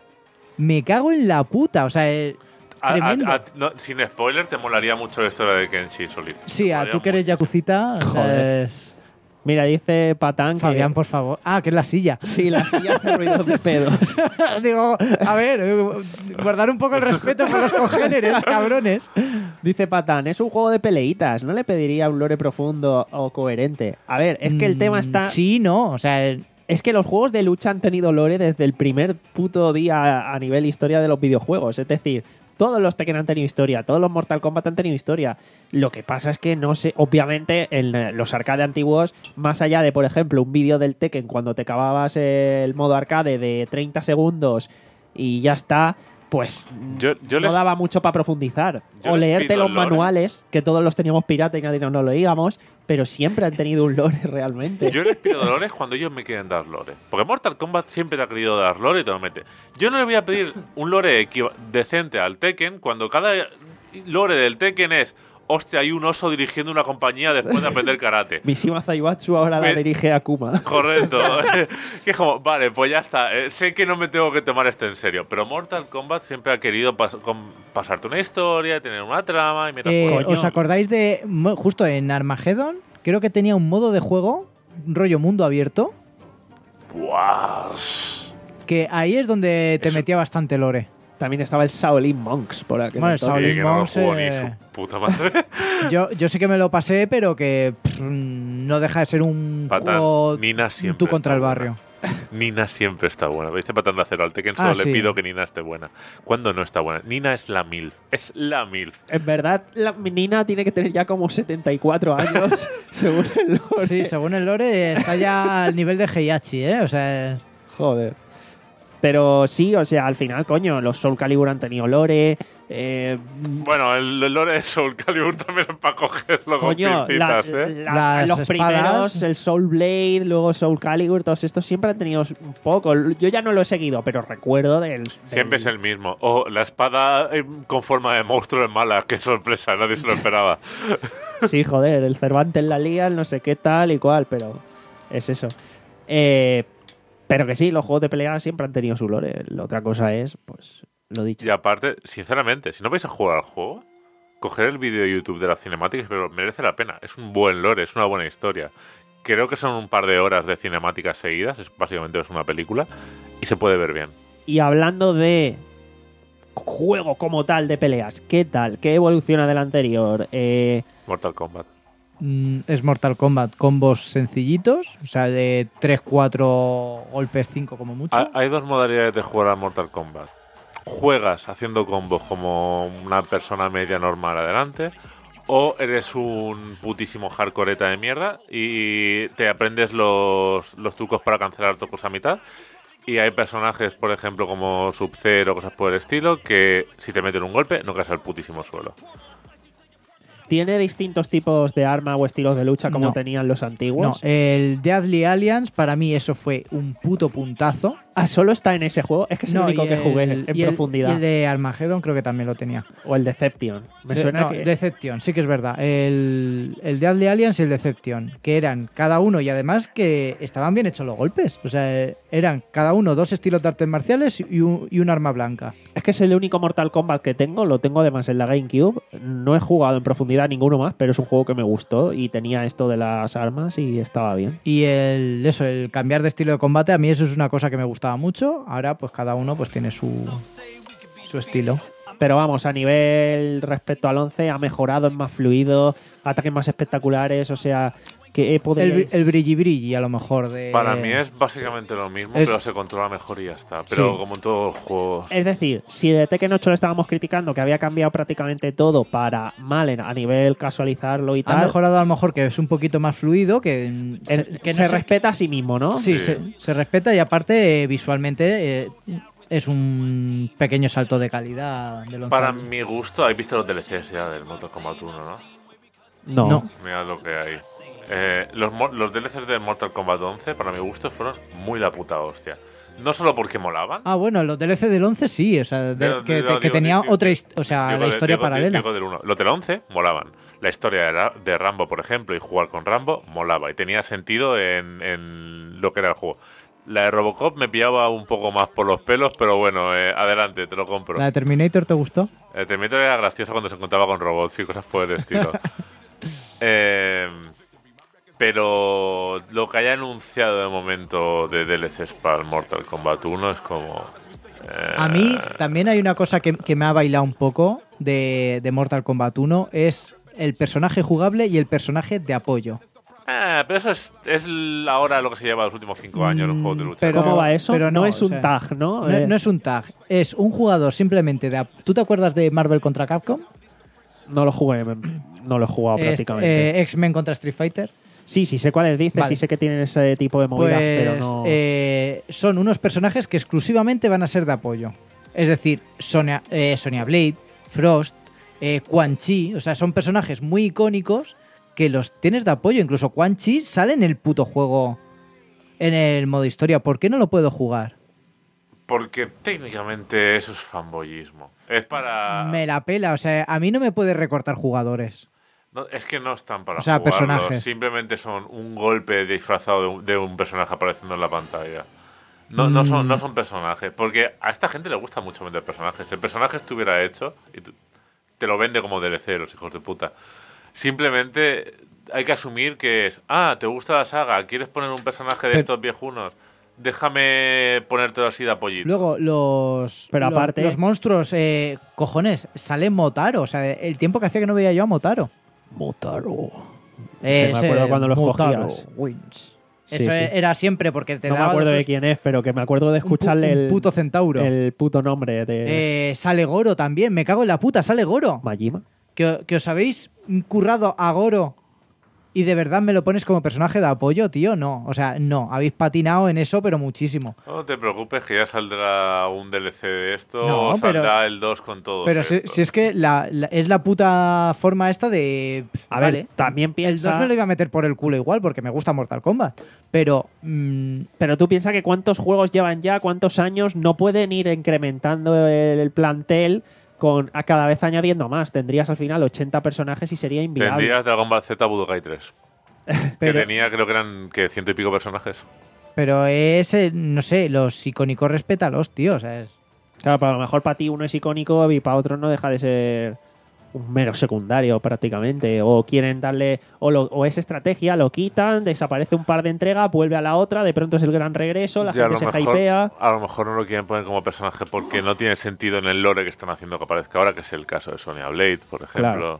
me cago en la puta. O sea, eh, A- a- tremendo. a- no, sin spoiler, te molaría mucho la historia de Kenshi solito. Sí, Te a molaría tú que eres mucho. yakucita, o sea, Joder. es- Mira, dice Patán que... Fabián, por favor. Ah, que es la silla. Sí, la silla hace ruidos de pedos. Digo, a ver, eh, guardar un poco el respeto por los congéneres, cabrones. Dice Patán, es un juego de peleitas, no le pediría un lore profundo o coherente. A ver, es que el Mm, tema está... Sí, no, o sea, el- Es que los juegos de lucha han tenido lore desde el primer puto día a nivel historia de los videojuegos. Es decir, todos los Tekken han tenido historia, todos los Mortal Kombat han tenido historia. Lo que pasa es que no sé, obviamente en eh, los arcade antiguos, más allá de, por ejemplo, un vídeo del Tekken cuando te acababas el modo arcade de treinta segundos y ya está, pues Yo, yo no les, daba mucho para profundizar. yo O les leerte pido los el lore. manuales, que todos los teníamos pirata y nadie nos lo leíamos, pero siempre han tenido un lore realmente. yo les pido lores cuando ellos me quieren dar lore. Porque Mortal Kombat siempre te ha querido dar lore y te lo mete. Yo no le voy a pedir un lore equiva- decente al Tekken cuando cada lore del Tekken es, hostia, hay un oso dirigiendo una compañía después de aprender karate. Mishima Zaibatsu ahora la Me- dirige a Kuma. Correcto. Que es como, vale, pues ya está. Eh, sé que no me tengo que tomar esto en serio, pero Mortal Kombat siempre ha querido pas- com- pasarte una historia, tener una trama y mira, eh, pues, coño. ¿os acordáis de mo- justo en Armageddon? Creo que tenía un modo de juego, rollo mundo abierto, ¡buah! que ahí es donde te Eso- metía bastante lore. También estaba el Shaolin Monks por aquel Bueno, el entonces. Shaolin Sí, que no lo Monks, jugó eh, ni su puta madre. Yo, yo sí que me lo pasé, pero que pff, no deja de ser un Patán, juego Nina siempre tú contra el está barrio. Nina siempre está buena. Me dice Patán de Acero, al Tekken solo Ah, le sí. pido que Nina esté buena. ¿Cuándo no está buena? Nina es la MILF. Es la MILF. En verdad, la Nina tiene que tener ya como setenta y cuatro años, según el lore. Sí, según el lore está ya al nivel de Heihachi, ¿eh? O sea, Joder. Pero sí, o sea, al final, coño, los Soul Calibur han tenido lore. Eh, Bueno, el, el lore de Soul Calibur también es para cogerlo coño, con la- pincitas, ¿eh? la- Las los espadas. primeros, el Soul Blade, luego Soul Calibur, todos estos siempre han tenido un poco. Yo ya no lo he seguido, pero recuerdo del. del- Siempre es el mismo. O la espada eh, con forma de monstruo es mala. Qué sorpresa, nadie se lo esperaba. Sí, joder, el Cervantes la lía, el no sé qué tal y cual, pero es eso. Eh, pero que sí, los juegos de pelea siempre han tenido su lore. La otra cosa es, pues, lo dicho. Y aparte, sinceramente, si no vais a jugar al juego, coger el vídeo de YouTube de las cinemáticas, pero merece la pena. Es un buen lore, es una buena historia. Creo que son un par de horas de cinemáticas seguidas, es básicamente es una película, y se puede ver bien. Y hablando de juego como tal de peleas, ¿qué tal? ¿Qué evoluciona del anterior? Eh, Mortal Kombat. mm, es Mortal Kombat, combos sencillitos, o sea, de tres, cuatro golpes, cinco como mucho. Ha- Hay dos modalidades de jugar a Mortal Kombat. Juegas haciendo combos como una persona media normal adelante, o eres un putísimo hardcoreta de mierda y te aprendes los, los trucos para cancelar tocos a mitad. Y hay personajes, por ejemplo, como Sub-Zero, cosas por el estilo, que si te meten un golpe no caes al putísimo suelo. ¿Tiene distintos tipos de arma o estilos de lucha como No. tenían los No, antiguos? el Deadly Alliance, para mí eso fue un puto puntazo. Ah, solo está en ese juego. Es que es el No, único y que jugué el- en, en y el- profundidad. Y el de Armageddon creo que también lo tenía. O el Deception. Me De- suena no, que. Deception, sí que es verdad. El, el Deadly Alliance y el Deception, que eran cada uno y además que estaban bien hechos los golpes. O sea, eran cada uno dos estilos de artes marciales y un, y un arma blanca. Es que es el único Mortal Kombat que tengo. Lo tengo además en la GameCube. No he jugado en profundidad ninguno más, pero es un juego que me gustó y tenía esto de las armas y estaba bien. Y el, eso, el cambiar de estilo de combate, a mí eso es una cosa que me gustaba mucho. Ahora pues cada uno pues tiene su, su estilo. Pero vamos, a nivel respecto al once ha mejorado, es más fluido, ataques más espectaculares, o sea, que podría... El, bri- el brilli brilli a lo mejor de... Para mí es básicamente lo mismo, es- pero se controla mejor y ya está. Pero Sí. como en todos los juegos... Es decir, si de Tekken ocho le estábamos criticando que había cambiado prácticamente todo para mal en- a nivel casualizarlo y Ha tal, mejorado a lo mejor que es un poquito más fluido, que, en- se, que no se sé- respeta a sí mismo, ¿no? Sí, Sí. Se, se respeta y aparte eh, visualmente eh, es un pequeño salto de calidad de lo Para que- mi gusto, ¿habéis visto los D L Cs ya del Mortal Kombat uno, no? No. No. Mirad lo que hay. Eh, los, mo- los D L Cs de Mortal Kombat once, para mi gusto, fueron muy la puta hostia. No solo porque molaban. Ah, bueno, los D L C del once sí, o sea, de- Pero, que, digo, que digo, tenía digo, otra his- o sea, digo la de- historia digo- paralela. digo del uno. Los del once molaban. La historia de, Ra- de Rambo, por ejemplo, y jugar con Rambo molaba. Y tenía sentido en, en lo que era el juego. La de Robocop me pillaba un poco más por los pelos, pero bueno, eh, adelante, te lo compro. ¿La de Terminator te gustó? El Terminator era gracioso cuando se encontraba con robots y cosas por el estilo. Eh, pero lo que haya anunciado de momento de D L Cs para el Mortal Kombat uno es como... eh, A mí también hay una cosa que, que me ha bailado un poco de, de Mortal Kombat uno, es el personaje jugable y el personaje de apoyo. eh, pero eso es, es ahora lo que se lleva los últimos cinco años en los Mm, juegos de lucha. pero- ¿Cómo va eso? pero no, no, es o un sea, tag, ¿no? No, Eh, no es un tag, es un jugador simplemente de... ap- ¿Tú te acuerdas de Marvel contra Capcom? no lo jugué, no lo he jugado Es, prácticamente. eh, X-Men contra Street Fighter. sí, sí sé cuáles dices, vale. sí sé que tienen ese tipo de movidas, Pues pero no... eh, son unos personajes que exclusivamente van a ser de apoyo. Es decir, Sonya, eh, Sonya Blade, Frost, eh, Quan Chi, o sea, son personajes muy icónicos que los tienes de apoyo. Incluso Quan Chi sale en el puto juego en el modo historia. ¿Por qué no lo puedo jugar? Porque técnicamente eso es fanboyismo. Es para... Me la pela, o sea, a mí no me puede recortar jugadores. No, es que no están para O sea, jugarlos, personajes. simplemente son un golpe disfrazado de un, de un personaje apareciendo en la pantalla. No, no, son, Mm. no son personajes, porque a esta gente le gusta mucho vender personajes. Si el personaje estuviera hecho, y tú- te lo vende como D L C, los hijos de puta. Simplemente hay que asumir que es, ah, ¿te gusta la saga? ¿Quieres poner un personaje de Pero- estos viejunos? déjame ponértelo así de apoyito. Luego, los, Pero los, aparte- los monstruos, eh, cojones, sale Motaro. O sea, el tiempo que hacía que no veía yo a Motaro. Motaro. Eh, me acuerdo ese cuando los Motaro cogías. wins. Sí, Eso sí. era siempre porque te No me daba acuerdo esos- de quién es, pero que me acuerdo de un pu- escucharle un el puto centauro. el puto nombre de Eh, sale Goro también. Me cago en la puta, sale Goro. Majima. Que, que os habéis currado a Goro y de verdad me lo pones como personaje de apoyo, tío. No, o sea, no. Habéis patinado en eso, pero muchísimo. No te preocupes, que ya saldrá un D L C de esto, No, o saldrá pero- el dos con todo. Pero si, si es que la, la- es la puta forma esta de... pff, A vale, ver, también el piensa... dos me lo iba a meter por el culo igual porque me gusta Mortal Kombat. Pero... mm, Pero tú piensas que cuántos juegos llevan ya, cuántos años, no pueden ir incrementando el, el plantel con a cada vez añadiendo más. Tendrías al final ochenta personajes y sería inviable. Tendrías Dragon Ball Z Budokai tres. pero, Que tenía, creo que eran que ciento y pico personajes. pero es... eh, no sé, los icónicos respétalos, tío. O sea, es- Claro, pero a lo mejor para ti uno es icónico y para otro no deja de ser un mero secundario prácticamente. O quieren darle, o, lo- o es estrategia, lo quitan, desaparece un par de entregas, vuelve a la otra, de pronto es el gran regreso, la Y a gente lo se mejor- hypea. A lo mejor no lo quieren poner como personaje porque no tiene sentido en el lore que están haciendo que aparezca ahora, que es el caso de Sonya Blade, por ejemplo. Claro.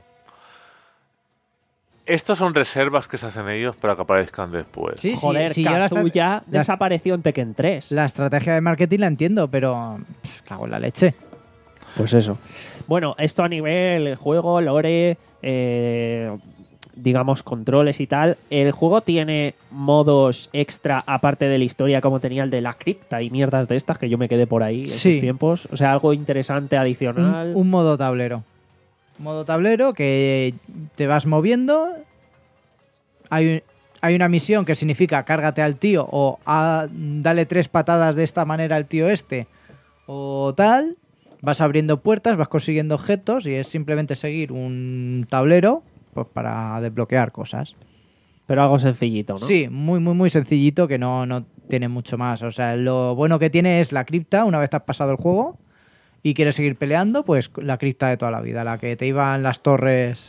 Estos son reservas que se hacen ellos para que aparezcan después. sí, sí, Joder, sí, yo la, estra- Kazuya la- desapareció en Tekken tres. la estrategia de marketing la entiendo, pero... pff, cago en la leche. Pues eso. Bueno, esto a nivel juego, lore, eh, digamos controles y tal. El juego tiene modos extra aparte de la historia como tenía el de la cripta y mierdas de estas que yo me quedé por ahí en Sí. esos tiempos. O sea, algo interesante Un, adicional. un modo tablero. Modo tablero que te vas moviendo. Hay, un- hay una misión que significa cárgate al tío o "Ah, dale tres patadas de esta manera al tío este o tal. Vas abriendo puertas, vas consiguiendo objetos y es simplemente seguir un tablero pues, para desbloquear cosas. Pero algo sencillito, ¿no? Sí, muy, muy, muy sencillito que no, no tiene mucho más. O sea, lo bueno que tiene es la cripta una vez te has pasado el juego y quieres seguir peleando, pues la cripta de toda la vida, la que te iban las torres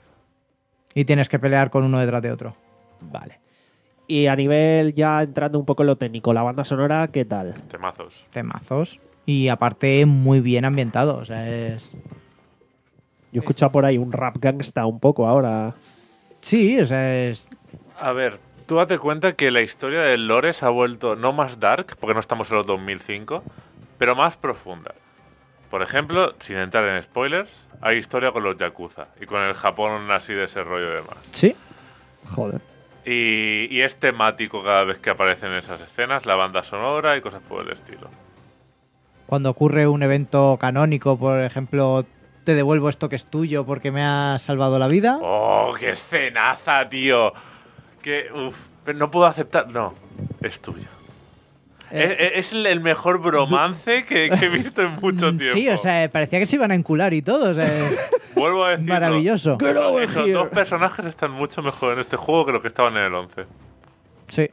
y tienes que pelear con uno detrás de otro. Vale. Y a nivel ya entrando un poco en lo técnico, la banda sonora, ¿qué tal? Temazos. Temazos. Y aparte muy bien ambientado. O sea, es... Yo he escuchado por ahí un rap gangsta un poco ahora. Sí, o sea, es... A ver, tú date cuenta que la historia del lore se ha vuelto no más dark, porque no estamos en los dos mil cinco, pero más profunda. Por ejemplo, sin entrar en spoilers, hay historia con los Yakuza y con el Japón así de ese rollo de más. Sí. Joder. Y, y es temático cada vez que aparecen esas escenas, la banda sonora y cosas por el estilo. Cuando ocurre un evento canónico, por ejemplo, te devuelvo esto que es tuyo porque me has salvado la vida. ¡Oh, qué escenaza, tío! Que, uf, pero no puedo aceptar... No, es tuyo. Eh, es es el, el mejor bromance que, que he visto en mucho mm, tiempo. Sí, o sea, parecía que se iban a encular y todo. O sea, Vuelvo a decirlo. maravilloso. Get over Esos here. dos personajes están mucho mejor en este juego que lo que estaban en el once. Sí.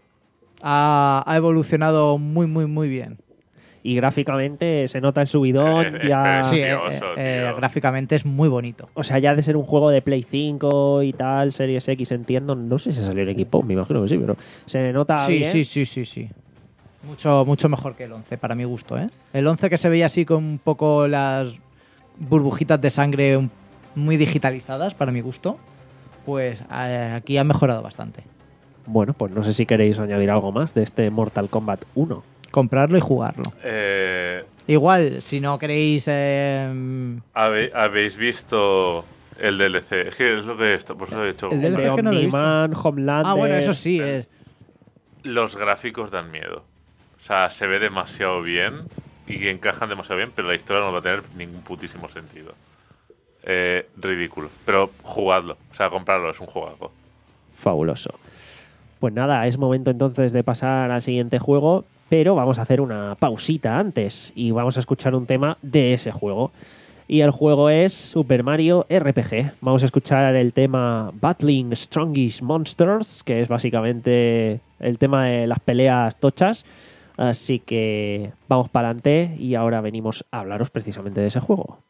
Ha, ha evolucionado muy, muy, muy bien. Y gráficamente se nota el subidón. Eh, ya... eh, Sí, eh, Precioso, eh, tío. gráficamente es muy bonito. O sea, ya de ser un juego de Play cinco y tal, Series X, entiendo. No sé si salió en equipo, me imagino que sí, pero se nota Sí, bien. sí, sí, sí, sí. Mucho, mucho mejor que el once, para mi gusto, ¿eh? El once que se veía así con un poco las burbujitas de sangre un- muy digitalizadas, para mi gusto, pues eh, aquí ha mejorado bastante. Bueno, pues no sé si queréis añadir algo más de este Mortal Kombat uno. Comprarlo y jugarlo. Eh, Igual, si no queréis... eh, habe- ¿Habéis visto el D L C? Es que es lo que esto, pues lo he hecho. El D L C De es que no lo he visto. Omni-Man, Homelander... Ah, bueno, eso sí. eh, es- Los gráficos dan miedo. O sea, se ve demasiado bien y encajan demasiado bien, pero la historia no va a tener ningún putísimo sentido. Eh, ridículo. Pero jugadlo. O sea, comprarlo, es un juego. Fabuloso. Pues nada, es momento entonces de pasar al siguiente juego, pero vamos a hacer una pausita antes y vamos a escuchar un tema de ese juego. Y el juego es Super Mario R P G. Vamos a escuchar el tema Battling Strongest Monsters, que es básicamente el tema de las peleas tochas. Así que vamos para adelante y ahora venimos a hablaros precisamente de ese juego.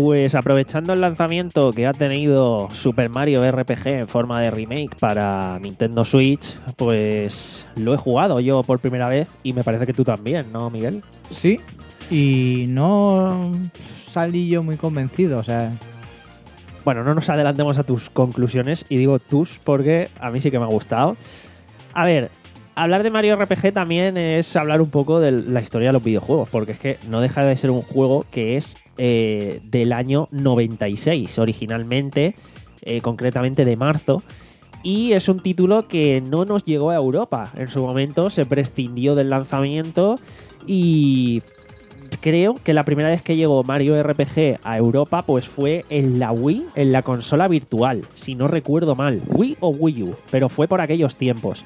Pues aprovechando el lanzamiento que ha tenido Super Mario R P G en forma de remake para Nintendo Switch, pues lo he jugado yo por primera vez y me parece que tú también, ¿no, Miguel? Sí, y no salí yo muy convencido, o sea... Bueno, no nos adelantemos a tus conclusiones y digo tus porque a mí sí que me ha gustado. A ver, hablar de Mario R P G también es hablar un poco de la historia de los videojuegos, porque es que no deja de ser un juego que es eh, del año noventa y seis originalmente, eh, concretamente de marzo, y es un título que no nos llegó a Europa. En su momento se prescindió del lanzamiento y... creo que la primera vez que llegó Mario R P G a Europa pues fue en la Wii, en la consola virtual, si no recuerdo mal, Wii o Wii U, pero fue por aquellos tiempos.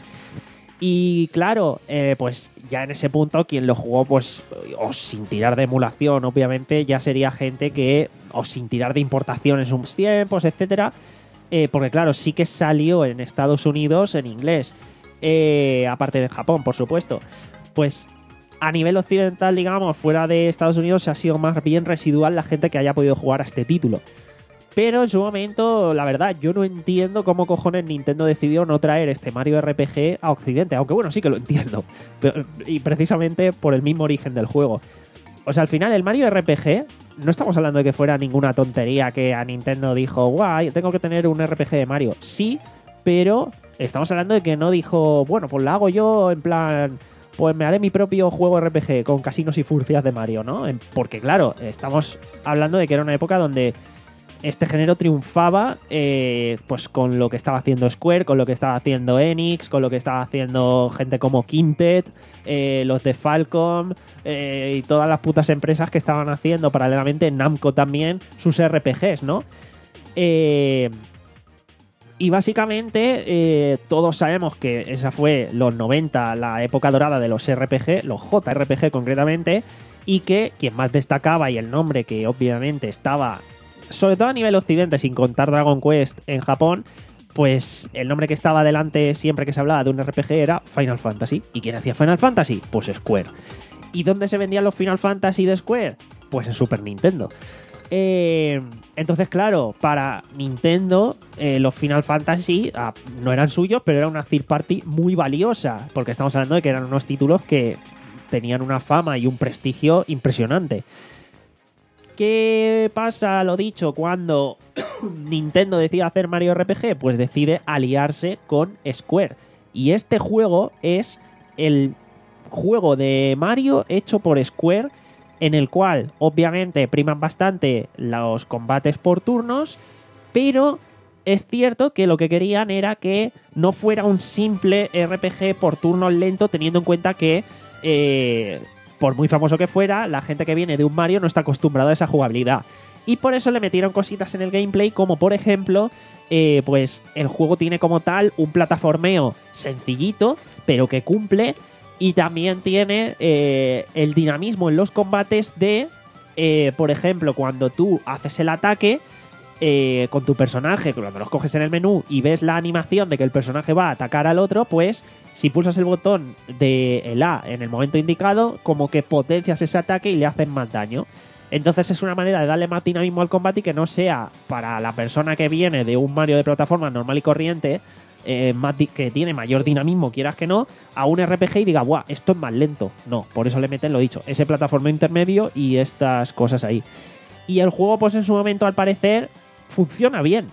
Y claro, eh, pues ya en ese punto quien lo jugó pues o sin tirar de emulación, obviamente, ya sería gente que, o sin tirar de importación en sus tiempos, etcétera, eh, porque claro, sí que salió en Estados Unidos en inglés, eh, aparte de Japón, por supuesto. Pues a nivel occidental, digamos, fuera de Estados Unidos, ha sido más bien residual la gente que haya podido jugar a este título. Pero en su momento, la verdad, yo no entiendo cómo cojones Nintendo decidió no traer este Mario R P G a Occidente. Aunque bueno, sí que lo entiendo. Pero, y precisamente por el mismo origen del juego. O sea, al final, el Mario R P G, no estamos hablando de que fuera ninguna tontería que a Nintendo dijo, guay, tengo que tener un R P G de Mario. Sí, pero estamos hablando de que no dijo, bueno, pues lo hago yo en plan... pues me haré mi propio juego R P G con casinos y furcias de Mario, ¿no? Porque claro, estamos hablando de que era una época donde este género triunfaba eh, pues con lo que estaba haciendo Square, con lo que estaba haciendo Enix, con lo que estaba haciendo gente como Quintet, eh, los de Falcom eh, y todas las putas empresas que estaban haciendo paralelamente, Namco también, sus R P Gs, ¿no? Eh... Y básicamente eh, todos sabemos que esa fue los noventa, la época dorada de los R P G, los J R P G concretamente, y que quien más destacaba y el nombre que obviamente estaba, sobre todo a nivel occidente, sin contar Dragon Quest en Japón, pues el nombre que estaba delante siempre que se hablaba de un R P G era Final Fantasy. ¿Y quién hacía Final Fantasy? Pues Square. ¿Y dónde se vendían los Final Fantasy de Square? Pues en Super Nintendo. Eh, entonces, claro, para Nintendo eh, los Final Fantasy ah, no eran suyos, pero era una third party muy valiosa, porque estamos hablando de que eran unos títulos que tenían una fama y un prestigio impresionante. ¿Qué pasa, lo dicho, cuando Nintendo decide hacer Mario R P G? Pues decide aliarse con Square. Y este juego es el juego de Mario hecho por Square, en el cual obviamente priman bastante los combates por turnos, pero es cierto que lo que querían era que no fuera un simple R P G por turnos lento, teniendo en cuenta que, eh, por muy famoso que fuera, la gente que viene de un Mario no está acostumbrada a esa jugabilidad. Y por eso le metieron cositas en el gameplay, como por ejemplo, eh, pues el juego tiene como tal un plataformeo sencillito, pero que cumple. Y también tiene eh, el dinamismo en los combates de, eh, por ejemplo, cuando tú haces el ataque eh, con tu personaje, cuando los coges en el menú y ves la animación de que el personaje va a atacar al otro, pues si pulsas el botón del A en el momento indicado, como que potencias ese ataque y le haces más daño. Entonces es una manera de darle más dinamismo al combate y que no sea para la persona que viene de un Mario de plataforma normal y corriente, Eh, más que tiene mayor dinamismo, quieras que no, a un R P G y diga, ¡buah! Esto es más lento. No, por eso le meten, lo dicho, ese plataforma intermedio y estas cosas ahí. Y el juego, pues en su momento, al parecer, funciona bien.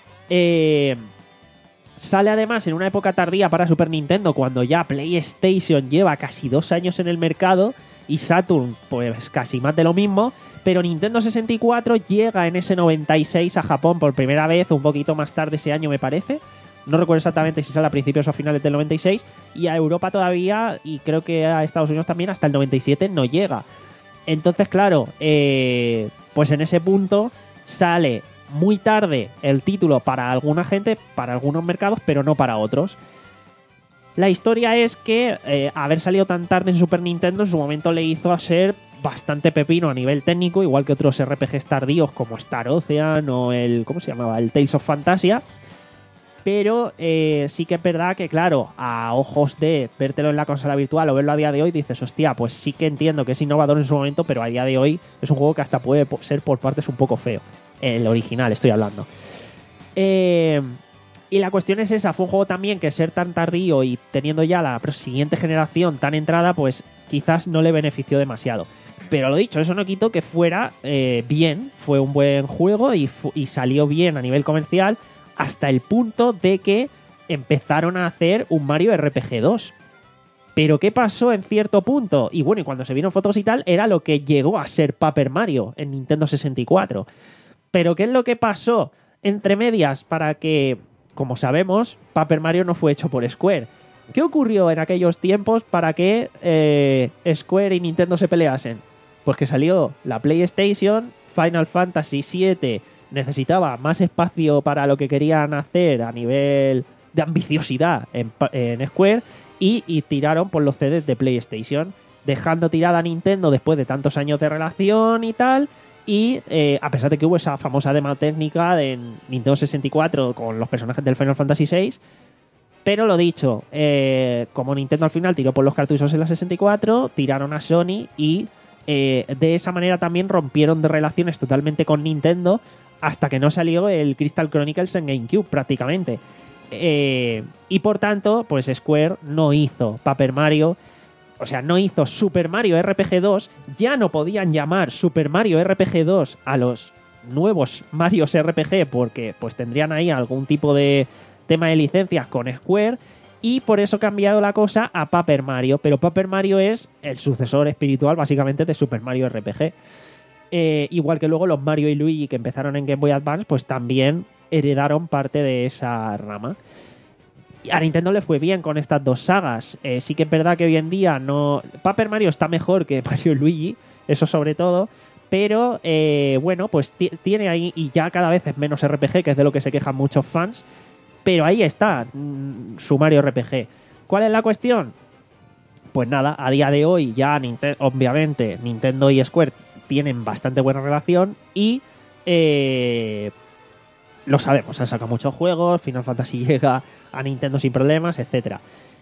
Eh, sale además en una época tardía para Super Nintendo, cuando ya PlayStation lleva casi dos años en el mercado y Saturn, pues casi más de lo mismo. Pero Nintendo sesenta y cuatro llega en ese noventa y seis a Japón por primera vez, un poquito más tarde ese año, me parece. No recuerdo exactamente si sale a principios o a finales del noventa y seis. Y a Europa todavía, y creo que a Estados Unidos también, hasta el noventa y siete no llega. Entonces, claro, eh, pues en ese punto sale muy tarde el título para alguna gente, para algunos mercados, pero no para otros. La historia es que eh, haber salido tan tarde en Super Nintendo en su momento le hizo a ser bastante pepino a nivel técnico, igual que otros R P Gs tardíos como Star Ocean o el... ¿cómo se llamaba? El Tales of Fantasia. Pero eh, sí que es verdad que, claro, a ojos de vértelo en la consola virtual o verlo a día de hoy, dices, hostia, pues sí que entiendo que es innovador en su momento, pero a día de hoy es un juego que hasta puede ser por partes un poco feo. El original, estoy hablando. Eh, y la cuestión es esa, fue un juego también que ser tan tardío y teniendo ya la siguiente generación tan entrada, pues quizás no le benefició demasiado. Pero lo dicho, eso no quitó que fuera eh, bien, fue un buen juego y, y salió bien a nivel comercial, hasta el punto de que empezaron a hacer un Mario R P G dos. Pero ¿qué pasó en cierto punto? Y bueno, y cuando se vieron fotos y tal, era lo que llegó a ser Paper Mario en Nintendo sesenta y cuatro. Pero ¿qué es lo que pasó entre medias para que, como sabemos, Paper Mario no fue hecho por Square? ¿Qué ocurrió en aquellos tiempos para que eh, Square y Nintendo se peleasen? Pues que salió la PlayStation, Final Fantasy siete necesitaba más espacio para lo que querían hacer a nivel de ambiciosidad en, en Square y, y tiraron por los C Ds de PlayStation, dejando tirada a Nintendo después de tantos años de relación y tal. Y eh, a pesar de que hubo esa famosa demo técnica de Nintendo sesenta y cuatro con los personajes del Final Fantasy seis, pero lo dicho, eh, como Nintendo al final tiró por los cartuchos en la sesenta y cuatro, tiraron a Sony y eh, de esa manera también rompieron de relaciones totalmente con Nintendo hasta que no salió el Crystal Chronicles en GameCube prácticamente. Eh, y por tanto, pues Square no hizo Paper Mario, o sea, no hizo Super Mario R P G dos, ya no podían llamar Super Mario R P G dos a los nuevos Marios R P G porque pues tendrían ahí algún tipo de tema de licencias con Square y por eso ha cambiado la cosa a Paper Mario, pero Paper Mario es el sucesor espiritual básicamente de Super Mario R P G. Eh, igual que luego los Mario y Luigi que empezaron en Game Boy Advance, pues también heredaron parte de esa rama. Y a Nintendo le fue bien con estas dos sagas. Eh, sí que es verdad que hoy en día no. Paper Mario está mejor que Mario y Luigi, eso sobre todo. Pero eh, bueno, pues tiene ahí, y ya cada vez es menos R P G, que es de lo que se quejan muchos fans. Pero ahí está, mmm, su Mario R P G. ¿Cuál es la cuestión? Pues nada, a día de hoy ya Nintendo, obviamente Nintendo y Square tienen bastante buena relación y eh, lo sabemos, han sacado muchos juegos, Final Fantasy llega a Nintendo sin problemas, etcétera.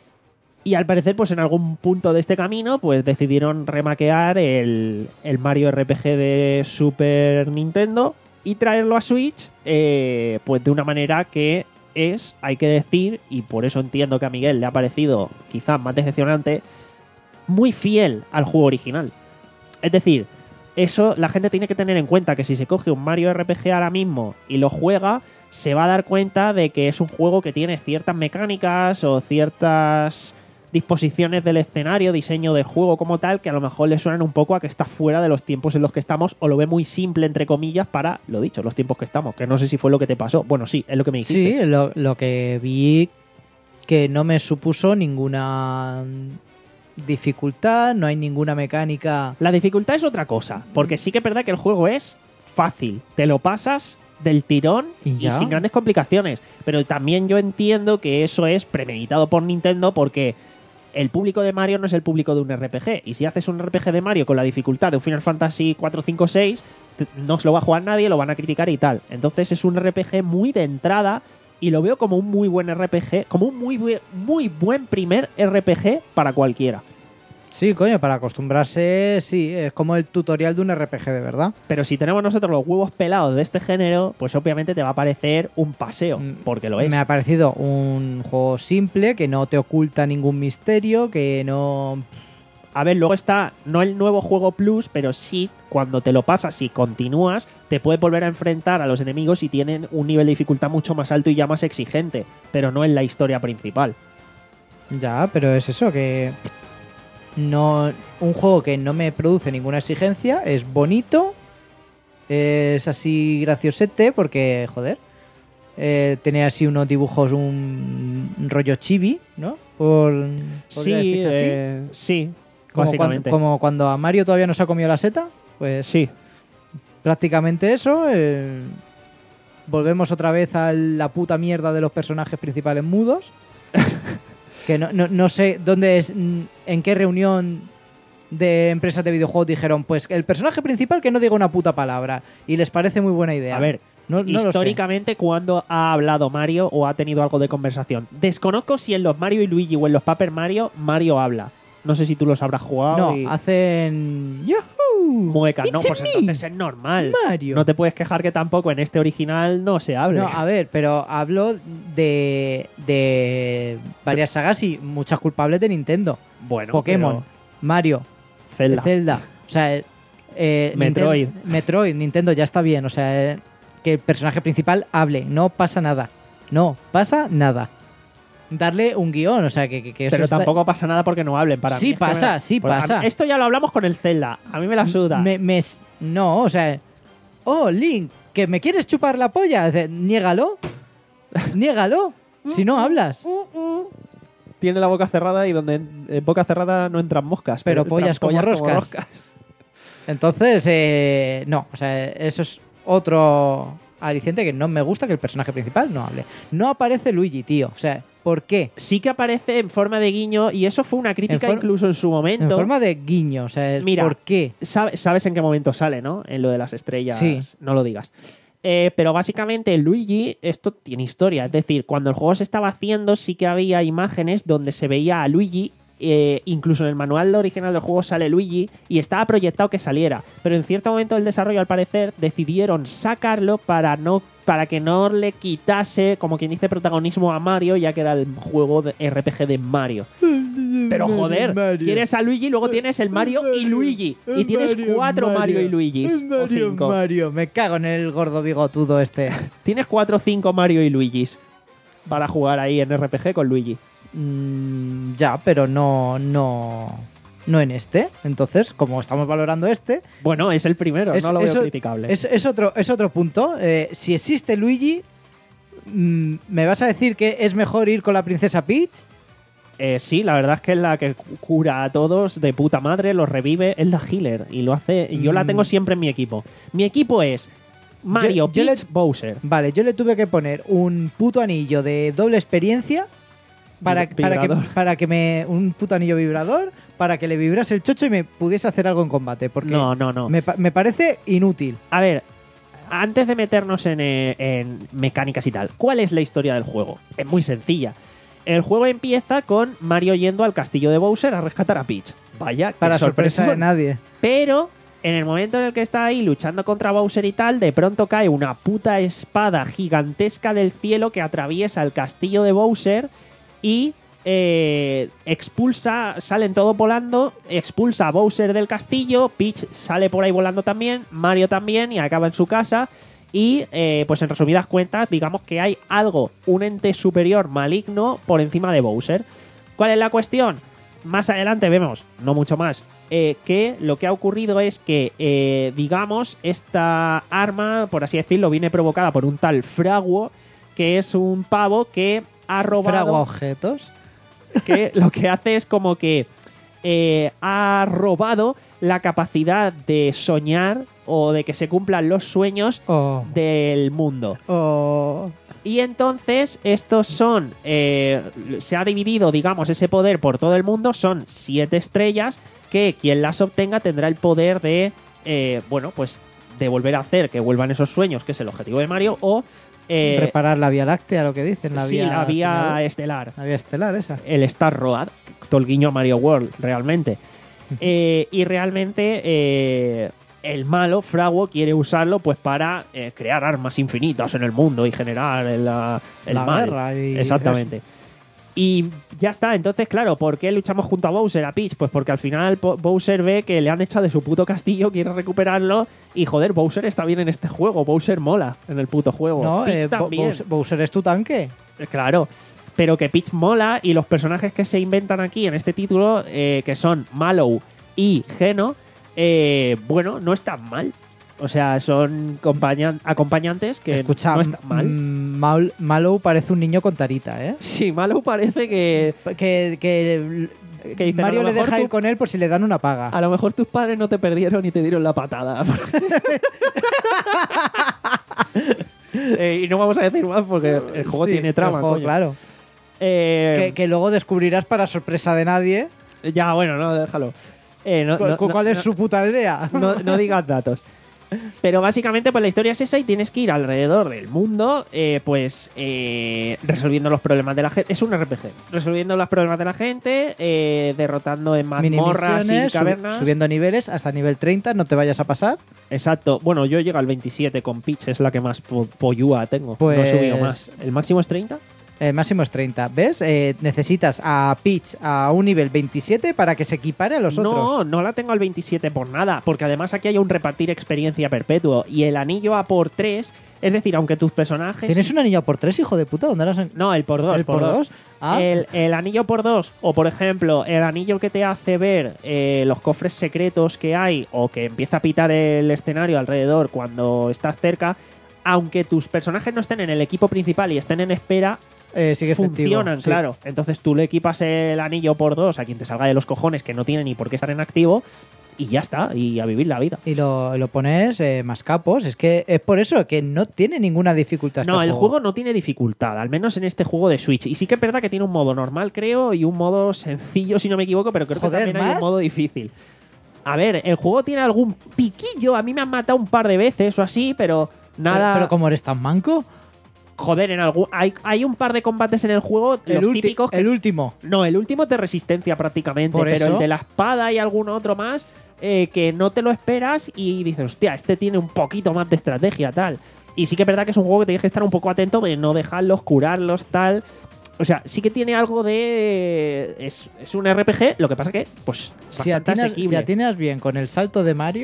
Y al parecer, pues en algún punto de este camino, pues decidieron remakear el, el Mario R P G de Super Nintendo y traerlo a Switch, eh, pues de una manera que es, hay que decir, y por eso entiendo que a Miguel le ha parecido quizás más decepcionante, muy fiel al juego original. Es decir, eso la gente tiene que tener en cuenta que si se coge un Mario R P G ahora mismo y lo juega, se va a dar cuenta de que es un juego que tiene ciertas mecánicas o ciertas disposiciones del escenario, diseño del juego como tal, que a lo mejor le suenan un poco a que está fuera de los tiempos en los que estamos o lo ve muy simple, entre comillas, para, lo dicho, los tiempos que estamos, que no sé si fue lo que te pasó. Bueno, sí, es lo que me dijiste. Sí, lo, lo que vi que no me supuso ninguna dificultad, no hay ninguna mecánica. La dificultad es otra cosa, porque sí que es verdad que el juego es fácil, te lo pasas del tirón y, y sin grandes complicaciones, pero también yo entiendo que eso es premeditado por Nintendo porque el público de Mario no es el público de un R P G, y si haces un R P G de Mario con la dificultad de un Final Fantasy cuatro, cinco, seis, no se lo va a jugar nadie, lo van a criticar y tal. Entonces es un R P G muy de entrada y lo veo como un muy buen R P G, como un muy, muy buen primer R P G para cualquiera. Sí, coño, para acostumbrarse, sí, es como el tutorial de un R P G de verdad. Pero si tenemos nosotros los huevos pelados de este género, pues obviamente te va a parecer un paseo, porque lo es. Me ha parecido un juego simple, que no te oculta ningún misterio, que no... A ver, luego está, no el nuevo juego Plus, pero sí, cuando te lo pasas y continúas, te puedes volver a enfrentar a los enemigos y tienen un nivel de dificultad mucho más alto y ya más exigente, pero no en la historia principal. Ya, pero es eso, que... No, un juego que no me produce ninguna exigencia, es bonito, es así graciosete porque, joder, eh, tiene así unos dibujos, un rollo chibi, ¿no? Por, sí, así. Eh, sí, como básicamente. Cuando, como cuando a Mario todavía no se ha comido la seta, pues sí, prácticamente eso. Eh, volvemos otra vez a la puta mierda de los personajes principales mudos. Que no, no, no sé dónde es, en qué reunión de empresas de videojuegos dijeron, pues el personaje principal que no diga una puta palabra, y les parece muy buena idea. A ver, No, no lo sé. históricamente cuando ha hablado Mario o ha tenido algo de conversación. Desconozco si en los Mario y Luigi o en los Paper Mario, Mario habla. No sé si tú los habrás jugado. No, y... hacen... ¡Yahoo! muecas. No, It's pues me, entonces es normal. Mario. No te puedes quejar que tampoco en este original no se hable. No, a ver, pero hablo de, de varias sagas y muchas culpables de Nintendo. bueno, Pokémon, pero Mario, Zelda. Zelda. O sea, eh, Metroid. Ninten- Metroid, Nintendo ya está bien. O sea, eh, que el personaje principal hable. No pasa nada. No pasa nada. Darle un guión, o sea, que, que, que eso Pero está- tampoco pasa nada porque no hablen. Para Sí mí es que me pasa, la- sí Pues a mí- pasa. Esto ya lo hablamos con el Zelda. A mí me la suda. Me, me s- no, o sea, oh, Link, que me quieres chupar la polla. Dice, niégalo. Niégalo. Si no hablas. Tiene la boca cerrada y donde en boca cerrada no entran moscas. Pero entran pollas como roscas. roscas. Entonces, eh, no, o sea, eso es otro aliciente que no me gusta que el personaje principal no hable. No aparece Luigi, tío. O sea, ¿por qué? Sí que aparece en forma de guiño y eso fue una crítica En for- incluso en su momento. En forma de guiño, o sea, Mira, ¿por qué? Sabe- ¿Sabes en qué momento sale, no? En lo de las estrellas. Sí. No lo digas. Eh, pero básicamente Luigi, esto tiene historia. Es decir, cuando el juego se estaba haciendo, sí que había imágenes donde se veía a Luigi. Eh, incluso en el manual original del juego sale Luigi y estaba proyectado que saliera. Pero en cierto momento del desarrollo, al parecer, decidieron sacarlo para no para que no le quitase, como quien dice, protagonismo a Mario, ya que era el juego de R P G de Mario. Pero joder, Mario. quieres a Luigi, luego tienes el Mario y Luigi. Y tienes cuatro Mario y Luigis. O cinco. Mario, me cago en el gordo bigotudo este. Tienes cuatro o cinco Mario y Luigis para jugar ahí en R P G con Luigi. Mm, ya, pero no, no, no en este. Entonces, como estamos valorando este, Bueno, es el primero, Es- no lo veo eso- criticable. es, es otro, es otro punto. Eh, si existe Luigi, mm, ¿me vas a decir que es mejor ir con la princesa Peach? Eh, sí, la verdad es que es la que cura a todos de puta madre, los revive, es la healer y lo hace. y Yo la Mm. tengo siempre en mi equipo. Mi equipo es Mario, Yo- yo Peach, le- Bowser. Vale, yo le tuve que poner un puto anillo de doble experiencia para, Vi- para, que, vibrador. para que me. Un puto anillo vibrador para que le vibrase el chocho y me pudiese hacer algo en combate. Porque No, no, no. me, pa- me parece inútil. A ver, antes de meternos en, eh, en mecánicas y tal, ¿cuál es la historia del juego? Es muy sencilla. El juego empieza con Mario yendo al castillo de Bowser a rescatar a Peach. Vaya, qué Para sorpresa de sorpresón. nadie. Pero en el momento en el que está ahí luchando contra Bowser y tal, de pronto cae una puta espada gigantesca del cielo que atraviesa el castillo de Bowser y eh, expulsa, salen todos volando, expulsa a Bowser del castillo, Peach sale por ahí volando también, Mario también y acaba en su casa. Y eh, pues en resumidas cuentas, digamos que hay algo, un ente superior maligno por encima de Bowser. ¿Cuál es la cuestión? Más adelante vemos, no mucho más, eh, que lo que ha ocurrido es que, eh, digamos, esta arma, por así decirlo, viene provocada por un tal Fraguo, que es un pavo que ha robado... Fragua objetos. que lo que hace es como que eh, ha robado la capacidad de soñar o de que se cumplan los sueños Oh, del mundo. oh. Y entonces estos son, eh, se ha dividido, digamos, ese poder por todo el mundo, son siete estrellas que quien las obtenga tendrá el poder de, eh, bueno, pues de volver a hacer que vuelvan esos sueños, que es el objetivo de Mario, o... eh, Reparar la Vía Láctea, lo que dicen. La sí, vía la vía soñadora. estelar. La vía estelar, esa. El Star Road, todo el guiño a Mario World, realmente. Eh, y realmente eh, el malo, Fraguo, quiere usarlo pues para eh, crear armas infinitas en el mundo y generar el, la- el La mal. guerra y Exactamente. Y ya está, entonces claro, ¿por qué luchamos junto a Bowser, a Peach? Pues porque al final Po- Bowser ve que le han echado de su puto castillo, quiere recuperarlo y joder, Bowser está bien en este juego, Bowser mola en el puto juego. No, Peach eh, Bo- también. Bowser, Bowser es tu tanque. Eh, Claro, pero que Peach mola y los personajes que se inventan aquí en este título, eh, que son Mallow y Geno, eh, bueno, no están mal. O sea, son compañan- acompañantes que Escucha, no están mal. mm, Mal- Mallow parece un niño con tarita, ¿eh? Sí, Mallow parece que Que, que Que dicen, Mario a lo le mejor deja tú- ir con él por si le dan una paga. a lo mejor tus padres no te perdieron y te dieron la patada. Eh, y no vamos a decir más porque el juego Sí, tiene trama. el juego, coño. claro. Eh, Que, que luego descubrirás para sorpresa de nadie Ya, bueno, no, déjalo. Eh, no- cu- no- cu- cuál no- es su puta idea. no, no digas datos. Pero básicamente pues la historia es esa y tienes que ir alrededor del mundo eh, pues eh, resolviendo los problemas de la gente. Es un R P G. Resolviendo los problemas de la gente, eh, derrotando en mazmorras y Minimisiones, cavernas. sub- subiendo niveles hasta nivel treinta, no te vayas a pasar. Exacto. Bueno, yo llego al veintisiete con Peach, es la que más po pollúa tengo. Pues- No he subido más. ¿El máximo es treinta? El máximo es treinta. ¿Ves? Eh, necesitas a Peach a un nivel veintisiete para que se equipare a los no, otros. no la tengo al veintisiete por nada, porque además aquí hay un repartir experiencia perpetuo y el anillo a por tres, es decir, aunque tus personajes... ¿Tienes un anillo por tres, hijo de puta? ¿Dónde lo has en- No, el por dos. ¿El por dos? Ah. El, el anillo por dos, o por ejemplo, el anillo que te hace ver eh, los cofres secretos que hay, o que empieza a pitar el escenario alrededor cuando estás cerca, aunque tus personajes no estén en el equipo principal y estén en espera, Eh, sigue efectivo, funcionan, sí. claro. Entonces tú le equipas el anillo por dos a quien te salga de los cojones, que no tiene ni por qué estar en activo, y ya está, y a vivir la vida. Y lo, lo pones eh, más capos. Es que es por eso que no tiene ninguna dificultad. No, este el juego no tiene dificultad, al menos en este juego de Switch. Y sí que es verdad que tiene un modo normal, creo, y un modo sencillo, si no me equivoco, pero creo Joder, que también hay ¿más? un modo difícil. A ver, el juego tiene algún piquillo. A mí me han matado un par de veces o así, pero nada. Pero, pero como eres tan manco, Joder, en algún hay, hay un par de combates en el juego, el, los ulti- típicos. que- el último. No, el último es de resistencia prácticamente, Por pero eso. el de la espada y algún otro más eh, que no te lo esperas y dices, hostia, este tiene un poquito más de estrategia, tal. Y sí que es verdad que es un juego que tienes que estar un poco atento de no dejarlos, curarlos, tal. O sea, sí que tiene algo de... Es, es un R P G, lo que pasa que, pues, Si bastante atinas, asequible. si atinas bien con el salto de Mario,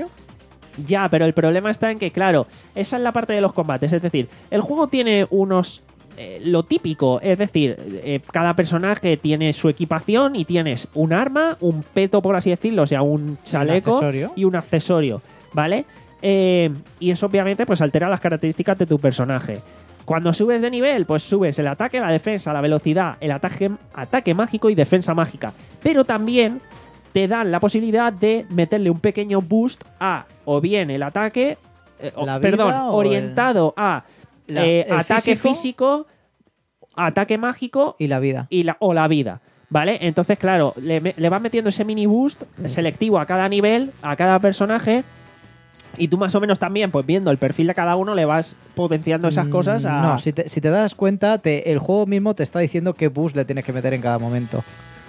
Ya, pero el problema está en que, claro, esa es la parte de los combates. Es decir, el juego tiene unos... eh, lo típico, es decir, eh, cada personaje tiene su equipación y tienes un arma, un peto, por así decirlo, o sea, un chaleco accesorio. y un accesorio, ¿vale? Eh, y eso obviamente pues altera las características de tu personaje. Cuando subes de nivel, pues subes el ataque, la defensa, la velocidad, el ataque, ataque mágico y defensa mágica. Pero también te dan la posibilidad de meterle un pequeño boost a o bien el ataque, eh, o- ¿La vida perdón, o orientado a La- eh, el ataque físico? físico, ataque mágico y la vida. y la, o la vida. ¿Vale? Entonces, claro, le, me- le vas metiendo ese mini boost selectivo a cada nivel, a cada personaje. Y tú más o menos también, pues viendo el perfil de cada uno, le vas potenciando esas Mm, cosas a... No, si te, si te das cuenta, te- el juego mismo te está diciendo qué boost le tienes que meter en cada momento.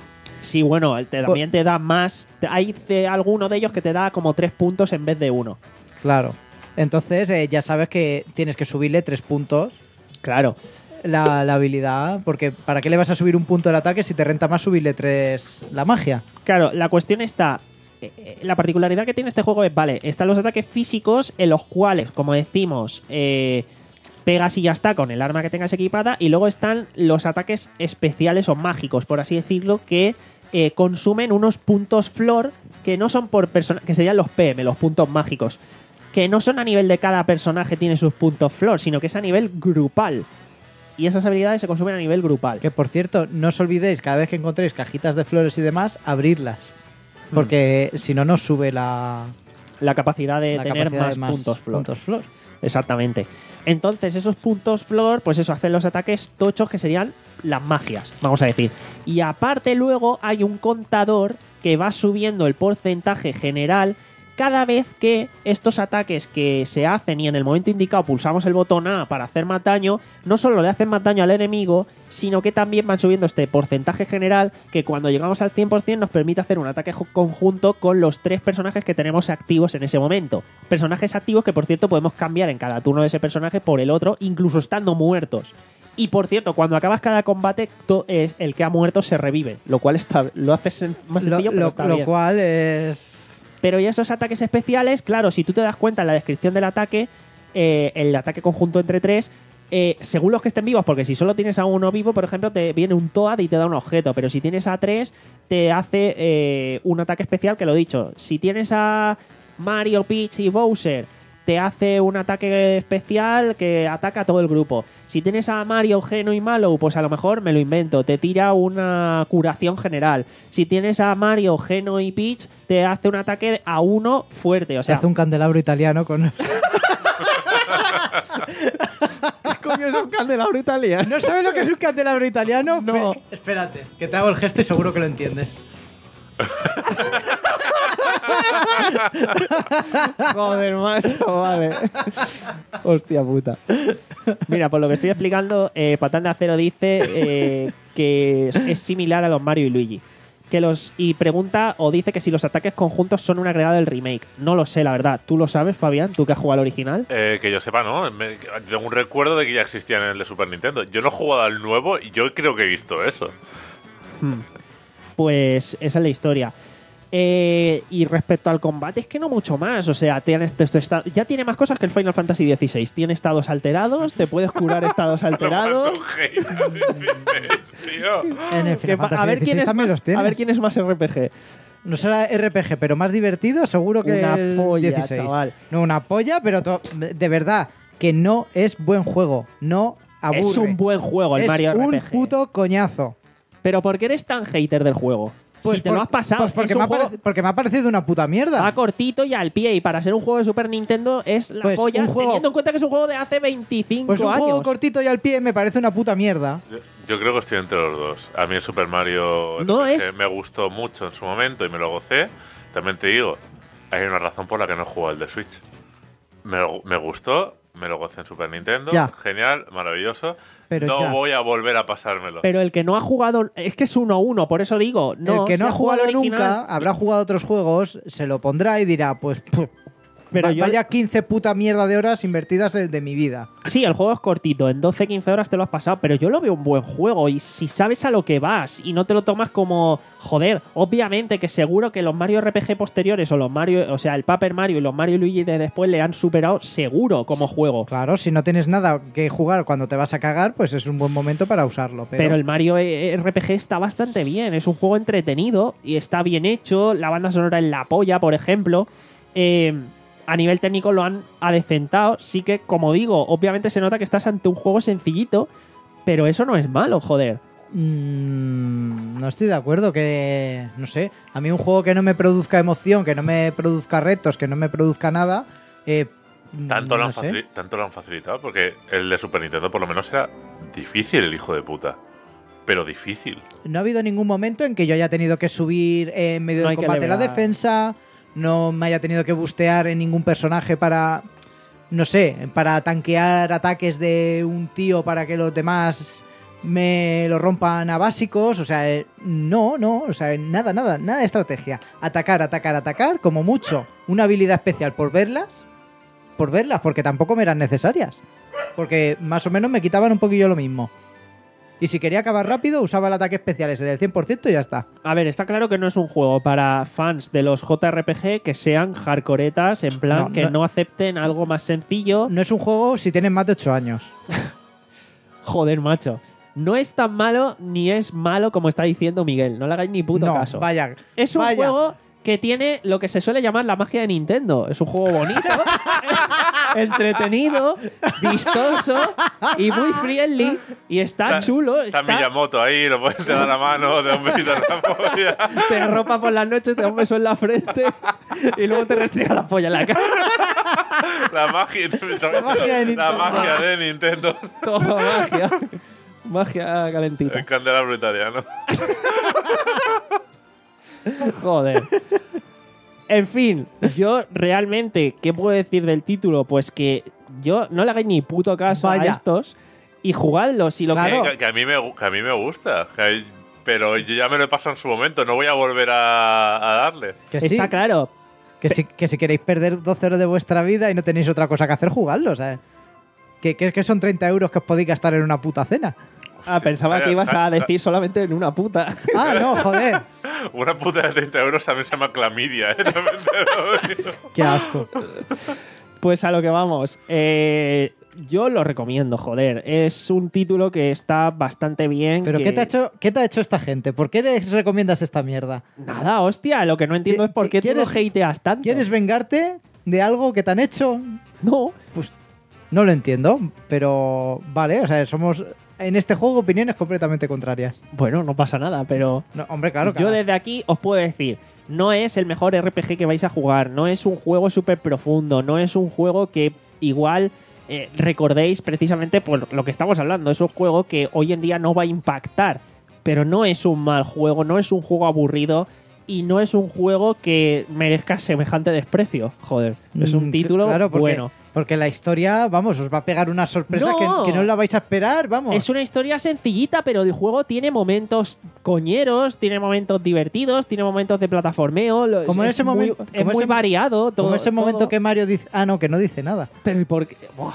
Sí, bueno, te, también te da más... te- Hay de- alguno de ellos que te da como tres puntos en vez de uno. Claro. Entonces eh, ya sabes que tienes que subirle tres puntos Claro. la, la habilidad, porque ¿para qué le vas a subir un punto el ataque si te renta más subirle tres la magia? Claro, la cuestión está... eh, eh, La particularidad que tiene este juego es, vale, están los ataques físicos en los cuales, como decimos, eh, pegas y ya está con el arma que tengas equipada, y luego están los ataques especiales o mágicos, por así decirlo, que eh, consumen unos puntos flor que no son por persona, que serían los P M, los puntos mágicos, que no son a nivel de cada personaje tiene sus puntos flor, sino que es a nivel grupal. Y esas habilidades se consumen a nivel grupal. Que por cierto, no os olvidéis, cada vez que encontréis cajitas de flores y demás, abrirlas. Porque si no, no sube la, La capacidad de la tener capacidad más, de más puntos flor. puntos flor. Exactamente. Entonces, esos puntos flor, pues eso, hacen los ataques tochos que serían las magias, vamos a decir. Y aparte, luego hay un contador que va subiendo el porcentaje general cada vez que estos ataques que se hacen y en el momento indicado pulsamos el botón A para hacer más daño, no solo le hacen más daño al enemigo, sino que también van subiendo este porcentaje general que cuando llegamos al cien por ciento nos permite hacer un ataque jo- conjunto con los tres personajes que tenemos activos en ese momento. Personajes activos que, por cierto, podemos cambiar en cada turno de ese personaje por el otro, incluso estando muertos. Y, por cierto, cuando acabas cada combate, to- es el que ha muerto se revive, lo cual está, lo hace sen- más Lo, sencillo, pero lo- está lo bien. cual es... Pero ya esos ataques especiales, claro, si tú te das cuenta en la descripción del ataque, eh, el ataque conjunto entre tres, eh, según los que estén vivos, porque si solo tienes a uno vivo, por ejemplo, te viene un Toad y te da un objeto, pero si tienes a tres, te hace eh, un ataque especial, que lo he dicho. Si tienes a Mario, Peach y Bowser, te hace un ataque especial que ataca a todo el grupo. Si tienes a Mario, Geno y Mallow, pues a lo mejor me lo invento, te tira una curación general. Si tienes a Mario, Geno y Peach, te hace un ataque a uno fuerte. O Se sea, hace un candelabro italiano con... ¿qué coño es un candelabro italiano? ¿No sabes lo que es un candelabro italiano? No. Pe- Espérate, que te hago el gesto y seguro que lo entiendes. Joder, macho, vale. Hostia puta. Mira, por lo que estoy explicando, eh, Patán de Acero dice eh, que es, es similar a los Mario y Luigi. Que los y pregunta o dice que si los ataques conjuntos son un agregado del remake. No lo sé, la verdad. ¿Tú lo sabes, Fabián? ¿Tú que has jugado al original? Eh, que yo sepa, no. Me- tengo un recuerdo de que ya existían en el de Super Nintendo. Yo no he jugado al nuevo y yo creo que he visto eso. Hmm. Pues esa es la historia. Eh, y respecto al combate, es que no mucho más. O sea, tiene este- este esta- ya tiene más cosas que el Final Fantasy dieciséis. Tiene estados alterados, te puedes curar estados alterados. Cuánto hate dices, tío. En el Que Final va- Fantasy a, ver quién dieciséis es también más, los tienes. a ver quién es más R P G. No será R P G, pero más divertido, seguro que Una el polla, dieciséis. chaval. No, una polla, pero to- de verdad, que no es buen juego. No aburre. Es un buen juego el Es Mario un R P G. puto coñazo. Pero ¿por qué eres tan hater del juego? si te por- lo has pasado, pues porque, es un me ha juego- parec- porque me ha parecido una puta mierda. va cortito y al pie. Y para ser un juego de Super Nintendo es la Pues polla, un juego- teniendo en cuenta que es un juego de hace veinticinco Pues un años. juego cortito y al pie me parece una puta mierda. Yo, yo creo que estoy entre los dos. A mí el Super Mario No R P G es- me gustó mucho en su momento y me lo gocé. También te digo, hay una razón por la que no he jugado el de Switch. Me, lo- me gustó, me lo gocé en Super Nintendo. Ya. Genial, maravilloso. Pero no ya. voy a volver a pasármelo. Pero el que no ha jugado, es que es uno a uno, por eso digo. No, el que si no ha jugado al original- nunca, habrá jugado otros juegos, se lo pondrá y dirá, pues, puf, Pero va- yo- vaya quince puta mierda de horas invertidas en- de mi vida. Sí, el juego es cortito, en doce quince horas te lo has pasado, pero yo lo veo un buen juego y si sabes a lo que vas y no te lo tomas como, joder, obviamente que seguro que los Mario R P G posteriores o los Mario, o sea, el Paper Mario y los Mario y Luigi de después le han superado seguro como juego. Claro, si no tienes nada que jugar cuando te vas a cagar, pues es un buen momento para usarlo. Pero, Pero el Mario R P G está bastante bien, es un juego entretenido y está bien hecho, la banda sonora en la polla, por ejemplo. Eh, a nivel técnico lo han adecentado, sí que, como digo, obviamente se nota que estás ante un juego sencillito, pero eso no es malo, joder. Mm, no estoy de acuerdo que, no sé, a mí un juego que no me produzca emoción, que no me produzca retos, que no me produzca nada, eh, Tanto, lo no han sé. facili- tanto lo han facilitado porque el de Super Nintendo por lo menos era difícil, el hijo de puta. Pero difícil. No ha habido ningún momento en que yo haya tenido que subir en medio No del hay que combate la levelear. defensa, no me haya tenido que bustear en ningún personaje para, no sé, para tanquear ataques de un tío para que los demás me lo rompan a básicos. O sea, eh, no, no, o sea, nada, nada, nada de estrategia. Atacar, atacar, atacar, como mucho. Una habilidad especial por verlas, por verlas, porque tampoco me eran necesarias. Porque más o menos me quitaban un poquillo lo mismo. Y si quería acabar rápido, usaba el ataque especial ese del cien por ciento y ya está. A ver, está claro que no es un juego para fans de los J R P G que sean hardcoretas, en plan No, que no- no acepten algo más sencillo. No es un juego si tienes más de ocho años. Joder, macho. No es tan malo ni es malo como está diciendo Miguel. No le hagáis ni puto no, caso. vaya. Es un vaya. juego que tiene lo que se suele llamar la magia de Nintendo. Es un juego bonito, entretenido, vistoso y muy friendly. Y está, chulo. Está Está, Miyamoto ahí, lo puedes dar la mano, te da un besito en la polla. te arropa por las noches, te da un beso en la frente y luego te restriega la polla en la cara. La magia, La magia de la Nintendo. magia de Nintendo. Toma magia. Magia calentita. El candelabro italiano. Joder. En fin, yo realmente, ¿qué puedo decir del título? Pues que yo no le hagáis ni puto caso Vaya. a estos y jugadlos. Y lo Claro. que Que, que a mí me, gu- que a mí me gusta. que hay- pero yo ya me lo he pasado en su momento. No voy a volver a, a darle. Que sí, está claro. que, si, que si queréis perder doce horas de vuestra vida y no tenéis otra cosa que hacer, jugadlo, ¿sabes? Que, que, que son treinta euros que os podéis gastar en una puta cena. Ah, pensaba Calla, que ibas a calla. decir solamente en una puta. Ah, no, joder. Una puta de treinta euros también se llama clamidia. ¿eh? También te lo digo. Qué asco. Pues a lo que vamos. Eh, yo lo recomiendo, joder. Es un título que está bastante bien. Pero que- ¿qué te, ha hecho, ¿qué te ha hecho esta gente? ¿Por qué les recomiendas esta mierda? Nada, hostia. Lo que no entiendo ¿Qui- es por qué tú lo quieres- hateas tanto. ¿Quieres vengarte de algo que te han hecho? No. Pues no lo entiendo, pero vale, o sea, somos en este juego opiniones completamente contrarias. Bueno, no pasa nada, pero... No, hombre, claro, Yo cada- desde aquí os puedo decir, no es el mejor R P G que vais a jugar, no es un juego súper profundo, no es un juego que igual eh, recordéis precisamente por lo que estamos hablando. Es un juego que hoy en día no va a impactar, pero no es un mal juego, no es un juego aburrido y no es un juego que merezca semejante desprecio. Joder, es un Mm, título claro, porque, bueno. Porque la historia, vamos, os va a pegar una sorpresa No. que, que no la vais a esperar, vamos. Es una historia sencillita, pero el juego tiene momentos coñeros, tiene momentos divertidos, tiene momentos de plataformeo. lo- Como en es ese muy, momento- es como muy ese- variado. Todo, Como ese momento todo. que Mario dice... Ah, no, que no dice nada. Pero ¿y por qué? Buah.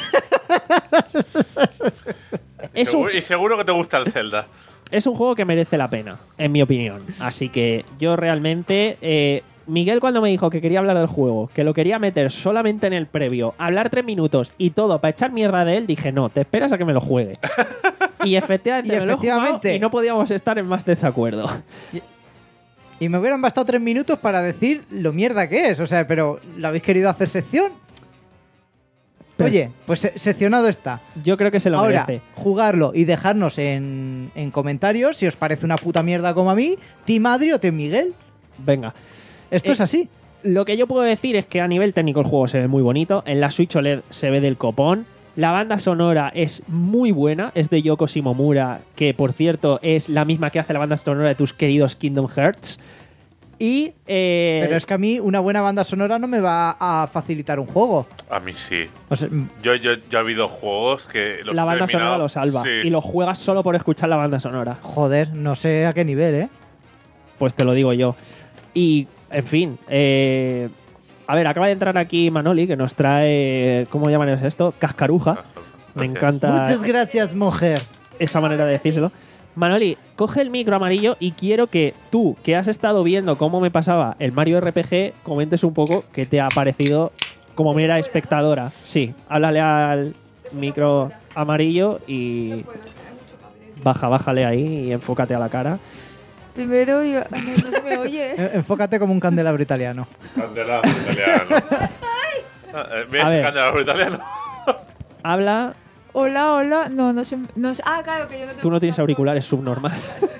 Es un, Seguro- Y seguro que te gusta el Zelda. es un juego que merece la pena, en mi opinión. Así que yo realmente... eh, Miguel cuando me dijo que quería hablar del juego, que lo quería meter solamente en el previo, hablar tres minutos y todo para echar mierda de él, dije, no, te esperas a que me lo juegue. Y efectivamente, Y me lo he jugado efectivamente. y no podíamos estar en más desacuerdo. Y me hubieran bastado tres minutos para decir lo mierda que es. O sea, pero ¿lo habéis querido hacer sección? Pero- Oye, pues se- seccionado está. Yo creo que se lo Ahora, merece. jugarlo y dejarnos en, en comentarios si os parece una puta mierda como a mí, Team Adri o Team Miguel. Venga. Esto Eh, es así. Lo que yo puedo decir es que a nivel técnico el juego se ve muy bonito. En la Switch O L E D se ve del copón. La banda sonora es muy buena. Es de Yoko Shimomura, que por cierto es la misma que hace la banda sonora de tus queridos Kingdom Hearts. Y. eh, Pero es que a mí una buena banda sonora no me va a facilitar un juego. A mí sí. O sea, mm, Yo, yo, yo he habido juegos que los la he banda terminado- sonora lo salva. Sí. Y lo juegas solo por escuchar la banda sonora. joder, no sé a qué nivel, ¿eh? Pues te lo digo yo. Y, en fin. eh, a ver, acaba de entrar aquí Manoli, que nos trae. ¿Cómo llaman esto? Cascaruja. Me Ok. encanta Muchas gracias, mujer. esa manera de decírselo. Manoli, coge el micro amarillo y quiero que tú, que has estado viendo cómo me pasaba el Mario R P G, comentes un poco qué te ha parecido como mera espectadora. Sí, háblale al micro amarillo y baja, bájale ahí y enfócate a la cara. Primero, yo, no, no se me oye. Eh, Enfócate como un candelabro italiano. Candelabro italiano. Ah, eh, ¿Ves A el ver. candelabro italiano? Habla, Hola, hola. No, no se, no se- Ah, claro, que yo no tengo. tú no tienes auriculares, subnormal.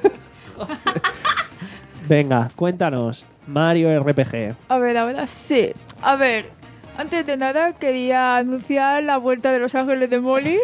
Venga, cuéntanos, Mario R P G. A ver, ahora sí. A ver, antes de nada quería anunciar la vuelta de Los Ángeles de Molly.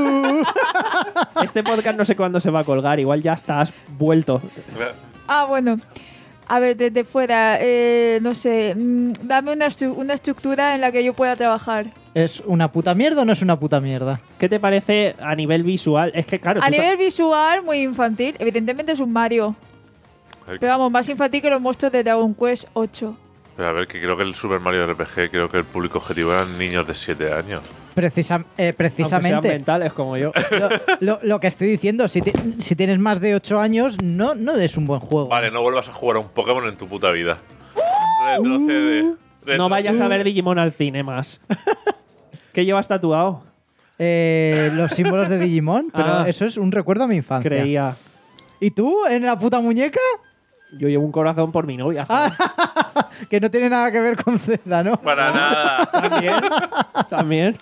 Este podcast no sé cuándo se va a colgar, igual ya estás vuelto. Ah, bueno. A ver, desde fuera, eh, no sé, mm, dame una, estru- una estructura en la que yo pueda trabajar. ¿Es una puta mierda o no es una puta mierda? ¿Qué te parece a nivel visual? Es que claro, A tú nivel visual, muy infantil. Evidentemente es un Mario. Pero vamos, más infantil que los monstruos de Dragon Quest ocho. Pero a ver, que creo que el Super Mario R P G, creo que el público objetivo eran niños de siete años. Precisa- eh, aunque sean precisamente. mentales como yo. Lo, lo- lo que estoy diciendo, si, ti- si tienes más de ocho años, no, no es un buen juego. Vale, no vuelvas a jugar a un Pokémon en tu puta vida. Retrocede. No Retro- vayas a ver Digimon al cine más. ¿Qué llevas tatuado? Eh, los símbolos de Digimon, pero Ah. eso es un recuerdo a mi infancia. Creía. ¿Y tú, en la puta muñeca? Yo llevo un corazón por mi novia. Que no tiene nada que ver con Zelda, ¿no? Para nada. También. También.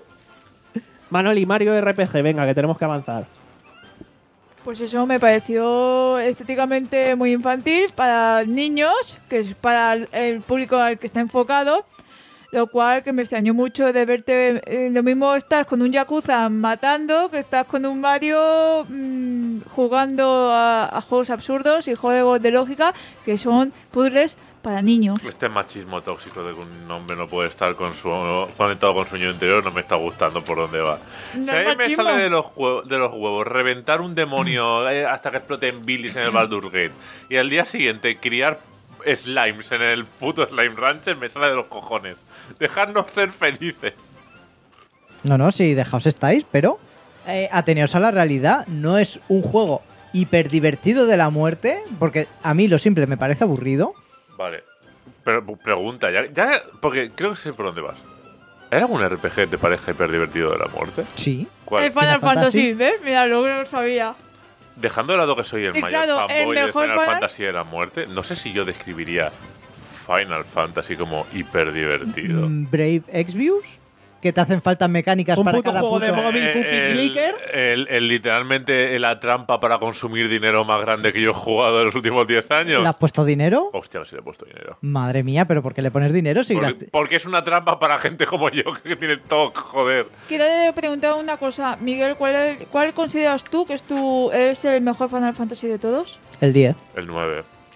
Manoli, Mario R P G, venga, que tenemos que avanzar. Pues eso me pareció estéticamente muy infantil para niños, que es para el público al que está enfocado, lo cual que me extrañó mucho de verte, eh, lo mismo estás con un Yakuza matando, que estás con un Mario mm, jugando a, a juegos absurdos y juegos de lógica, que son puzzles para niños. Este machismo tóxico de que un hombre no puede estar con su, conectado con su niño interior no me está gustando por dónde va. No Si a es mí me machismo. sale de los, huevos, de los huevos reventar un demonio eh, hasta que exploten bilis en el Baldur's Gate y al día siguiente criar slimes en el puto Slime Rancher, me sale de los cojones. Dejadnos ser felices. No, no, sí, dejaos estáis, pero eh, ateneos a la realidad. No es un juego hiper divertido de la muerte, porque a mí lo simple me parece aburrido. Vale. Pero pregunta, ya, ya porque creo que sé por dónde vas. ¿Hay algún R P G de pareja hiper divertido de la muerte? Sí. ¿Cuál? El Final Final Fantasy. Fantasy, ¿ves? Mira, lo que no sabía. Dejando de lado que soy el Y mayor claro, el fanboy de mejor Final Final- Fantasy de la muerte, no sé si yo describiría Final Fantasy como hiper divertido. Mm, Brave Exvius, que te hacen falta mecánicas Un para puto cada juego de puto... móvil. Cookie el, Clicker. el- el literalmente la trampa para consumir dinero más grande que yo he jugado en los últimos diez años. ¿Le has puesto dinero? Hostia, a ver si le he puesto dinero. Madre mía, pero ¿por qué le pones dinero si Porque, gasti- porque es una trampa para gente como yo que tiene todo, joder. Quiero preguntar una cosa, Miguel, ¿cuál, es- cuál consideras tú que es, tu, es el mejor Final Fantasy de todos? El diez. El nueve.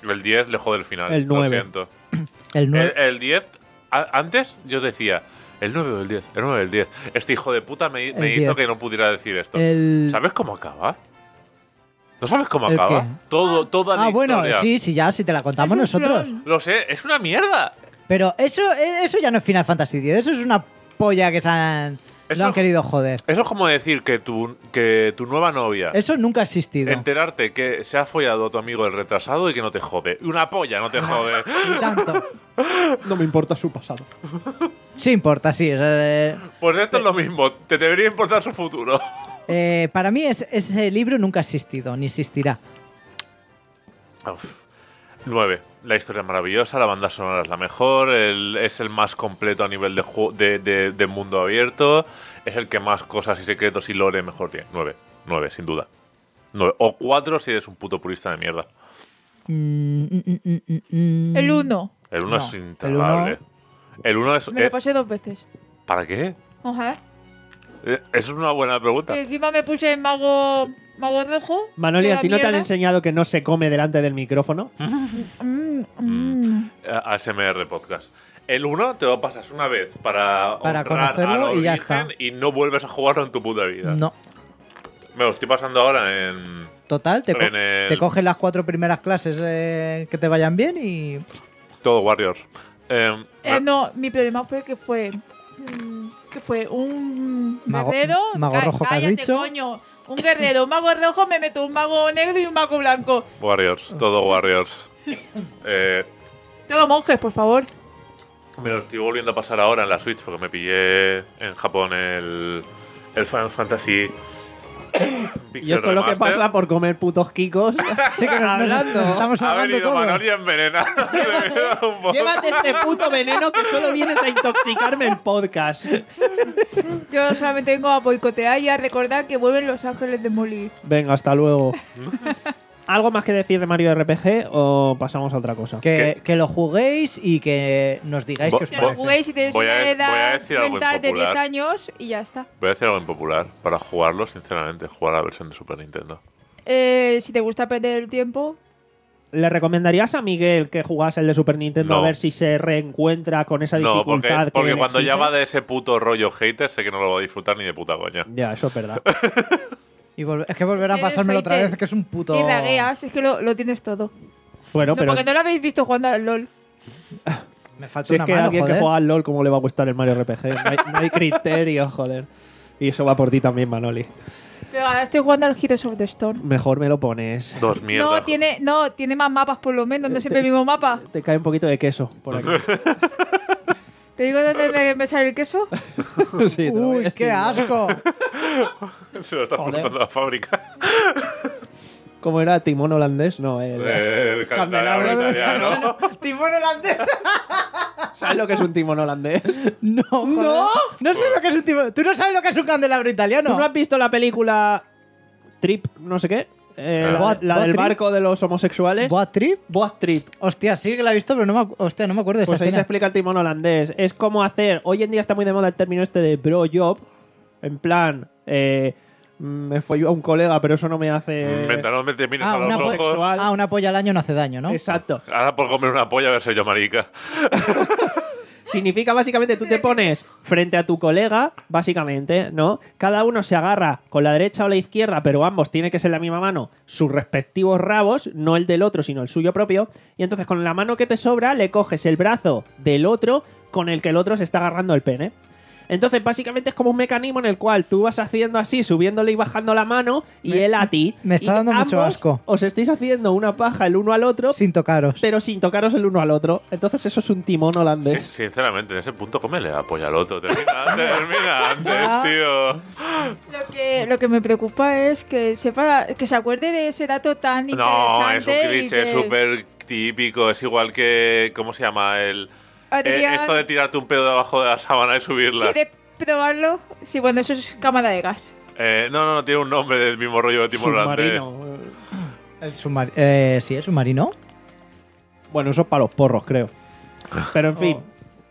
El diez le jode el final. El nueve. Lo siento. El nueve. El, el diez, a- antes yo decía el nueve o el diez, el nueve o el diez. Este hijo de puta me, me El hizo diez. que no pudiera decir esto. El- ¿Sabes cómo acaba? ¿No sabes cómo ¿El acaba? qué? Todo, toda la Ah, bueno, historia. sí, sí, ya, si te la contamos Es un nosotros. clon. Lo sé, es una mierda. Pero eso, eso ya no es Final Fantasy diez, eso es una polla que se han, Eso- lo han querido joder. Eso es como decir que tu, que tu nueva novia... Eso nunca ha existido. Enterarte que se ha follado a tu amigo el retrasado y que no te jode. Una polla no te jode. Ni tanto. No me importa su pasado. Sí importa, sí. es, eh, Pues esto es lo mismo. Te debería importar su futuro. eh, para mí es- ese libro nunca ha existido, ni existirá. Uf. nueve. La historia es maravillosa, la banda sonora es la mejor, el- es el más completo a nivel de, ju- de, de- de mundo abierto, es el que más cosas y secretos y lore mejor tiene. nueve. nueve, sin duda. nueve. O cuatro si eres un puto purista de mierda. Mm, mm, mm, mm, mm. El uno. El uno No, es el intragable. El uno es... Me lo eh, pasé dos veces. ¿Para qué? Ajá. Eh, Eso es una buena pregunta. Y encima me puse el mago, mago rojo. Manoli, ¿a toda ti no te han mierda. enseñado que no se come delante del micrófono? Mm, mm. Eh, A S M R Podcast. El uno te lo pasas una vez para, Para honrar conocerlo al y ya origen está. y no vuelves a jugarlo en tu puta vida. No. Me lo estoy pasando ahora en... Total, te, co- En el- te coges las cuatro primeras clases eh, que te vayan bien y. Todo Warriors. Eh, Eh, no, mi problema fue que fue. mm, que fue un Mago- guerrero. mago Cá- rojo que has cállate, dicho. coño. Un guerrero, un mago rojo, me meto un mago negro y un mago blanco. Warriors, todo Warriors. Eh, Todo monjes, por favor. me lo estoy volviendo a pasar ahora en la Switch porque me pillé en Japón el, el Final Fantasy. Y esto es lo que Remaster. pasa por comer putos kikos. Sí que nos, nos- nos estamos Ha ahogando venido todos. Manoli envenenado. Llévate este puto veneno que solo vienes a intoxicarme el podcast. Yo solamente vengo a boicotear y a recordar que vuelven los ángeles de Molly. Venga, hasta luego. ¿Algo más que decir de Mario R P G o pasamos a otra cosa? Que, ¿Qué? que lo juguéis y que nos digáis Bo- qué os Que bo- lo parece. juguéis y tenéis Voy a- una voy a edad decir algo mental de impopular. diez años y ya está. Voy a decir algo impopular. Para jugarlo, sinceramente, jugar a la versión de Super Nintendo. Eh, si te gusta perder el tiempo, ¿Le recomendarías a Miguel que jugase el de Super Nintendo No. a ver si se reencuentra con esa No, porque, dificultad? que porque le cuando ya exige? va de ese puto rollo hater, sé que no lo voy a disfrutar ni de puta coña. Ya, eso es verdad. Y volver- es que volver a Eres pasármelo otra hater vez, que es un puto. y lagueas, es que lo, lo tienes todo. Bueno, No, pero porque no lo habéis visto jugando al LOL. Me falta si es una que a mano, alguien joder. que juega al LOL, ¿cómo le va a gustar el Mario R P G? No hay, no hay criterio, joder. Y eso va por ti también, Manoli. Pero ahora estoy jugando al Heroes of the Storm. Mejor me lo pones. Dos mierdas. No tiene, no, tiene más mapas por lo menos, no siempre el mismo mapa. Te cae un poquito de queso por aquí. ¿Te digo dónde me, me sale el queso? Sí, te lo voy a Uy, decir. qué asco. Se lo está Joder. apuntando a la fábrica. ¿Cómo era? ¿Timón holandés? No, el... El candelabro Candelabro. italiano. Timón holandés. ¿Sabes lo que es un timón holandés? No, joder. No sé lo que es un timón. Tú no sabes lo que es un candelabro italiano. ¿Tú no has visto la película Trip, no sé qué? Eh, la, Boat- la Boat del Trip. barco de los homosexuales. ¿Boat Trip? Boat Trip. Hostia, sí que la he visto, pero no me, acu- hostia, no me acuerdo de Pues esa ahí se escena. explica el timón holandés. Es como hacer. Hoy en día está muy de moda el término este de bro job. En plan, eh, me fue yo a un colega, pero eso no me hace. Mientras no me te mires Ah, a los una po- ojos. sexual. Ah, una polla al año no hace daño, ¿no? Exacto. Ahora por comer una polla, a ver si yo marica. Significa básicamente tú te pones frente a tu colega, básicamente, ¿no? Cada uno se agarra con la derecha o la izquierda, pero ambos tienen que ser la misma mano, sus respectivos rabos, no el del otro, sino el suyo propio. Y entonces con la mano que te sobra le coges el brazo del otro con el que el otro se está agarrando el pene. Entonces, básicamente es como un mecanismo en el cual tú vas haciendo así, subiéndole y bajando la mano, y Me- él a ti. me está Y dando mucho ambos asco. Os estáis haciendo una paja el uno al otro, Sin tocaros. pero sin tocaros el uno al otro. Entonces, eso es un timón holandés. Sí, sinceramente, en ese punto, cómele la polla al otro. Termina, termina antes, tío. Lo que, lo que me preocupa es que sepa, que se acuerde de ese dato tan No, es interesante. un cliché y que- súper típico. Es igual que. ¿Cómo se llama? El. Adrián, eh, esto de tirarte un pedo debajo de la sábana y subirla. ¿quiere probarlo? Sí, bueno, eso es cámara de gas. Eh, no, no, no, tiene un nombre del mismo rollo de tipo holandés. Submarino. El submarino. Eh, sí, el submarino. Bueno, eso es para los porros, creo. Pero en fin. Oh.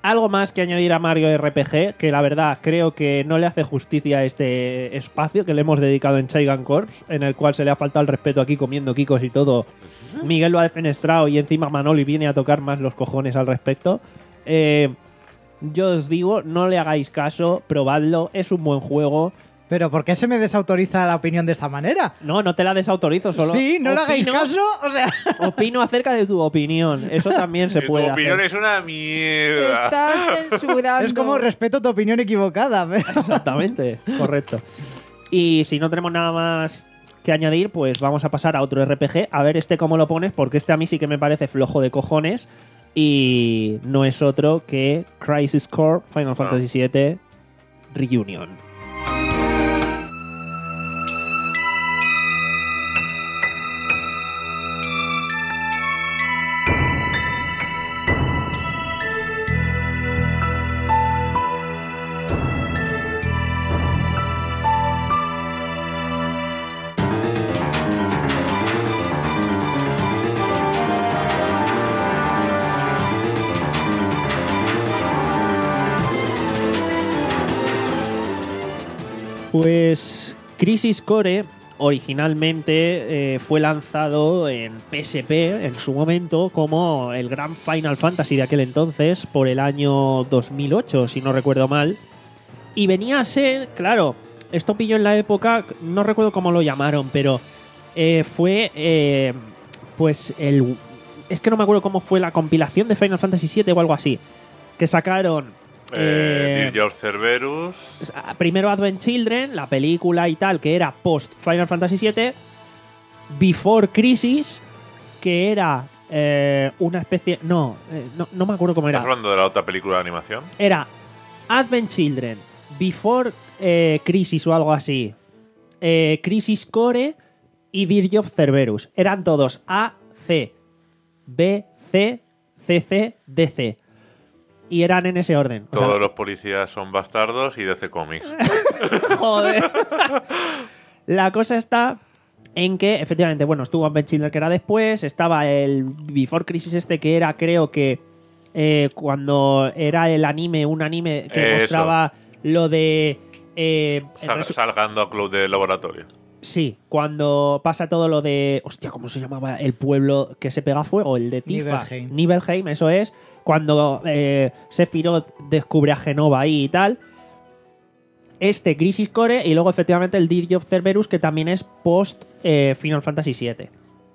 algo más que añadir a Mario R P G, que la verdad creo que no le hace justicia a este espacio que le hemos dedicado en Chaigan Corps, en el cual se le ha faltado el respeto aquí comiendo kikos y todo. Miguel lo ha defenestrado y encima Manoli viene a tocar más los cojones al respecto. Eh, yo os digo, no le hagáis caso, probadlo, es un buen juego. Pero ¿por qué se me desautoriza la opinión de esta manera? No, no te la desautorizo, solo Sí, no le hagáis opino- caso, o sea... Opino acerca de tu opinión, eso también se Tu puede opinión hacer. es una mierda. Estás censurando. Es como respeto tu opinión equivocada, pero... Exactamente, correcto. Y si no tenemos nada más que añadir, pues vamos a pasar a otro R P G. A ver este cómo lo pones, porque este a mí sí que me parece flojo de cojones. Y no es otro que Crisis Core Final Fantasy siete Reunion. Pues Crisis Core originalmente eh, fue lanzado en P S P en su momento como el gran Final Fantasy de aquel entonces, por el año dos mil ocho, si no recuerdo mal. Y venía a ser, claro, esto pilló en la época, no recuerdo cómo lo llamaron, pero eh, fue eh, pues el... Es que no me acuerdo cómo fue la compilación de Final Fantasy siete o algo así, que sacaron... Eh, eh, Dirge of Cerberus. Primero Advent Children, la película y tal, que era post Final Fantasy siete. Before Crisis, que era eh, una especie... No, eh, no, no me acuerdo cómo ¿Estás era. hablando de la otra película de animación? Era Advent Children, Before eh, Crisis o algo así. Eh, Crisis Core y Dirge of Cerberus. Eran todos A, C, B, C, C, C, D, C. Y eran en ese orden. O sea, Todos los policías son bastardos y D C Comics. joder. La cosa está en que, efectivamente, bueno, estuvo Advent Children, que era después, estaba el Before Crisis este, que era, creo que, eh, cuando era el anime, un anime que Eso. mostraba lo de... eh, el Sal- resu- salgando a Club de Laboratorio. sí, cuando pasa todo lo de... Hostia, ¿cómo se llamaba el pueblo que se pega fuego? El de Tifa. Nibelheim. Nibelheim, eso es. Cuando eh, Sephiroth descubre a Genova ahí y tal. Este Crisis Core y luego efectivamente el Dirge of Cerberus, que también es post eh, Final Fantasy siete,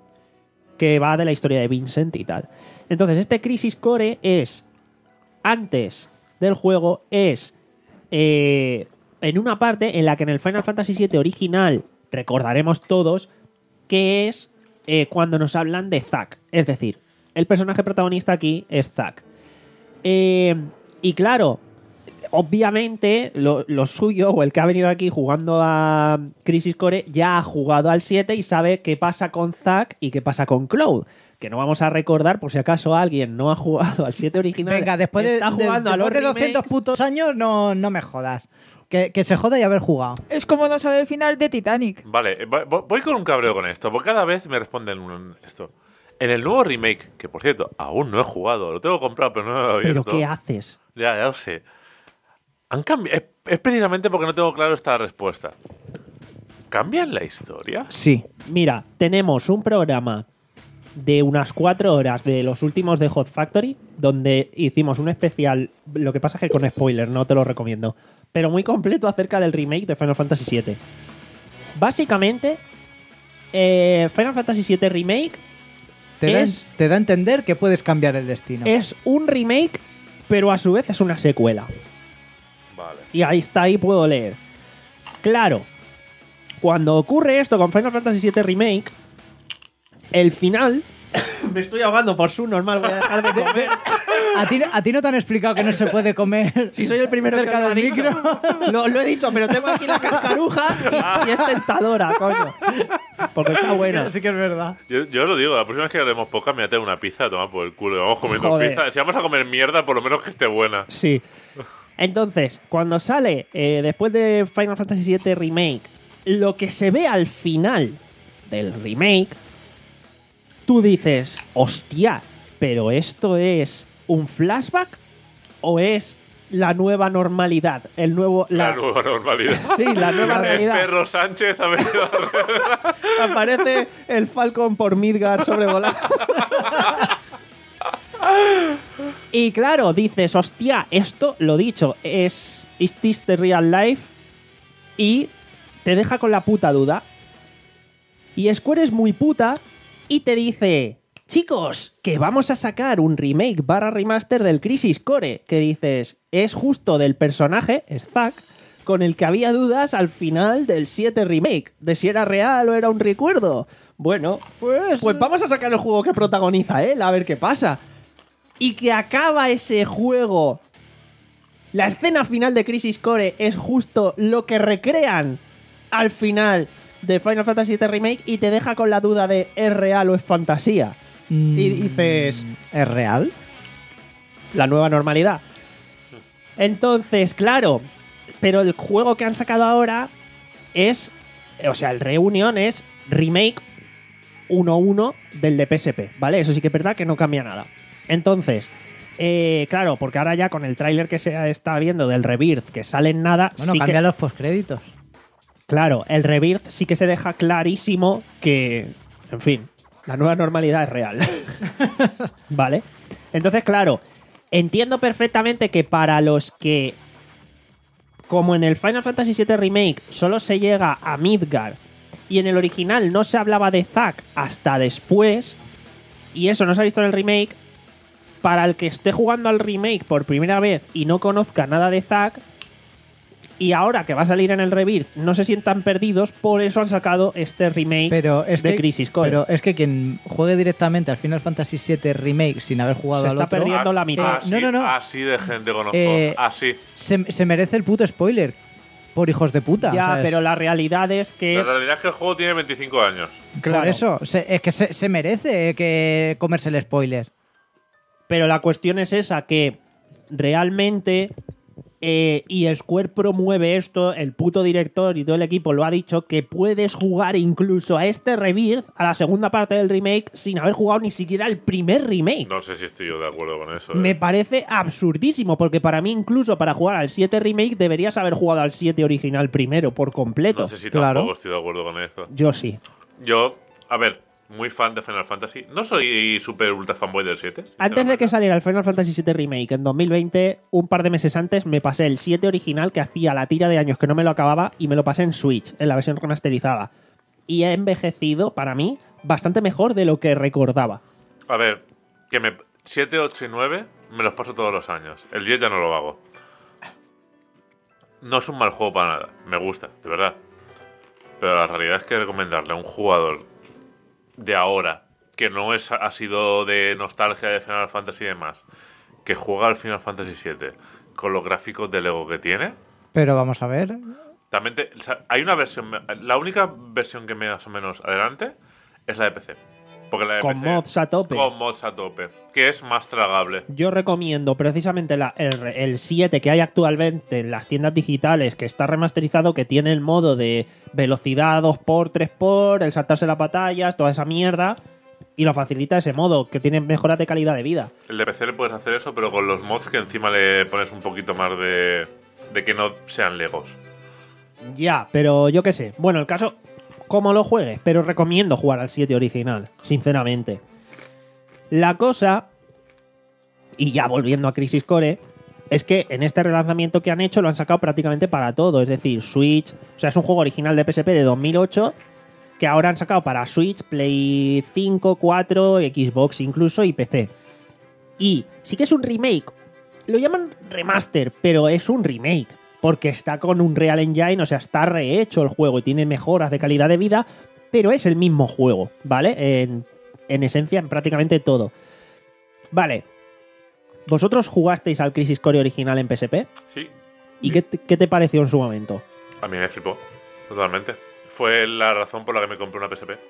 que va de la historia de Vincent y tal. Entonces este Crisis Core es antes del juego, es eh, en una parte en la que en el Final Fantasy siete original recordaremos todos que es eh, cuando nos hablan de Zack, es decir, el personaje protagonista aquí es Zack. Eh, y claro, obviamente lo, lo suyo, o el que ha venido aquí jugando a Crisis Core, ya ha jugado al siete y sabe qué pasa con Zack y qué pasa con Cloud. Que no vamos a recordar por si acaso alguien no ha jugado al siete original. Venga, después de, está de- jugando a los después de doscientos remakes. putos años, no, no me jodas. Que, que se joda y haber jugado. Es como no saber el final de Titanic. Vale, eh, vo- voy con un cabreo con esto, porque cada vez me responden un- esto. En el nuevo remake, que por cierto, aún no he jugado, lo tengo comprado, pero no lo he abierto. ¿Pero qué haces? Ya, ya lo sé. Han cambiado. Es, es precisamente porque no tengo claro esta respuesta. ¿Cambian la historia? Sí. Mira, tenemos un programa de unas cuatro horas de los últimos de Hot Factory, donde hicimos un especial, lo que pasa es que con spoiler, no te lo recomiendo, pero muy completo acerca del remake de Final Fantasy siete. Básicamente, eh, Final Fantasy siete Remake Te da, Es- te da a entender que puedes cambiar el destino. es un remake, pero a su vez es una secuela. Vale. Y ahí está, ahí puedo leer. Claro, cuando ocurre esto con Final Fantasy siete Remake, el final... Me estoy ahogando por su normal, voy a dejar de comer. ¿A ti, a ti no te han explicado que no se puede comer Si soy el primero cerca que lo ha del dicho. micro? Lo, lo he dicho, pero tengo aquí la cascaruja y, y es tentadora, coño. Porque está buena. Sí que es verdad. Yo, yo lo digo, la próxima vez que haremos poca me voy a tener una pizza a tomar por el culo. y Vamos comiendo Joder. pizza. Si vamos a comer mierda, por lo menos que esté buena. Sí. Entonces, cuando sale, eh, después de Final Fantasy siete Remake, lo que se ve al final del remake, tú dices, hostia, pero esto es un flashback o es la nueva normalidad? El nuevo, La, la, nueva normalidad. Sí, la nueva El realidad. perro Sánchez ha venido a... Aparece el Falcon por Midgard sobrevolando. Y claro, dices, hostia, esto, lo dicho, es Is this the real life? Y te deja con la puta duda. Y Square es muy puta y te dice, chicos, que vamos a sacar un remake barra remaster del Crisis Core. Que dices, es justo del personaje, es Zack, con el que había dudas al final del siete remake, de si era real o era un recuerdo. Bueno, pues, pues vamos a sacar el juego que protagoniza él, a ver qué pasa. Y que acaba ese juego. La escena final de Crisis Core es justo lo que recrean al final de Final Fantasy siete Remake y te deja con la duda de ¿es real o es fantasía? Mm, Y dices, ¿es real? la nueva normalidad. Entonces, claro, pero el juego que han sacado ahora es, o sea, el Reunion es remake uno uno del de P S P, ¿vale? Eso sí que es verdad que no cambia nada. Entonces, eh, claro, porque ahora ya con el tráiler que se está viendo del Rebirth, que sale en nada, Bueno, sí cambia que, los postcréditos. claro, el Rebirth sí que se deja clarísimo que, en fin, la nueva normalidad es real. ¿Vale? Entonces, claro, entiendo perfectamente que para los que, como en el Final Fantasy siete Remake, solo se llega a Midgard y en el original no se hablaba de Zack hasta después, y eso no se ha visto en el remake, para el que esté jugando al remake por primera vez y no conozca nada de Zack, y ahora que va a salir en el Rebirth no se sientan perdidos, por eso han sacado este remake Pero es de que, Crisis Core. Pero es que quien juegue directamente al Final Fantasy siete Remake sin haber jugado Se al está otro, perdiendo la mitad. Así, no, no, no. así de gente conozco. Eh, así. se, se merece el puto spoiler. Por hijos de puta. Ya, o sea, es- pero la realidad es que... La realidad es que el juego tiene veinticinco años. claro. Por eso, se- es que se, se merece eh, que comerse el spoiler. Pero la cuestión es esa, que realmente eh, y Square promueve esto, el puto director y todo el equipo lo ha dicho, que puedes jugar incluso a este Rebirth, a la segunda parte del remake, sin haber jugado ni siquiera el primer remake. No sé si estoy yo de acuerdo con eso. Me eh. parece absurdísimo, porque para mí incluso para jugar al siete remake deberías haber jugado al siete original primero, por completo. No sé si Claro. tampoco estoy de acuerdo con eso. Yo sí. Yo, a ver, muy fan de Final Fantasy. No soy super ultra fanboy del siete. Antes de que sinceramente. saliera el Final Fantasy siete Remake en dos mil veinte, un par de meses antes me pasé el siete original, que hacía la tira de años que no me lo acababa, y me lo pasé en Switch, en la versión remasterizada. Y ha envejecido, para mí, bastante mejor de lo que recordaba. A ver, que me siete, ocho y nueve me los paso todos los años. El diez ya no lo hago. No es un mal juego para nada. Me gusta, de verdad. Pero la realidad es que recomendarle a un jugador de ahora, que no es ha sido de nostalgia de Final Fantasy y demás, que juega al Final Fantasy siete con los gráficos de Lego que tiene. Pero vamos a ver. También te- o sea, hay una versión, la única versión que me más o menos adelante es la de P C. Porque la de Con P C, mods a tope. Con mods a tope, que es más tragable. Yo recomiendo precisamente la- el, el siete que hay actualmente en las tiendas digitales, que está remasterizado, que tiene el modo de velocidad dos por tres por, el saltarse las batallas, toda esa mierda, y lo facilita ese modo, que tiene mejoras de calidad de vida. El de P C le puedes hacer eso, pero con los mods que encima le pones un poquito más de, de que no sean Legos. Ya, pero yo qué sé. Bueno, el caso, como lo juegues, pero recomiendo jugar al siete original, sinceramente. La cosa, y ya volviendo a Crisis Core, es que en este relanzamiento que han hecho lo han sacado prácticamente para todo. Es decir, Switch, o sea, es un juego original de P S P de dos mil ocho que ahora han sacado para Switch, Play cinco, cuatro, Xbox incluso y P C. Y sí que es un remake. Lo llaman remaster, pero es un remake. Porque está con un Real Engine, o sea, está rehecho el juego y tiene mejoras de calidad de vida, pero es el mismo juego, ¿vale? En, en esencia, en prácticamente todo. Vale. ¿Vosotros jugasteis al Crisis Core original en P S P? Sí, ¿Y qué te, qué te pareció en su momento? a mí me flipó, totalmente. Fue la razón por la que me compré una P S P.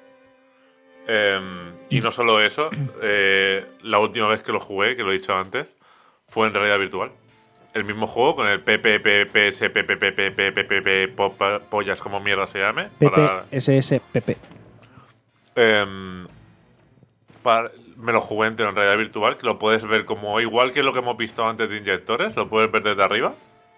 Eh, y no solo eso, eh, la última vez que lo jugué, que lo he dicho antes, fue en realidad virtual. El mismo juego con el P P P P S P P P P P P P P pollas como mierda se llame. P P para- S S P P. Em, para, me lo jugué entero en realidad virtual, que lo puedes ver como igual que lo que hemos visto antes de inyectores, lo puedes ver desde arriba.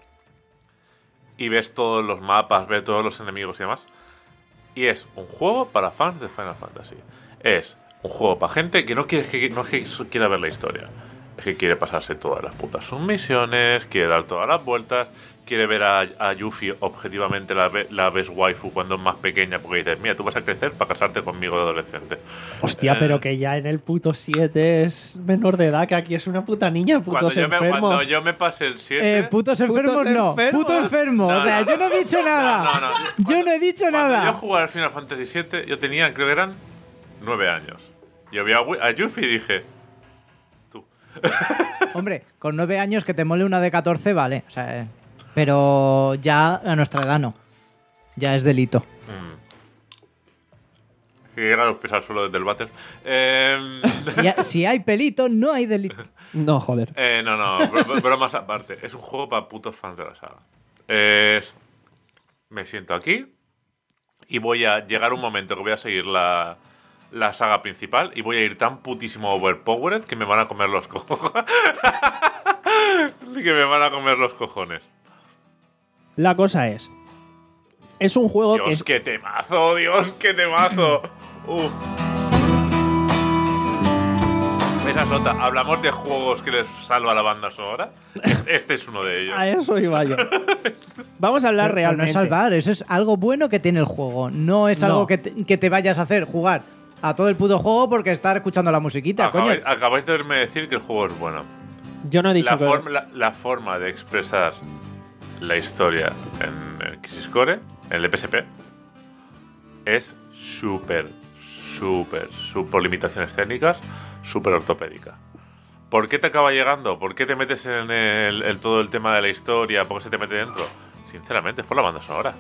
Y ves todos los mapas, ves todos los enemigos y demás. Y es un juego para fans de Final Fantasy. Es un juego para gente que no quiere que no es que quiera ver la historia. Es que quiere pasarse todas las putas submisiones, quiere dar todas las vueltas, quiere ver a, a Yuffie objetivamente la, la best waifu cuando es más pequeña, porque dices, mira, tú vas a crecer para casarte conmigo de adolescente. Hostia, Eh, pero que ya en el puto siete es menor de edad, que aquí es una puta niña, cuando putos yo, me, enfermos. cuando yo me pasé el siete... Eh, putos enfermos no. enfermos. Puto enfermo. No, o sea, no, yo no he dicho nada. No, no, no. Yo Cuando- no he dicho Cuando nada. yo jugaba al Final Fantasy siete, yo tenía, creo que eran nueve años. Yo vi a, Wi- a Yuffie y dije, tú. Hombre, con nueve años que te mole una de catorce, vale. O sea, eh, pero ya a nuestra edad no. Ya es delito. Mm. Que llegan los pies al suelo desde el váter. Eh, Si, ha- si hay pelito, no hay delito. No, joder. eh, no, no, bro- bro- bromas aparte. Es un juego para putos fans de la saga. Es, me siento aquí y voy a llegar un momento que voy a seguir la, la saga principal y voy a ir tan putísimo overpowered que me van a comer los cojones. Que me van a comer los cojones. La cosa es, es un juego que Dios, es, qué temazo, Dios, qué temazo. Uf. Esa es otra. Hablamos de juegos que les salva la banda sonora. Este es uno de ellos. a eso iba yo. Vamos a hablar Pero- pero no realmente. es salvar, eso es algo bueno que tiene el juego. No es No. algo que te, que te vayas a hacer jugar a todo el puto juego porque estar escuchando la musiquita, coño. Acabáis, acabáis de verme decir que el juego es bueno. Yo no he dicho La, que forma- la, la forma de expresar la historia en el Crisis Core, en el P S P, es súper, súper, súper, por limitaciones técnicas, súper ortopédica. ¿Por qué te acaba llegando? ¿Por qué te metes en el, el todo el tema de la historia? ¿Por qué se te mete dentro? Sinceramente, es por la banda sonora.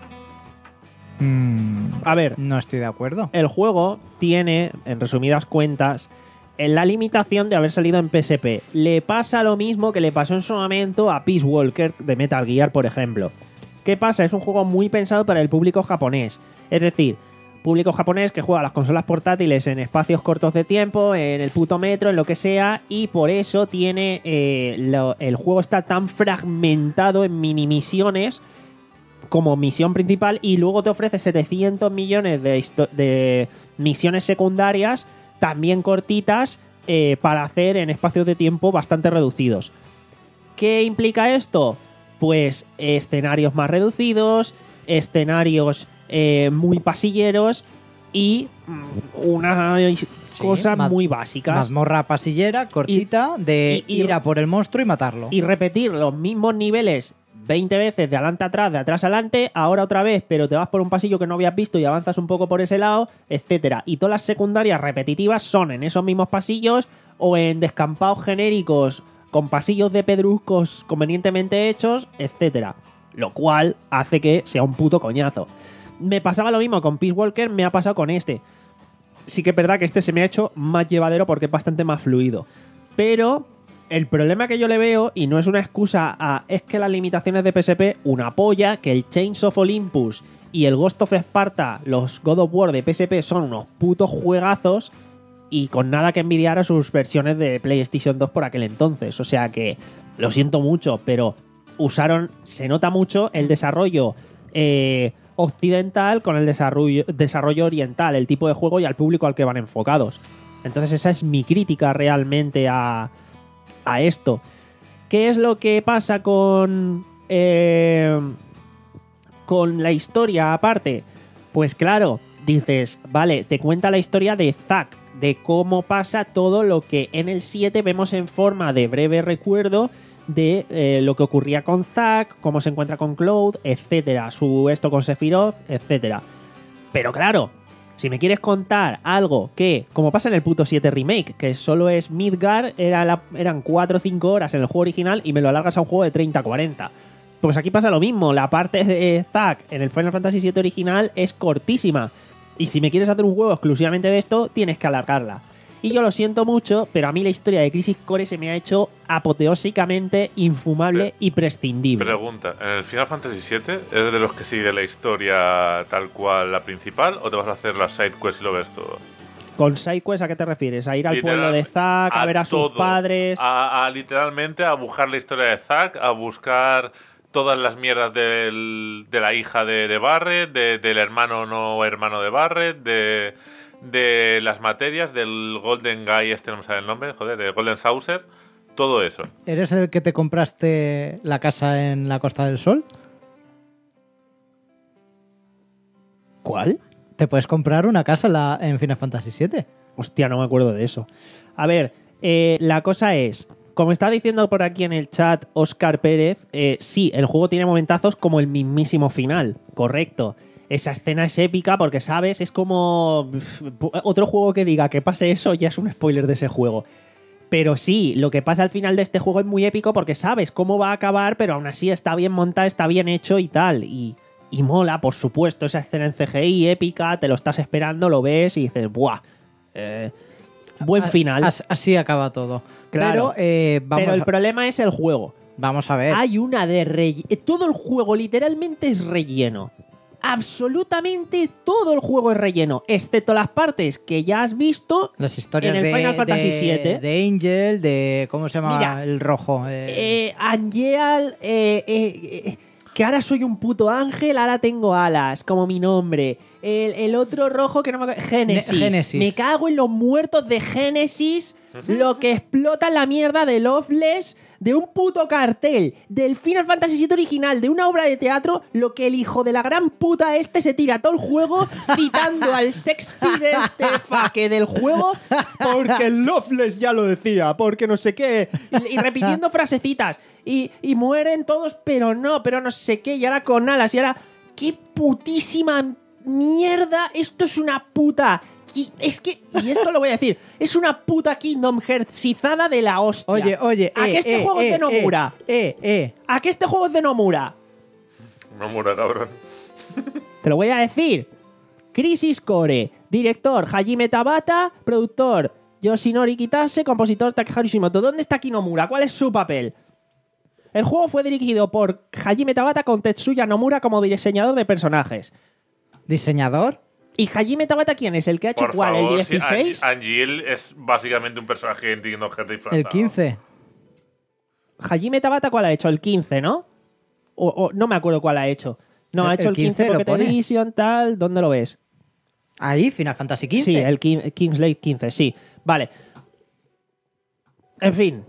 Mm, A ver, no estoy de acuerdo. el juego tiene, en resumidas cuentas, en la limitación de haber salido en P S P. Le pasa lo mismo que le pasó en su momento a Peace Walker de Metal Gear, por ejemplo. ¿Qué pasa? Es un juego muy pensado para el público japonés. Es decir, público japonés que juega a las consolas portátiles en espacios cortos de tiempo, en el puto metro, en lo que sea, y por eso tiene eh, lo- el juego está tan fragmentado en mini misiones como misión principal, y luego te ofrece setecientos millones de, histo- de misiones secundarias también cortitas eh, para hacer en espacios de tiempo bastante reducidos. ¿Qué implica esto? Pues escenarios más reducidos, escenarios eh, muy pasilleros y mm, una cosa ma- muy básica. Mazmorra pasillera, cortita, de y- y- ir a por el monstruo y matarlo. Y repetir los mismos niveles veinte veces de adelante a atrás, de atrás a adelante, ahora otra vez, pero te vas por un pasillo que no habías visto y avanzas un poco por ese lado, etcétera. Y todas las secundarias repetitivas son en esos mismos pasillos o en descampados genéricos con pasillos de pedruscos convenientemente hechos, etcétera. Lo cual hace que sea un puto coñazo. Me pasaba lo mismo con Peace Walker, me ha pasado con este. Sí que es verdad que este se me ha hecho más llevadero porque es bastante más fluido. Pero el problema que yo le veo, y no es una excusa a, es que las limitaciones de P S P, una polla, que el Chains of Olympus y el Ghost of Sparta, los God of War de P S P, son unos putos juegazos y con nada que envidiar a sus versiones de PlayStation dos por aquel entonces. O sea que, lo siento mucho, pero usaron, se nota mucho el desarrollo eh, occidental con el desarrollo, desarrollo oriental, el tipo de juego y al público al que van enfocados. Entonces esa es mi crítica realmente a, a esto. ¿Qué es lo que pasa con eh, con la historia aparte? Pues claro, dices, vale, te cuenta la historia de Zack, de cómo pasa todo lo que en el siete vemos en forma de breve recuerdo de eh, lo que ocurría con Zack, cómo se encuentra con Cloud, etcétera, su esto con Sephiroth, etcétera. Pero claro, si me quieres contar algo que, como pasa en el puto siete Remake, que solo es Midgar, era la- eran cuatro o cinco horas en el juego original y me lo alargas a un juego de treinta a cuarenta. Pues aquí pasa lo mismo, la parte de Zack en el Final Fantasy siete original es cortísima. Y si me quieres hacer un juego exclusivamente de esto, tienes que alargarla. Y yo lo siento mucho, pero a mí la historia de Crisis Core se me ha hecho apoteósicamente infumable y prescindible. Pregunta, ¿en el Final Fantasy siete es de los que sigue la historia tal cual la principal o te vas a hacer las side quests y lo ves todo? ¿Con SideQuest a qué te refieres? ¿A ir al Literal- pueblo de Zack, a, ver a sus todo. padres? A, a literalmente a buscar la historia de Zack, a buscar todas las mierdas del, de la hija de, de Barret, de- del hermano no hermano de Barret, de, de las materias, del Golden Guy, este no me sale el nombre, joder, de Golden Saucer, todo eso. ¿Eres el que te compraste la casa en la Costa del Sol? ¿Cuál? Te puedes comprar una casa en, la, en Final Fantasy siete. Hostia, no me acuerdo de eso. A ver, eh, la cosa es, como está diciendo por aquí en el chat Óscar Pérez, eh, sí, el juego tiene momentazos como el mismísimo final, correcto. Esa escena es épica porque, ¿sabes? Es como pf, otro juego que diga que pase eso ya es un spoiler de ese juego. Pero sí, lo que pasa al final de este juego es muy épico porque sabes cómo va a acabar, pero aún así está bien montado, está bien hecho y tal. Y, y mola, por supuesto, esa escena en C G I épica, te lo estás esperando, lo ves y dices, ¡buah! Eh, buen A- final. as- Así acaba todo. Claro. Pero, eh, vamos, Pero el a, problema es el juego. vamos a ver. Hay una de relleno. Todo el juego literalmente es relleno. Absolutamente todo el juego es relleno, excepto las partes que ya has visto. Las historias en el de, Final Fantasy de- siete. de Angel, de... ¿Cómo se llama Mira, el rojo? Eh, Eh, Angel, eh, eh, eh, que ahora soy un puto ángel, ahora tengo alas, como mi nombre. El, el otro rojo que no me acuerdo. Génesis. Ne- Génesis. Me cago en los muertos de Génesis. Lo que explota la mierda de Loveless, de un puto cartel, del Final Fantasy siete original, de una obra de teatro, lo que el hijo de la gran puta este se tira todo el juego citando al Shakespeare este faque del juego, porque el Loveless ya lo decía, porque no sé qué, y, y repitiendo frasecitas, y, y mueren todos, pero no, pero no sé qué, y ahora con alas, y ahora, qué putísima mierda, esto es una puta... qui- Es que, y esto lo voy a decir, es una puta Kingdom Heartsizada de la hostia. Oye, oye, ¿A eh, que este eh, juego eh, es de Nomura? Eh, eh, eh. ¿A que este juego es de Nomura? Nomura, cabrón. Te lo voy a decir. Crisis Core, director Hajime Tabata, productor Yoshinori Kitase, compositor Takeharu Shimoto. ¿Dónde está aquí Nomura? ¿Cuál es su papel? El juego fue dirigido por Hajime Tabata con Tetsuya Nomura como diseñador de personajes. ¿Diseñador? ¿Y Hajime Tabata quién es? ¿El que ha hecho Por cuál? favor, ¿El sí, dieciséis? Ang- Angel es básicamente un personaje en Kingdom Hearts disfrazado. El quince. Hajime Tabata cuál ha hecho? El quince, ¿no? O, o- no me acuerdo cuál ha hecho. No, El- ha hecho el el quince, quince lo Pocket pone. Edition, tal. ¿Dónde lo ves? Ahí, Final Fantasy quince. Sí, el King- Kingslave quince, sí. Vale. En fin.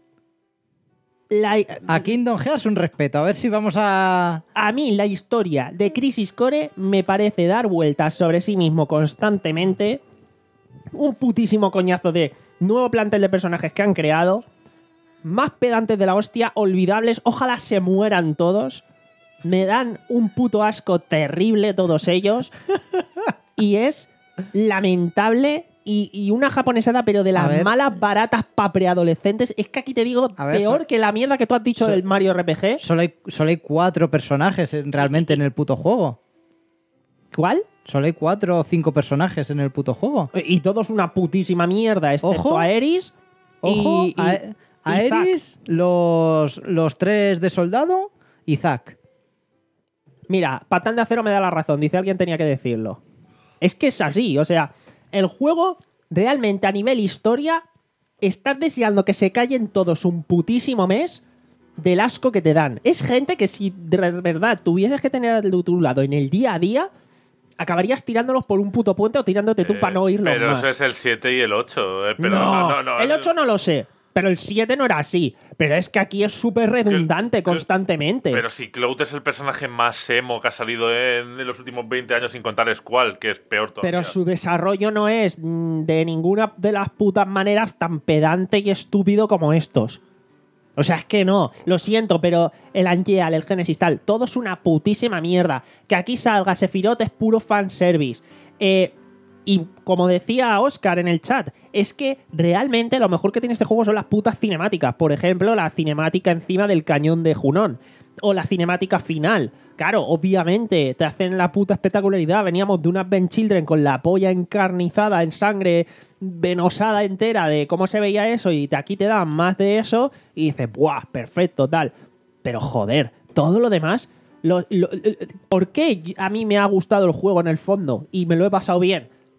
La- A Kingdom Hearts un respeto. A ver si vamos a... a mí la historia de Crisis Core me parece dar vueltas sobre sí mismo constantemente. Un putísimo coñazo de nuevo plantel de personajes que han creado. Más pedantes de la hostia, olvidables. Ojalá se mueran todos. Me dan un puto asco terrible todos ellos. Y es lamentable y, y una japonesada, pero de A las ver. malas baratas pa' preadolescentes. Es que aquí te digo, A ver, peor so- que la mierda que tú has dicho so- del Mario R P G. Solo hay, solo hay cuatro personajes en- realmente en el puto juego. ¿Cuál? Solo hay cuatro o cinco personajes en el puto juego. Y todos una putísima mierda, excepto Ojo. a Eris. Ojo, y, y- a, a y Zack. Eris, los, los tres de soldado y Zack. Mira, Patán de Acero me da la razón, dice alguien tenía que decirlo. Es que es así, o sea, el juego realmente a nivel historia estás deseando que se callen todos un putísimo mes del asco que te dan. Es gente que si de verdad tuvieses que tener de tu lado en el día a día, acabarías tirándolos por un puto puente o tirándote tú Eh, para no oírlos Pero más. eso es el siete y el ocho. eh, pero no, no, no, no, el ocho no lo sé, pero el siete no era así. Pero es que aquí es súper redundante Que- que- constantemente. Pero si Cloud es el personaje más emo que ha salido en, en los últimos veinte años, sin contar Squall, que es peor todavía. Pero su desarrollo no es mm, de ninguna de las putas maneras tan pedante y estúpido como estos. O sea, es que no, lo siento, pero el Angel, el Genesis, tal, todo es una putísima mierda. Que aquí salga Sephiroth es puro fanservice. Eh, y como decía Oscar en el chat, es que realmente lo mejor que tiene este juego son las putas cinemáticas. Por ejemplo, la cinemática encima del cañón de Junon. O la cinemática final. Claro, obviamente, te hacen la puta espectacularidad. Veníamos de un Advent Children con la polla encarnizada en sangre, venosada entera de cómo se veía eso, y de aquí te dan más de eso y dices, ¡buah! Perfecto, tal. Pero joder, todo lo demás... Lo, lo- lo- ¿Por qué a mí me ha gustado el juego en el fondo y me lo he pasado bien?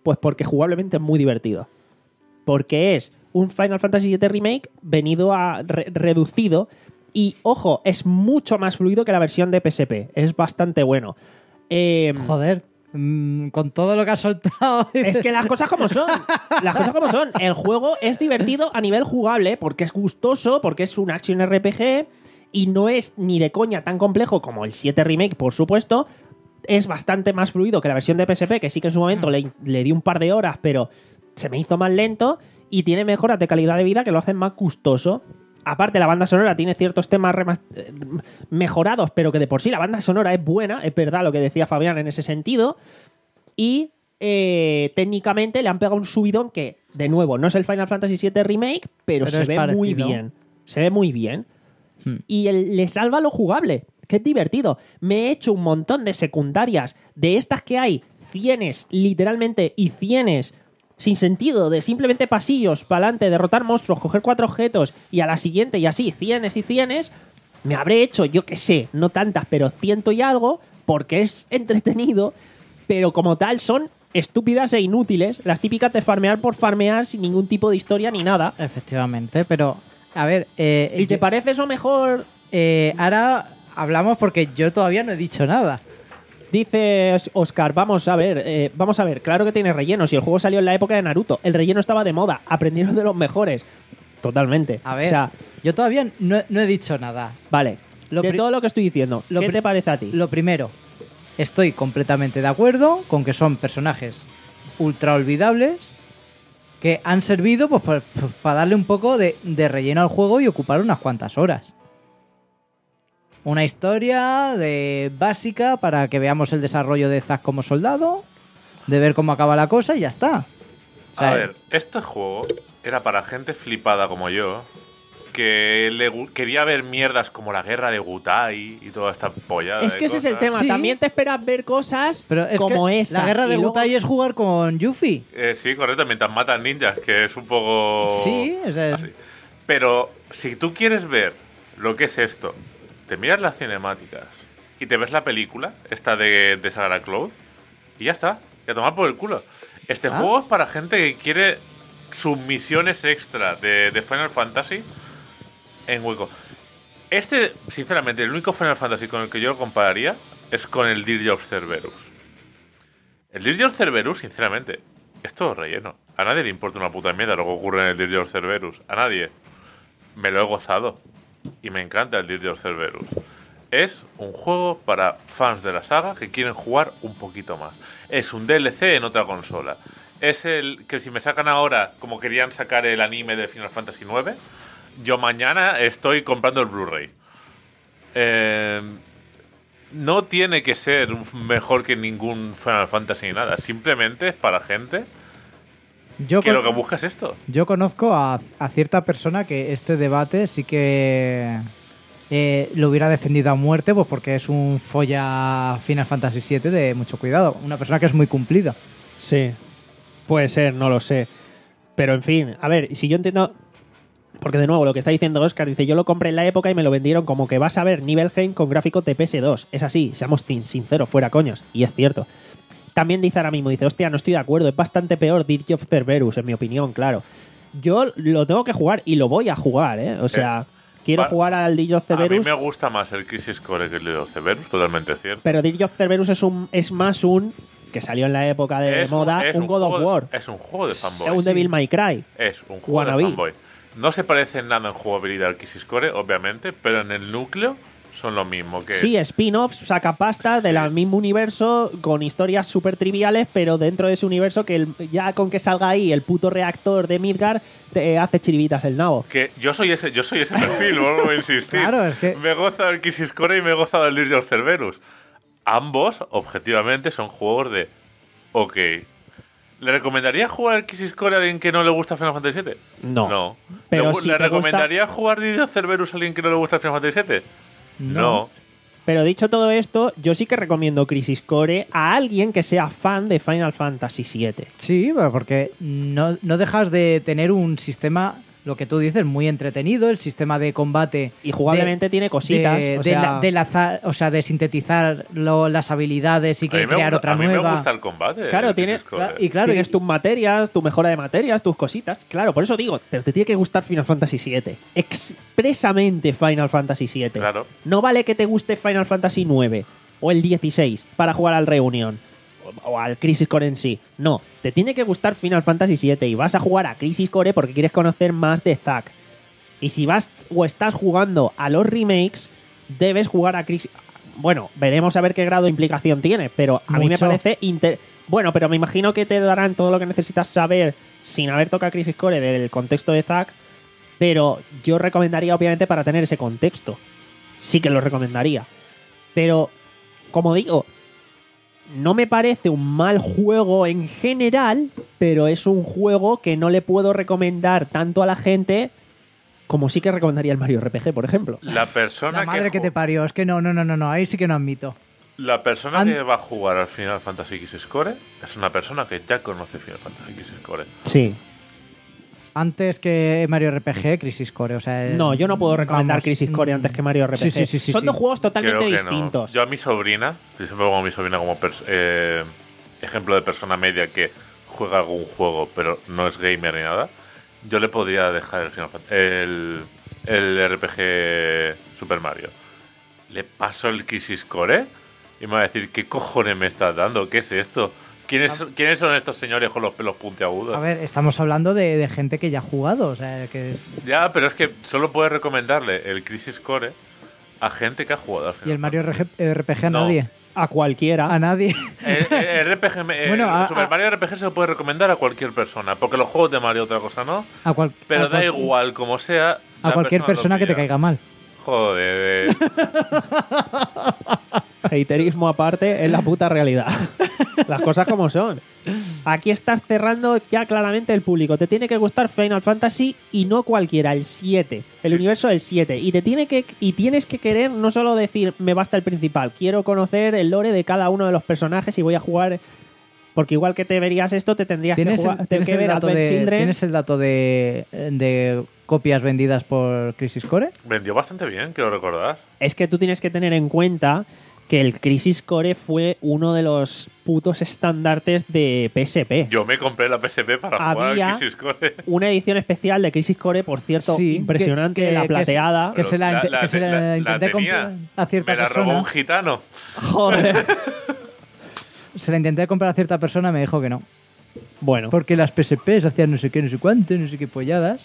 Pues porque jugablemente es muy divertido. Porque es un Final Fantasy siete Remake venido a re- reducido y, ojo, es mucho más fluido que la versión de P S P. Es bastante bueno. Eh, Joder, mm, con todo lo que has soltado. es que las cosas como son. Las cosas como son. El juego es divertido a nivel jugable porque es gustoso, porque es un action R P G y no es ni de coña tan complejo como el siete Remake, por supuesto. Es bastante más fluido que la versión de P S P, que sí que en su momento le, le di un par de horas, pero se me hizo más lento y tiene mejoras de calidad de vida que lo hacen más gustoso. Aparte, la banda sonora tiene ciertos temas remas- eh, mejorados, pero que de por sí la banda sonora es buena, es verdad lo que decía Fabián en ese sentido. Y eh, técnicamente le han pegado un subidón que, de nuevo, no es el Final Fantasy siete Remake, pero, Pero se es ve parecido. muy bien. Se ve muy bien. Hmm. Y el- le salva lo jugable, que es divertido. Me he hecho un montón de secundarias de estas que hay, cienes, literalmente, y cienes sin sentido, de simplemente pasillos para adelante, derrotar monstruos, coger cuatro objetos y a la siguiente y así, cienes y cienes. Me habré hecho, yo qué sé, no tantas, pero ciento y algo, porque es entretenido, pero como tal son estúpidas e inútiles, las típicas de farmear por farmear sin ningún tipo de historia ni nada. Efectivamente, pero a ver, eh, ¿Y te yo- parece eso mejor? eh, ahora hablamos porque yo todavía no he dicho nada. Dice Oscar, vamos a ver, eh, vamos a ver, claro que tiene relleno. Si el juego salió en la época de Naruto, el relleno estaba de moda, aprendieron de los mejores. Totalmente. A ver, O sea, yo todavía no, he- no he dicho nada. vale. Lo de pri- todo lo que estoy diciendo, lo ¿qué pri- te parece a ti? Lo primero, estoy completamente de acuerdo con que son personajes ultra olvidables que han servido pues, para, pues, para darle un poco de, de relleno al juego y ocupar unas cuantas horas. Una historia de básica para que veamos el desarrollo de Zack como soldado, de ver cómo acaba la cosa y ya está. O sea, A ver, este juego era para gente flipada como yo, que le gu- quería ver mierdas como la guerra de Gutai y toda esta pollada. Es de que ese es el cosas. tema. Sí. También te esperas ver cosas pero es como que esa. la guerra de y luego- Gutai es jugar con Yuffie. Eh, sí, correcto, mientras matan ninjas, que es un poco... Sí, o sea, así. Pero si tú quieres ver lo que es esto, te miras las cinemáticas y te ves la película, esta de, de Sagrada Cloud, y ya está, y a tomar por el culo. Este Ah. juego es para gente que quiere submisiones extra de, de Final Fantasy en hueco. Este, sinceramente, el único Final Fantasy con el que yo lo compararía es con el Dirge of Cerberus. El Dirge of Cerberus, sinceramente, es todo relleno. A nadie le importa una puta mierda lo que ocurre en el Dirge of Cerberus. A nadie. Me lo he gozado. Y me encanta el Dirge of Cerberus. Es un juego para fans de la saga que quieren jugar un poquito más. Es un D L C en otra consola. Es el que si me sacan ahora, como querían sacar el anime de Final Fantasy nueve, yo mañana estoy comprando el Blu-ray. Eh, no tiene que ser mejor que ningún Final Fantasy ni nada. Simplemente es para gente yo, que con- lo que busca es esto. yo conozco a, a cierta persona que este debate sí que eh, lo hubiera defendido a muerte, pues porque es un folla Final Fantasy siete de mucho cuidado. Una persona que es muy cumplida. Sí, puede ser, no lo sé. Pero en fin, a ver, si yo entiendo... Porque de nuevo, lo que está diciendo Oscar, dice, yo lo compré en la época y me lo vendieron como que vas a ver Nibelheim con gráficos de P S dos. Es así, seamos sin- sinceros, fuera coños. Y es cierto. También dice ahora mismo, dice, hostia, no estoy de acuerdo, es bastante peor Dirge of Cerberus, en mi opinión, claro. Yo lo tengo que jugar y lo voy a jugar, ¿eh? O sea, quiero pa- jugar al Dirge of A mí Cerberus, me gusta más el Crisis Core que el de los Cerberus, totalmente cierto. pero Dirge of Cerberus es, un, es más un... que salió en la época de Es un- moda, es un, God juego of de- War. Es un juego de fanboy. un Devil May Cry. Es un juego Wannabe. de fanboy. No se parece en nada en jugabilidad al Crisis Core, obviamente, pero en el núcleo son lo mismo. Que Sí, spin-offs, saca pasta Sí. del mismo universo con historias súper triviales, pero dentro de ese universo que el- ya con que salga ahí el puto reactor de Midgar te hace chiribitas el nabo. Que yo soy ese, yo soy ese perfil, vuelvo a insistir. Claro, es que- Me goza el Crisis Core y me goza el Dirge of Cerberus. Ambos, objetivamente, son juegos de... Ok. ¿Le recomendaría jugar el Crisis Core a alguien que no le gusta Final Fantasy siete? No. No. Pero ¿Le, si ¿le te gusta- recomendaría jugar Dirge of Cerberus a alguien que no le gusta Final Fantasy siete? No. Pero dicho todo esto, yo sí que recomiendo Crisis Core a alguien que sea fan de Final Fantasy siete. Sí, pero porque no, no dejas de tener un sistema lo que tú dices, muy entretenido, el sistema de combate. Y jugablemente de, tiene cositas. De, o de sea, la- de lazar- o sea, de sintetizar lo- las habilidades y A que mí me crear gusta- otra a mí nueva. me gusta el combate. Claro, el tiene- Crisis Core. y claro, tienes y- tus materias, tu mejora de materias, tus cositas. Claro, por eso digo, pero te tiene que gustar Final Fantasy siete. Expresamente Final Fantasy siete. Claro. No vale que te guste Final Fantasy nueve o el dieciséis para jugar al Reunion o, o al Crisis Core en sí. No, te tiene que gustar Final Fantasy siete y vas a jugar a Crisis Core porque quieres conocer más de Zack. Y si vas o estás jugando a los remakes, debes jugar a Crisis... Bueno, veremos a ver qué grado de implicación tiene, pero a mí me Mucho. parece... inter- Bueno, pero me imagino que te darán todo lo que necesitas saber sin haber tocado Crisis Core del contexto de Zack, pero yo recomendaría obviamente para tener ese contexto. Sí que lo recomendaría. Pero, como digo, no me parece un mal juego en general, pero es un juego que no le puedo recomendar tanto a la gente como sí que recomendaría el Mario R P G, por ejemplo. La persona La madre que, ju- te parió. Es que no, no, no, no, no. Ahí sí que no admito. La persona An- que va a jugar al Final Fantasy X Core es una persona que ya conoce Final Fantasy X Core. Sí. Antes que Mario R P G, Crisis Core. O sea, No, yo no puedo recomendar vamos, Crisis Core mm, antes que Mario R P G. Sí, sí, sí, sí, Son sí. dos juegos totalmente Creo que distintos. no. Yo a mi sobrina, yo siempre pongo a mi sobrina como pers- eh, ejemplo de persona media que juega algún juego pero no es gamer ni nada, yo le podría dejar el, Final Fant- el, el R P G Super Mario. Le paso el Crisis Core y me va a decir, ¿qué cojones me estás dando? ¿Qué es esto? ¿Quiénes, ¿quiénes son estos señores con los pelos puntiagudos? A ver, estamos hablando de, de gente que ya ha jugado. O sea, que es... Ya, pero es que solo puedes recomendarle el Crisis Core a gente que ha jugado al Final Y el Mario Fantasy. R P G a No. nadie. A cualquiera. A nadie. El, el R P G, me- el Bueno, a- Super a- Mario R P G se lo puede recomendar a cualquier persona, porque los juegos de Mario otra cosa no, A cual- pero a da cual- igual como sea. A la cualquier persona lo que te pilla. caiga mal. Joder. Haterismo aparte, es la puta realidad. Las cosas como son. Aquí estás cerrando ya claramente el público. Te tiene que gustar Final Fantasy y no cualquiera, el siete. El universo del siete. Y te tiene que y tienes que querer no solo decir me basta el principal, quiero conocer el lore de cada uno de los personajes y voy a jugar. Porque igual que te verías esto, te tendrías que, ¿Tienes jugar, el, tener tienes que el ver dato Advent de, Children. ¿Tienes el dato de, de copias vendidas por Crisis Core? Vendió bastante bien, quiero recordar. Es que tú tienes que tener en cuenta que el Crisis Core fue uno de los putos estandartes de P S P. Yo me compré la P S P para Había- jugar al Crisis Core. Una edición especial de Crisis Core, por cierto, Sí, impresionante, que- que- la que se- plateada. que se la, Pero inte- que se la la- la intenté tenía. comprar a cierta Me la robó persona. un gitano. Joder. Se la intenté comprar a cierta persona y me dijo que no. Bueno, Porque las P S Ps hacían no sé qué, no sé cuánto, no sé qué polladas.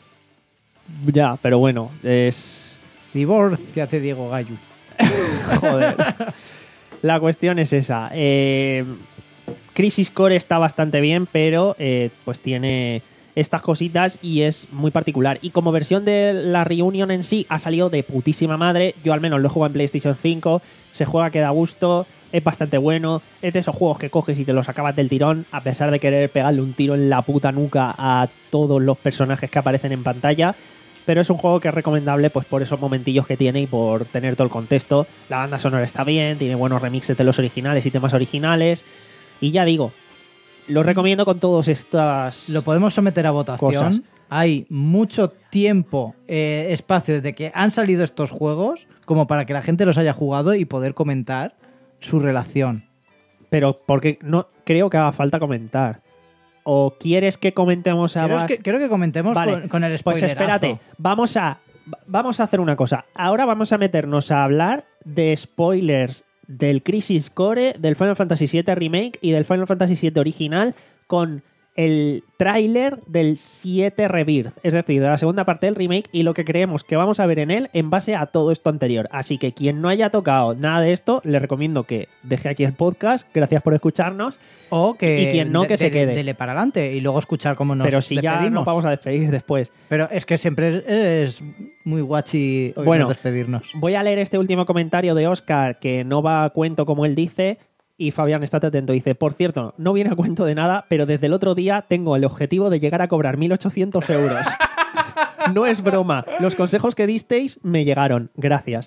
ya, pero bueno, es... Divórciate, Diego Gallo. Joder. La cuestión es esa. Eh, Crisis Core está bastante bien, pero eh, pues tiene estas cositas y es muy particular. Y como versión de la Reunion en sí, ha salido de putísima madre. Yo al menos lo juego en PlayStation cinco. Se juega que da gusto. Es bastante bueno. Es de esos juegos que coges y te los acabas del tirón, a pesar de querer pegarle un tiro en la puta nuca a todos los personajes que aparecen en pantalla. Pero es un juego que es recomendable pues por esos momentillos que tiene y por tener todo el contexto. La banda sonora está bien, tiene buenos remixes de los originales y temas originales. Y ya digo, lo recomiendo con todas estas... Lo podemos someter a votación. Cosas. Hay mucho tiempo, eh, espacio desde que han salido estos juegos como para que la gente los haya jugado y poder comentar su relación. Pero porque no creo que haga falta comentar. ¿O quieres que comentemos a Quiero base- que, quiero que comentemos Vale, con, con el Pues spoilerazo. espérate, vamos a, vamos a hacer una cosa. Ahora vamos a meternos a hablar de spoilers del Crisis Core, del Final Fantasy siete Remake y del Final Fantasy siete original con el tráiler del siete Rebirth, es decir, de la segunda parte del remake y lo que creemos que vamos a ver en él en base a todo esto anterior. Así que quien no haya tocado nada de esto, le recomiendo que deje aquí el podcast. Gracias por escucharnos. O que, Y quien no, que de- se de- quede. Dele para adelante y luego escuchar cómo nos Pero si ya despedimos. nos vamos a despedir después. Pero es que siempre es, es muy guachi oírnos Bueno. despedirnos. Voy a leer este último comentario de Oscar, que no va a cuento como él dice. Y Fabián, estate atento, dice, por cierto, no viene a cuento de nada, pero desde el otro día tengo el objetivo de llegar a cobrar mil ochocientos euros. No es broma. Los consejos que disteis me llegaron. Gracias.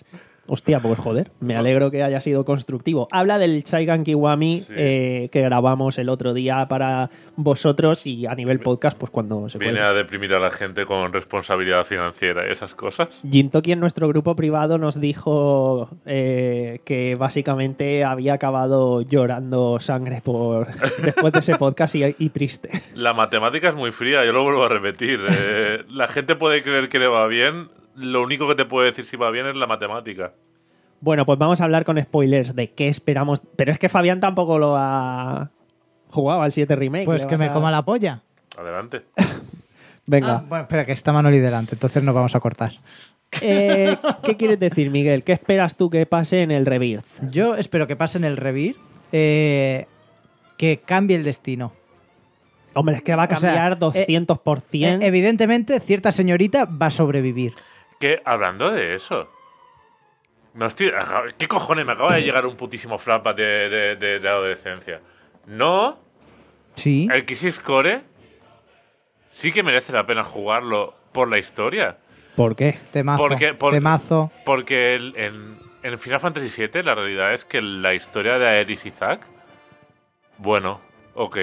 Hostia, pues joder, me alegro que haya sido constructivo. Habla del Chaigan Kiwami Sí. eh, que grabamos el otro día para vosotros y a nivel podcast, pues cuando se Viene puede. a deprimir a la gente con responsabilidad financiera y esas cosas. Jintoki en nuestro grupo privado nos dijo eh, que básicamente había acabado llorando sangre por después de ese podcast y, y triste. La matemática es muy fría, yo lo vuelvo a repetir. Eh, la gente puede creer que le va bien. Lo único que te puede decir si va bien es la matemática. Bueno, pues vamos a hablar con spoilers de qué esperamos. Pero es que Fabián tampoco lo ha jugado al siete Remake. Pues ¿Le que vas me a- coma la polla. Adelante. Venga. Ah, bueno, espera, que está Manoli delante, entonces nos vamos a cortar. Eh, ¿Qué quieres decir, Miguel? ¿Qué esperas tú que pase en el Rebirth? Yo espero que pase en el Rebirth, eh, que cambie el destino. Hombre, es que va a O sea, cambiar eh, doscientos por ciento. Eh, evidentemente, cierta señorita va a sobrevivir. Que hablando de eso. No estoy, ¿qué cojones? Me acaba de llegar un putísimo flashback de, de, de, de adolescencia. No, Sí. el Crisis Core sí que merece la pena jugarlo por la historia. ¿Por qué? Temazo. Porque- por- Temazo. Porque el- en, en Final Fantasy siete la realidad es que la historia de Aeris y Zack, bueno, ok,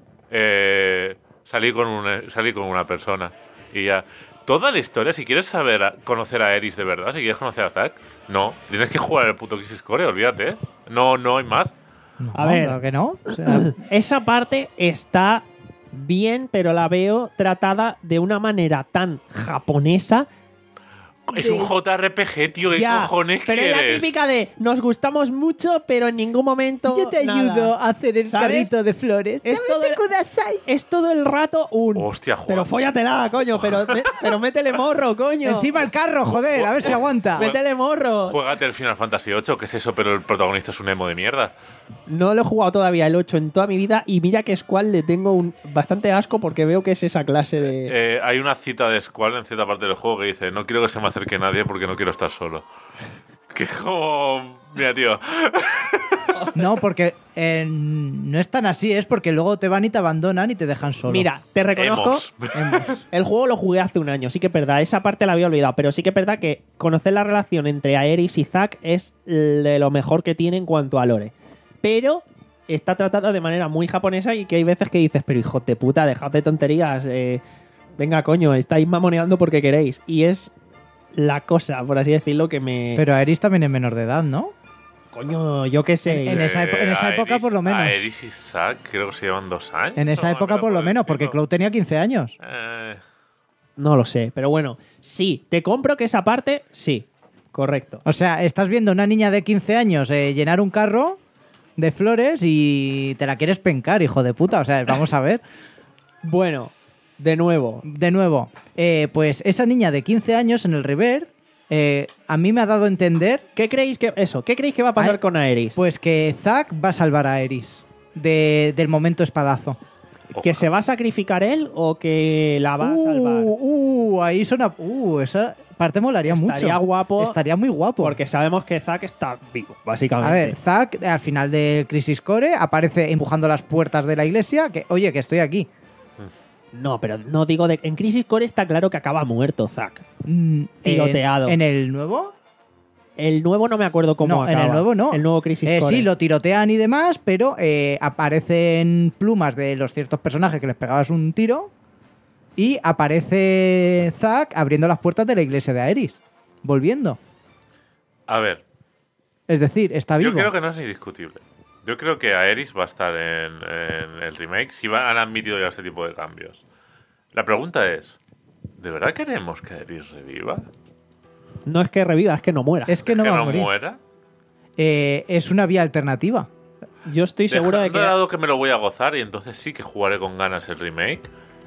eh, salí con una, salí con una persona y ya. Toda la historia, si quieres saber, a- conocer a Aeris de verdad, si quieres conocer a Zack, no, tienes que jugar el puto Crisis Core, olvídate, ¿eh? No, no hay más. No, A ver. claro que no. O sea, Esa parte está bien, pero la veo tratada de una manera tan japonesa. Es De- un J R P G, tío, ¿qué Ya, cojones pero es la quieres? típica de nos gustamos mucho, pero en ningún momento. nada. a hacer el ¿Sabes? de flores. Es todo, el, es todo el rato un. Hostia, Juan. Pero fóllatela, coño, pero, me- pero métele morro, coño. Encima el carro, joder, a ver si aguanta. Métele morro. Juégate el Final Fantasy ocho, que es eso, pero el protagonista es un emo de mierda. No lo he jugado todavía el ocho en toda mi vida y mira que Squall le tengo un bastante asco porque veo que es esa clase de. Eh, hay una cita de Squall en cierta parte del juego que dice: no quiero que se me acerque nadie porque no quiero estar solo. Que es como... Mira, tío. No, porque eh, no es tan así, es porque luego te van y te abandonan y te dejan solo. Mira, te reconozco. Emos. Hemos. El juego lo jugué hace un año, sí que es verdad, esa parte la había olvidado, pero sí que es verdad que conocer la relación entre Aeris y Zack es de lo mejor que tiene en cuanto a lore. Pero está tratada de manera muy japonesa y que hay veces que dices, pero hijo de puta, dejad de tonterías, eh, venga coño, estáis mamoneando porque queréis. Y es la cosa, por así decirlo, que me... Pero Aeris también es menor de edad, ¿no? Coño, yo qué sé. En- en esa epo- en esa época, por lo menos. Aeris y Zack creo que se llevan dos años. En esa No, época mira, por lo por menos, porque decirlo. Cloud tenía quince años. Eh, No lo sé, pero bueno, sí, te compro que esa parte, sí, correcto. O sea, estás viendo a una niña de quince años eh, llenar un carro de flores y te la quieres pencar, hijo de puta. O sea, vamos a ver. Bueno, de nuevo, De nuevo, eh, pues esa niña de quince años en el Rebirth, eh, a mí me ha dado a entender ¿qué creéis que eso? ¿Qué creéis que va a pasar Ay, con Aeris? pues que Zack va a salvar a Aeris de- del momento espadazo. ¿Que se va a sacrificar él o que la va a salvar? Uh, uh, ahí suena. Uh, esa parte molaría mucho. Estaría guapo. Estaría muy guapo. Porque sabemos que Zack está vivo, básicamente. A ver, Zack al final del Crisis Core aparece empujando las puertas de la iglesia. Que, oye, que estoy aquí. No, pero no digo de. En Crisis Core está claro que acaba muerto Zack. Mm, Tiroteado. ¿En, en el nuevo? El nuevo no me acuerdo cómo No, acaba. en el nuevo no. El nuevo Crisis Eh, Core. sí, lo tirotean y demás, pero eh, aparecen plumas de los ciertos personajes que les pegabas un tiro. Y aparece Zack abriendo las puertas de la iglesia de Aeris. Volviendo. a ver, Es decir, está vivo. yo creo que no es indiscutible. Yo creo que Aeris va a estar en, en el remake si van, han admitido ya este tipo de cambios. La pregunta es, ¿de verdad queremos que Aeris reviva? No es que reviva, es que no muera. Es que no ¿Que va a no morir. muera? Eh, es una vía alternativa. Yo estoy seguro de Dejando que. de lado que me lo voy a gozar y entonces sí que jugaré con ganas el remake.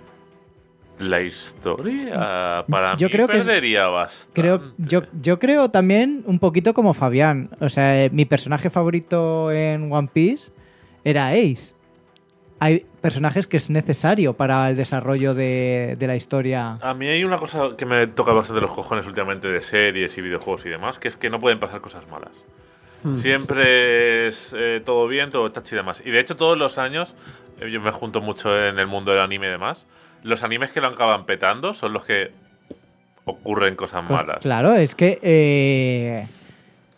La historia para Yo mí creo que es- perdería bastante. Creo, yo, yo creo también un poquito como Fabián. O sea, eh, mi personaje favorito en One Piece era Ace. Hay personajes que es necesario para el desarrollo de, de la historia. A mí hay una cosa que me toca bastante los cojones últimamente de series y videojuegos y demás, que es que no pueden pasar cosas malas. Hmm. Siempre es eh, todo bien, todo tachi y demás. Y de hecho todos los años, eh, yo me junto mucho en el mundo del anime y demás, los animes que lo acaban petando son los que ocurren cosas Cos- malas. Claro, es que eh,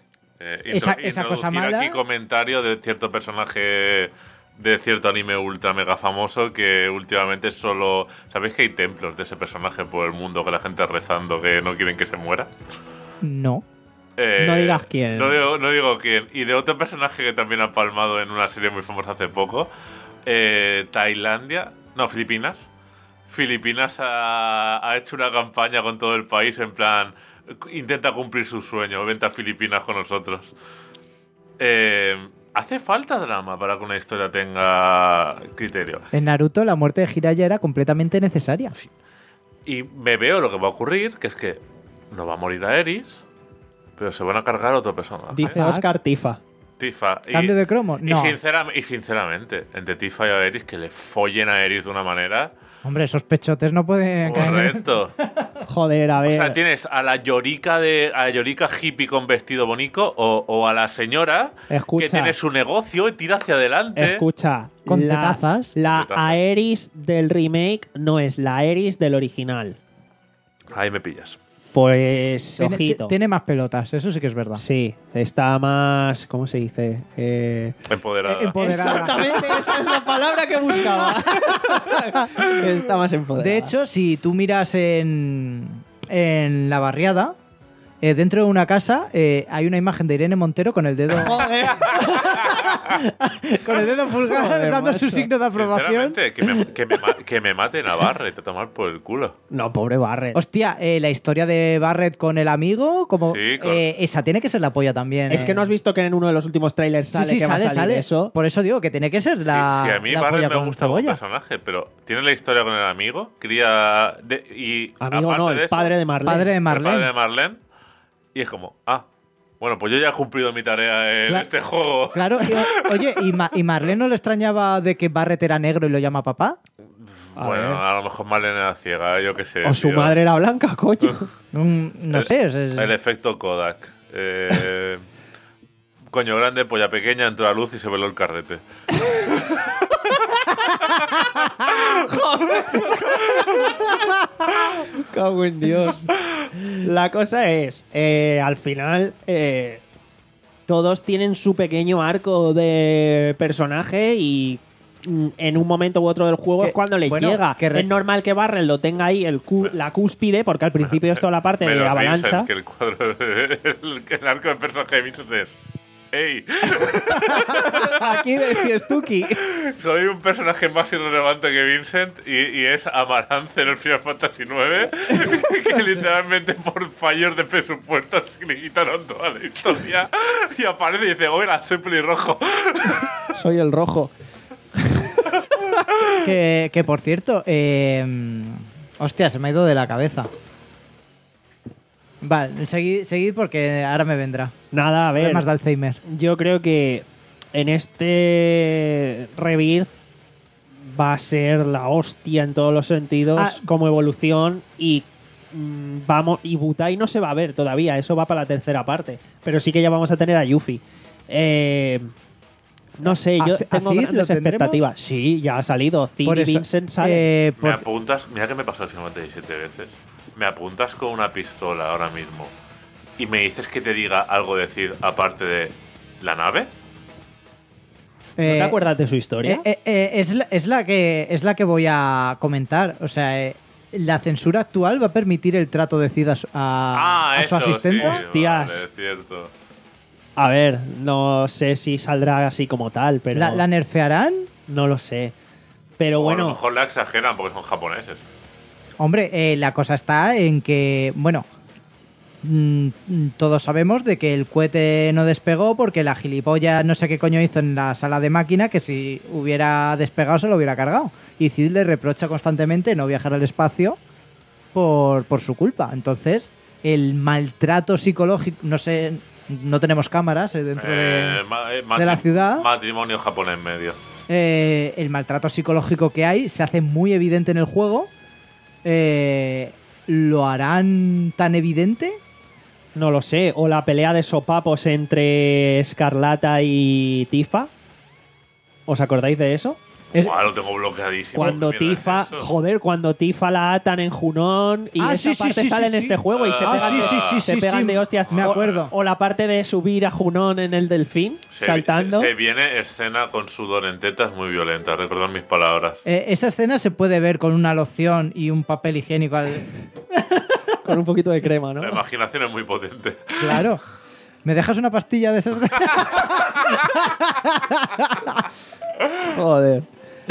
Eh, esa, intro- esa cosa introducir mala. aquí comentario de cierto personaje de cierto anime ultra mega famoso que últimamente solo... ¿Sabéis que hay templos de ese personaje por el mundo que la gente rezando que no quieren que se muera? No. Eh, No digas quién. No digo, no digo quién. Y de otro personaje que también ha palmado en una serie muy famosa hace poco. Eh, Tailandia. No, Filipinas. Filipinas ha, ha hecho una campaña con todo el país en plan... Intenta cumplir su sueño. Vente a Filipinas con nosotros. Eh, hace falta drama para que una historia tenga criterio. En Naruto la muerte de Jiraiya era completamente necesaria. Y me veo lo que va a ocurrir, que es que no va a morir a Eris, pero se van a cargar a otra persona. Dice Fuck. Oscar Tifa. Tifa. Y- ¿Cambio de cromo? Y, No. sincera- y sinceramente, entre Tifa y a Eris, que le follen a Eris de una manera. Hombre, esos pechotes no pueden caer. Correcto. Joder, a O ver. sea, tienes a la llorica de a la llorica hippie con vestido bonito o, o a la señora Escucha. que tiene su negocio y tira hacia adelante. Escucha. Con la, tetazas. La Con tetazas. Aeris del remake no es la Aeris del original. Ahí me pillas. Pues, Tiene, ojito. tiene más pelotas, eso sí que es verdad. Sí, está más. ¿Cómo se dice? Eh, Empoderada. Eh, empoderada. Exactamente, esa es la palabra que buscaba. Está más empoderada. De hecho, si tú miras en, en la barriada, eh, dentro de una casa eh, hay una imagen de Irene Montero con el dedo Joder. con el dedo pulgar Joder, dando su macho. signo de aprobación. Sinceramente, que me, que, me, ma- que me mate Navarre, te tomar por el culo. No, pobre Barret. Hostia, eh, la historia de Barrett con el amigo, como Sí, con- eh, esa tiene que ser la polla también. Es eh. que no has visto que en uno de los últimos trailers Sí, sale sí, que va a sale, salir sale. eso. Por eso digo que tiene que ser la, sí, sí, a mí la Barret polla me con gusta como cebolla. personaje, pero tiene la historia con el amigo, cría... de- y Amigo aparte no, de el eso, padre de Marlene. Padre de el Marlene. padre de Marlene. Y es como, ah, bueno, pues yo ya he cumplido mi tarea en Cla- este juego. Claro, y, o- oye, ¿y, Ma- ¿y Marlene no le extrañaba de que Barrett era negro y lo llama papá? A Bueno, ver. a lo mejor Marlene era ciega, yo qué sé. O su tío. madre era blanca, coño. Mm, no El- sé. es- es- El efecto Kodak. Eh, coño grande, polla pequeña, entró la luz y se veló el carrete. Cago en Dios. La cosa es, eh, al final, eh, todos tienen su pequeño arco de personaje y mm, en un momento u otro del juego Que- es cuando le bueno, llega. que re- Es normal que Barren lo tenga ahí el cu- la cúspide, porque al principio es toda la parte de Menos avalancha. Vincent, que el cuadro de- el, el arco de personaje de Vincent es. ¡Ey! Aquí de Fiestuki. Soy un personaje más irrelevante que Vincent y, y es Amarance en el Final Fantasy nueve, que literalmente por fallos de presupuesto se le quitaron toda la historia y aparece y dice, oiga, soy pelirrojo. Soy el rojo. Que, que, por cierto, eh, hostia, se me ha ido de la cabeza. Vale, seguid, seguid porque ahora me vendrá. Nada, a ver. Problemas de Alzheimer. Yo creo que en este Rebirth va a ser la hostia en todos los sentidos Ah. como evolución y mm, vamos y Butai no se va a ver todavía, eso va para la tercera parte, pero sí que ya vamos a tener a Yuffie. Eh, no sé, yo ¿A Cid tengo lo grandes tendremos? expectativas. Sí, ya ha salido. Cid Por y eso, Vincent sale. eh, Me por- apuntas, mira que me pasó el Final Fantasy siete veces. Me apuntas con una pistola ahora mismo y me dices que te diga algo decir aparte de la nave. ¿No eh, te acuerdas de su historia? eh, eh, eh, es, la, es, la que, es la que voy a comentar. O sea, eh, la censura actual va a permitir el trato de Cid a su, a- a su eso, asistente. sí, Hostias. vale, es cierto. A ver, no sé si saldrá así como tal, pero ¿La, la nerfearán? no lo sé. Pero O a lo bueno, mejor la exageran porque son japoneses. Hombre, eh, la cosa está en que, bueno, mm, mm, todos sabemos de que el cohete no despegó porque la gilipollas no sé qué coño hizo en la sala de máquina que si hubiera despegado se lo hubiera cargado. Y Cid le reprocha constantemente no viajar al espacio por, por su culpa. Entonces, el maltrato psicológico, no sé, no tenemos cámaras eh, dentro de... Eh, ma- eh, de la matri- ciudad. Matrimonio japonés medio. Eh, el maltrato psicológico que hay se hace muy evidente en el juego. Eh, ¿Lo harán tan evidente? no lo sé. O la pelea de sopapos entre Escarlata y Tifa. ¿Os acordáis de eso? Es- Buah, lo tengo bloqueadísimo. Cuando Mira Tifa, eso. joder, cuando Tifa la atan en Junón y Ah, esa sí, sí, parte sí, sale sí, en sí. este juego y se Ah, pegan, sí, de, sí, sí, se sí, pegan sí. de hostias. Me O- acuerdo. O, la parte de subir a Junón en el delfín, Se, saltando. Se, se viene escena con sudor en tetas muy violenta, recordad mis palabras. Eh, esa escena se puede ver con una loción y un papel higiénico al... Con un poquito de crema, ¿no? La imaginación es muy potente. Claro. ¿Me dejas una pastilla de esas? Joder.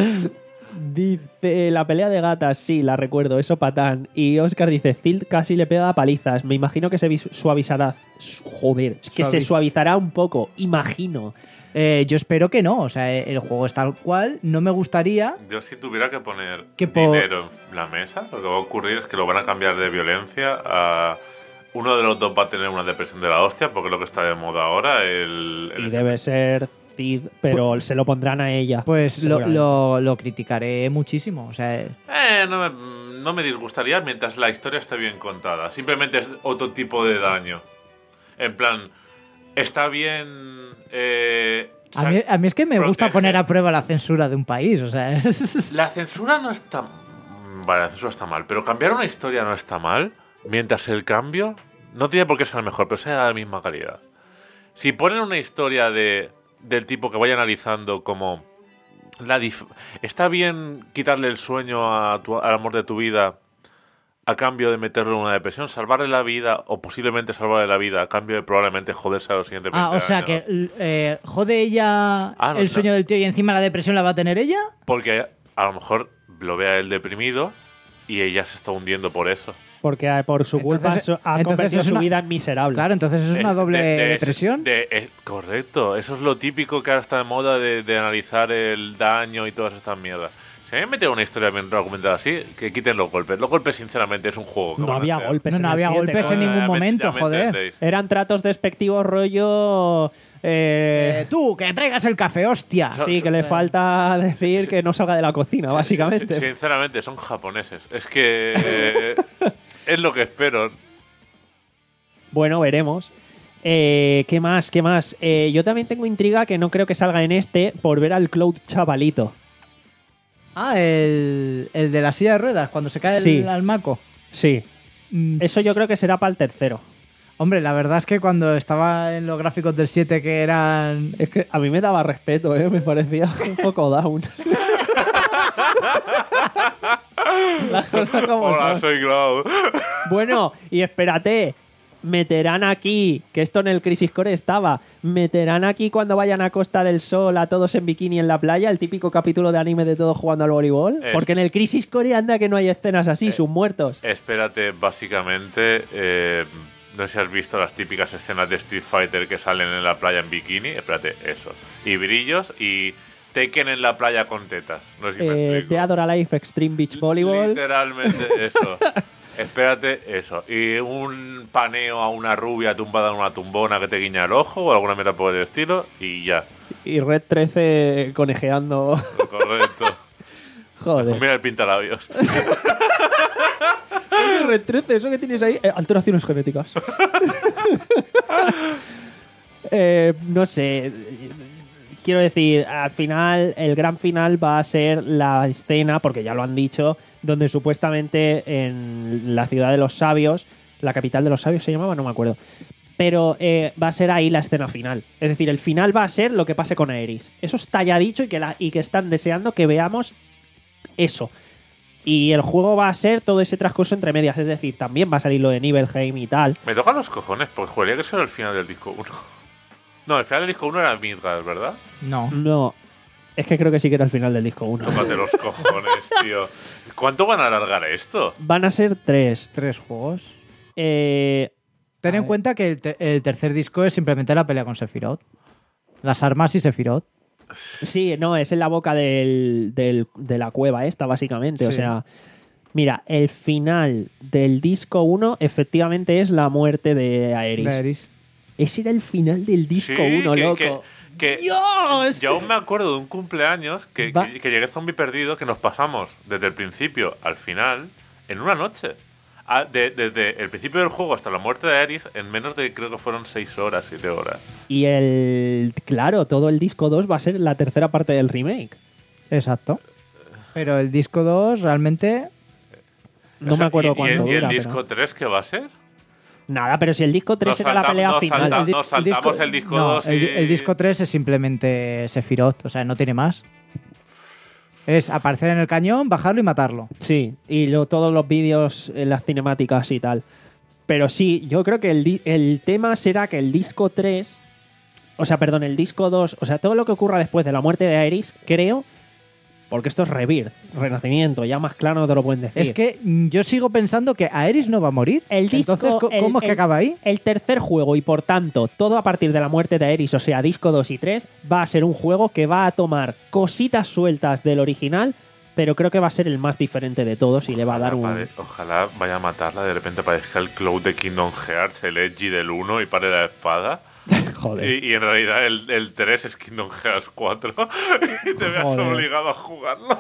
Dice, la pelea de gatas, sí, la recuerdo, eso patán. Y Oscar dice, Zild casi le pega a palizas. Me imagino que se vis- suavizará. Joder, es que se Suaviz- suavizará un poco, imagino. Eh, yo espero que no. O sea, el juego es tal cual. No me gustaría... Yo si tuviera que poner Que po- dinero en la mesa, lo que va a ocurrir es que lo van a cambiar de violencia a... Uno de los dos va a tener una depresión de la hostia, porque es lo que está de moda ahora. El, el- Y debe ser Cid, pero se lo pondrán a ella. Pues lo, seguramente. lo, lo criticaré muchísimo. O sea, Eh, no, me, no me disgustaría mientras la historia esté bien contada. Simplemente es otro tipo de daño. En plan, está bien... Eh, a mí, a mí es que me gusta protege. poner a prueba la censura de un país. O sea, La censura no está... Vale, la censura está mal, pero cambiar una historia no está mal, mientras el cambio no tiene por qué ser mejor, pero sea de la misma calidad. Si ponen una historia de, del tipo que vaya analizando como... La dif- está bien quitarle el sueño a tu- al amor de tu vida a cambio de meterle en una depresión, salvarle la vida o posiblemente salvarle la vida a cambio de probablemente joderse a los siguientes ah, veinte o sea años. que eh, jode ella Ah, no, el no. sueño del tío y encima la depresión la va a tener ella. Porque a lo mejor lo ve a él deprimido y ella se está hundiendo por eso. Porque eh, por su culpa Entonces- so- ha entonces convertido es su una- vida en miserable. Claro, entonces es una Eh, doble de- de- depresión. de- eh, correcto, eso es lo típico que ahora está de moda de, de analizar el daño y todas estas mierdas. Si a mí me meten una historia bien argumentada así, que quiten los golpes. Los golpes, sinceramente, es un juego. que No van a había hacer. golpes. No, en no el había siete, golpes en coño. ningún Ya me- momento, ya me joder. entendéis. Eran tratos despectivos rollo... eh, Eh, tú, que traigas el café, hostia. So- sí, que le falta decir que no salga de la cocina, básicamente. Sí, sinceramente, son japoneses. Es que eh, es lo que espero. Bueno, veremos. Eh, ¿Qué más? ¿Qué más? Eh, yo también tengo intriga que no creo que salga en este por ver al Cloud chavalito. Ah, el, el de la silla de ruedas, cuando se cae Sí. el almaco. Sí. Mm, Eso yo creo que será para el tercero. Hombre, la verdad es que cuando estaba en los gráficos del siete que eran... Es que a mí me daba respeto, ¿eh? Me parecía un poco down. Las cosas como Hola, son. soy Cloud. Bueno, y espérate. Meterán aquí, que esto en el Crisis Core estaba, meterán aquí cuando vayan a Costa del Sol a todos en bikini en la playa, el típico capítulo de anime de todos jugando al voleibol. Eh. Porque en el Crisis Core anda que no hay escenas así, Eh. sus muertos. Espérate, básicamente, eh, no sé si has visto las típicas escenas de Street Fighter que salen en la playa en bikini. Espérate, eso. Y brillos y Tekken en la playa con tetas. No sé si me Eh, explico. Dead or Alive Extreme Beach Volleyball. Literalmente eso. Espérate, eso. Y un paneo a una rubia tumbada en una tumbona que te guiña el ojo o alguna mierda por el estilo y ya. Y Red trece conejeando. Correcto. Joder. Mira el pintalabios. Oye, Red trece, eso que tienes ahí. eh, alteraciones genéticas. Eh, no sé. Quiero decir, al final, el gran final va a ser la escena, porque ya lo han dicho, donde supuestamente en la ciudad de los sabios, la capital de los sabios se llamaba, no me acuerdo. Pero eh, va a ser ahí la escena final. Es decir, el final va a ser lo que pase con Aerys. Eso está ya dicho y que, la, y que están deseando que veamos eso. Y el juego va a ser todo ese transcurso entre medias. Es decir, también va a salir lo de Nibelheim y tal. Me tocan los cojones, porque juraría que eso era el final del disco uno. No, el final del disco uno era Midgard, ¿verdad? No. No, es que creo que sí que era el final del disco uno. Tócate los cojones, tío. ¿Cuánto van a alargar esto? Van a ser tres. Tres juegos. Eh, Ten A en ver. cuenta que el, te- el tercer disco es simplemente la pelea con Sephiroth. Las armas y Sephiroth. sí, no, es en la boca del, del- de la cueva esta, básicamente. O Sí. sea, mira, el final del disco uno efectivamente es la muerte de Aerys. Aerys. Ese era el final del disco Sí, uno, que- loco. que- que- ¡Dios! Yo aún me acuerdo de un cumpleaños que, Va- que, que llegué zombie perdido que nos pasamos desde el principio al final en una noche. Ah, de- desde el principio del juego hasta la muerte de Aerys en menos de, creo que fueron seis horas, siete horas. Y el. Claro, todo el disco dos va a ser la tercera parte del remake. Exacto. Pero el disco dos realmente... No O sea, me acuerdo ¿y, y cuánto el, ¿Y el dura, disco pero- tres qué va a ser? Nada, pero si el disco tres Nos era la salta- pelea nos final. salta- El di- nos saltamos el disco no, dos el, di- y- el disco tres es simplemente Sephiroth, o sea, no tiene más. Es aparecer en el cañón, bajarlo y matarlo. Sí, y lo- todos los vídeos, eh, las cinemáticas y tal. Pero sí, yo creo que el, di- el tema será que el disco tres, o sea, perdón, el disco dos, o sea, todo lo que ocurra después de la muerte de Aeris, creo, porque esto es Rebirth, renacimiento, ya más claro no te lo pueden decir. Es que mm, yo sigo pensando que Aeris no va a morir. El disco- Entonces, co- el- ¿cómo es que el- acaba ahí? El tercer juego, y por tanto, todo a partir de la muerte de Aeris, o sea, disco dos y tres, va a ser un juego que va a tomar cositas sueltas del original, pero creo que va a ser el más diferente de todos y le va a dar Ojalá un... pare- Ojalá vaya a matarla, de repente aparezca el Cloud de Kingdom Hearts, el Edgy del uno y pare la espada. Joder. Y, y en realidad el, el tres es Kingdom Hearts cuatro y te veas Joder. obligado a jugarlo.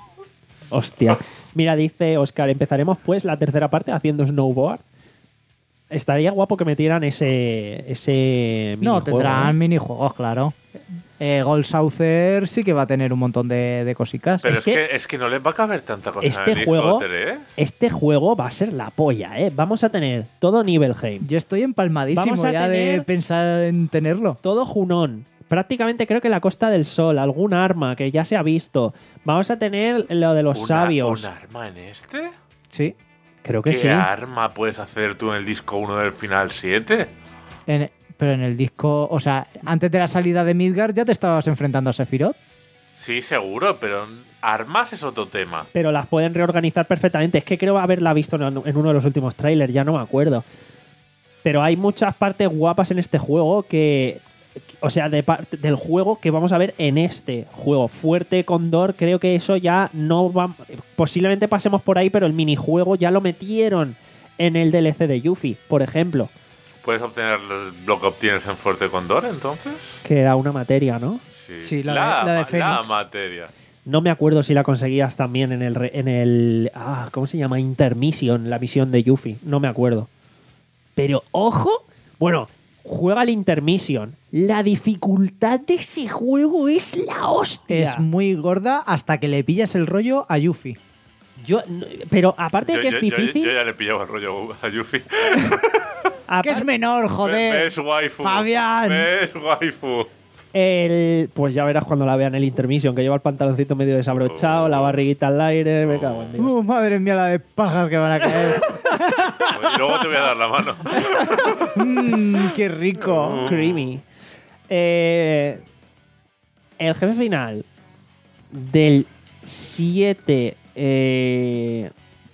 Hostia. Mira, dice Oscar, empezaremos pues la tercera parte haciendo snowboard. Estaría guapo que metieran ese, ese No, minijuego, tendrán ¿eh? minijuegos, claro. Eh, Gold Saucer sí que va a tener un montón de, de cosicas. Pero Es es, que que, es que no les va a caber tanta cosa este en el disco juego- tres. Este juego va a ser la polla, ¿eh? Vamos a tener todo Nibelheim, Yo estoy empalmadísimo Vamos a ya de tener- pensar en tenerlo. todo Junón, prácticamente creo que la Costa del Sol, algún arma que ya se ha visto. Vamos a tener lo de los ¿Una- sabios. ¿Un arma en este? Sí. Creo que ¿Qué sí. arma puedes hacer tú en el disco uno del Final siete? En- pero en el disco, o sea, antes de la salida de Midgard ya te estabas enfrentando a Sephiroth. Sí, seguro, pero armas es otro tema. Pero las pueden reorganizar perfectamente. Es que creo haberla visto en en uno de los últimos trailers, ya no me acuerdo. Pero hay muchas partes guapas en este juego que. O sea, de parte del juego que vamos a ver en este juego. Fuerte Condor, creo que eso ya no va. Posiblemente pasemos por ahí, pero el minijuego ya lo metieron en el D L C de Yuffie, por ejemplo. ¿Puedes obtener lo que obtienes en Fuerte Condor, entonces? Que era una materia, ¿no? Sí, la de- la, la de ma- Fénix. materia. No me acuerdo si la conseguías también en el. re- En el ah, ¿cómo se llama? Intermission, la misión de Yuffie. No me acuerdo. Pero, ojo. Bueno, juega el Intermission. La dificultad de ese juego es la hostia. Es muy gorda hasta que le pillas el rollo a Yuffie. Yo, no- pero aparte de Yo, que es yo- yo- difícil. yo ya le pillaba el rollo a Yuffie. Que es aparte- menor, joder. Ves waifu. Fabián. Ves waifu. el, pues ya verás cuando la vean el Intermission, que lleva el pantaloncito medio desabrochado, la barriguita al aire. Me cago en Dios. Uh, madre mía, la de pajas que van a caer. Y luego te voy a dar la mano. Mmm, qué rico. Creamy. Eh, el jefe final del siete, eh,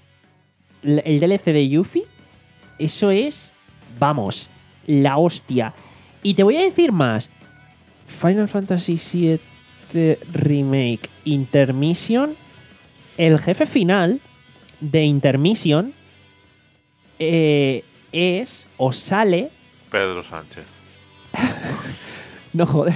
l- el D L C de Yuffie, eso es, vamos, la hostia. Y te voy a decir más. Final Fantasy siete Remake Intermission, el jefe final de Intermission eh, es o sale. Pedro Sánchez. No, joder.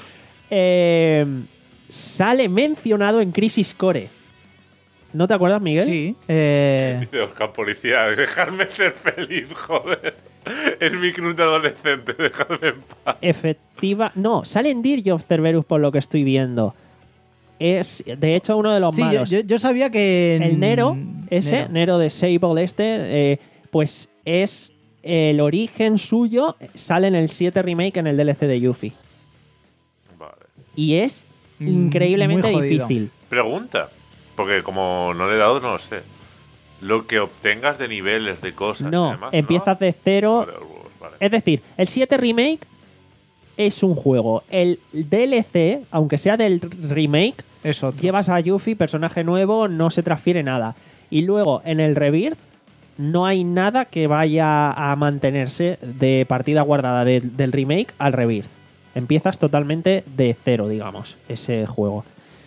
Eh, sale mencionado en Crisis Core. ¿No te acuerdas, Miguel? Sí. Eh, Dice Oscar Policía, dejarme ser feliz, joder. Es mi cruz de adolescente, dejadme en paz. Efectiva. No, sale en Dirge of Cerberus por lo que estoy viendo. Es, de hecho, uno de los sí, yo, malos. yo- yo sabía que. en- El Nero, ese, Nero. Nero de Sable este, eh, pues es el origen suyo, sale en el siete Remake en el D L C de Yuffie. Vale. Y es Mm, increíblemente muy jodido. difícil. Pregunta, porque como no le he dado, no lo sé. Lo que obtengas de niveles, de cosas y No, demás, empiezas ¿no? de cero. Vale, vale. Es decir, el siete Remake es un juego. El D L C, aunque sea del remake, Es otro. llevas a Yuffie, personaje nuevo, no se transfiere nada. Y luego en el Rebirth no hay nada que vaya a mantenerse de partida guardada de- del remake al Rebirth. Empiezas totalmente de cero, digamos, ese juego.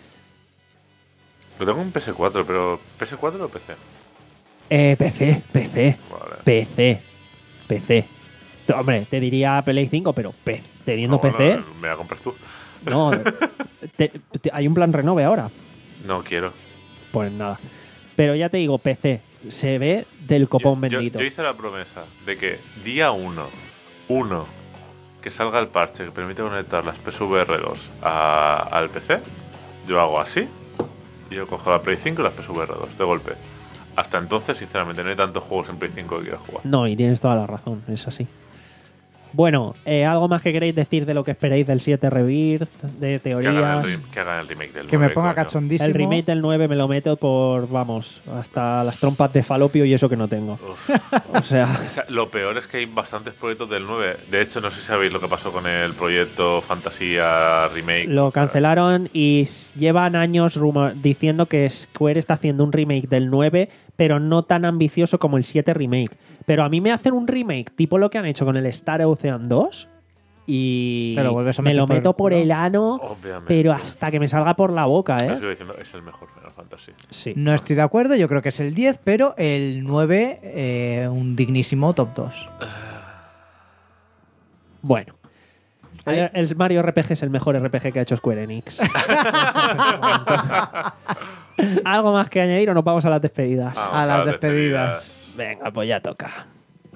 Lo tengo en P S cuatro, pero ¿P S cuatro o P C? Eh, P C, P C, Vale. P C, P C. Hombre, te diría Play cinco, pero P- teniendo No, P C, no, me la compras tú. no. te- te- hay un plan renove ahora. No quiero. Pues nada. Pero ya te digo, P C, se ve del copón yo, yo- bendito. yo hice la promesa de que día uno, uno, que salga el parche que permite conectar las P S V R dos a- al P C, yo hago así y yo cojo la Play cinco y la P S V R dos de golpe. Hasta entonces, sinceramente, no hay tantos juegos en Play cinco que quiera jugar. No, y tienes toda la razón, es así. Bueno, eh, ¿algo más que queréis decir de lo que esperáis del siete Rebirth, de Que hagan, teorías? el, re- que hagan el remake del Que me nueve, ponga coño. cachondísimo. El remake del nueve me lo meto por, vamos, hasta las trompas de falopio y eso que no tengo. Uf. O sea, O sea, lo peor es que hay bastantes proyectos del nueve. De hecho, no sé si sabéis lo que pasó con el proyecto Fantasía Remake. lo cancelaron y s- llevan años rumor- diciendo que Square está haciendo un remake del nueve, pero no tan ambicioso como el siete Remake. Pero a mí me hacen un remake tipo lo que han hecho con el Star Ocean dos y Te lo vuelves a me meter lo por el meto por culo. el ano, Obviamente. pero hasta que me salga por la boca, Os ¿eh? iba diciendo, es el mejor Final Fantasy. Sí. No estoy de acuerdo, yo creo que es el diez, pero el nueve, eh, un dignísimo top dos. Bueno. El, el Mario R P G es el mejor R P G que ha hecho Square Enix. ¿Algo más que añadir o nos vamos a las despedidas? Vamos A las despedidas. Venga, pues ya toca.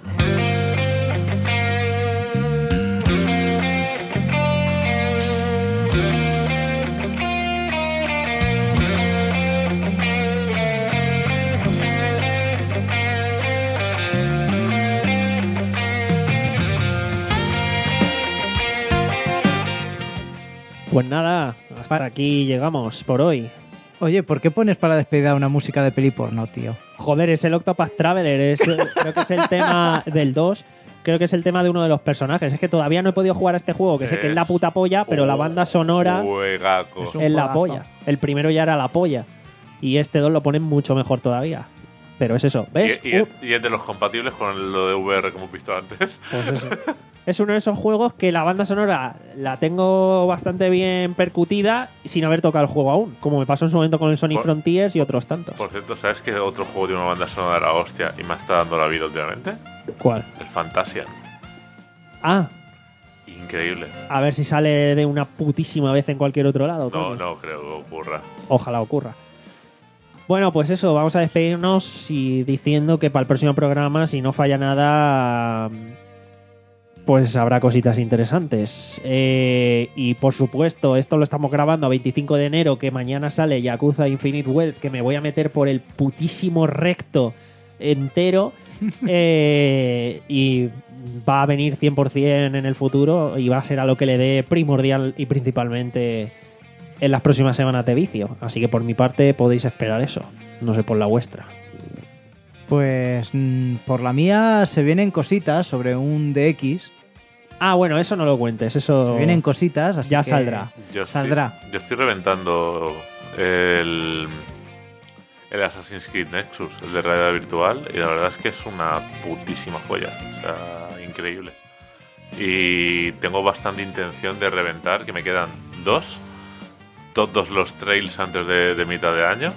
Pues nada, hasta Pa- aquí llegamos por hoy. Oye, ¿por qué pones para despedida una música de peli porno, tío? Joder, es el Octopath Traveler, es, eh, creo que es el tema del dos, creo que es el tema de uno de los personajes. Es que todavía no he podido jugar a este juego, que sé que es la puta polla, pero la banda sonora Juegaco. Es un es la juegazo. polla. El primero ya era la polla. Y este dos lo ponen mucho mejor todavía. Pero es eso, ¿ves? Y, y, Uh, y es de los compatibles con lo de V R que hemos visto antes. pues eso. Es uno de esos juegos que la banda sonora la tengo bastante bien percutida sin haber tocado el juego aún, como me pasó en su momento con el Sonic Por- Frontiers y otros tantos. Por cierto, ¿sabes que otro juego tiene una banda sonora de la hostia y me está dando la vida últimamente? ¿Cuál? El Fantasia. Ah, Increíble. a ver si sale de una putísima vez en cualquier otro lado. No, coño. no creo que ocurra. Ojalá ocurra. Bueno, pues eso, vamos a despedirnos y diciendo que para el próximo programa, si no falla nada, pues habrá cositas interesantes. Eh, y por supuesto, esto lo estamos grabando a veinticinco de enero, que mañana sale Yakuza Infinite Wealth, que me voy a meter por el putísimo recto entero. Eh, y va a venir cien por cien en el futuro y va a ser a lo que le dé primordial y principalmente en las próximas semanas de vicio. Así que por mi parte podéis esperar eso. No sé por la vuestra. Pues mm, por la mía se vienen cositas sobre un D X. Ah, bueno, eso no lo cuentes. Eso Se vienen cositas, así ya que saldrá. Yo Saldrá. Estoy, yo estoy reventando el, el Assassin's Creed Nexus, el de realidad virtual, y la verdad es que es una putísima joya. O sea, increíble. Y tengo bastante intención de reventar, que me quedan dos. Todos los trails antes de, de mitad de año.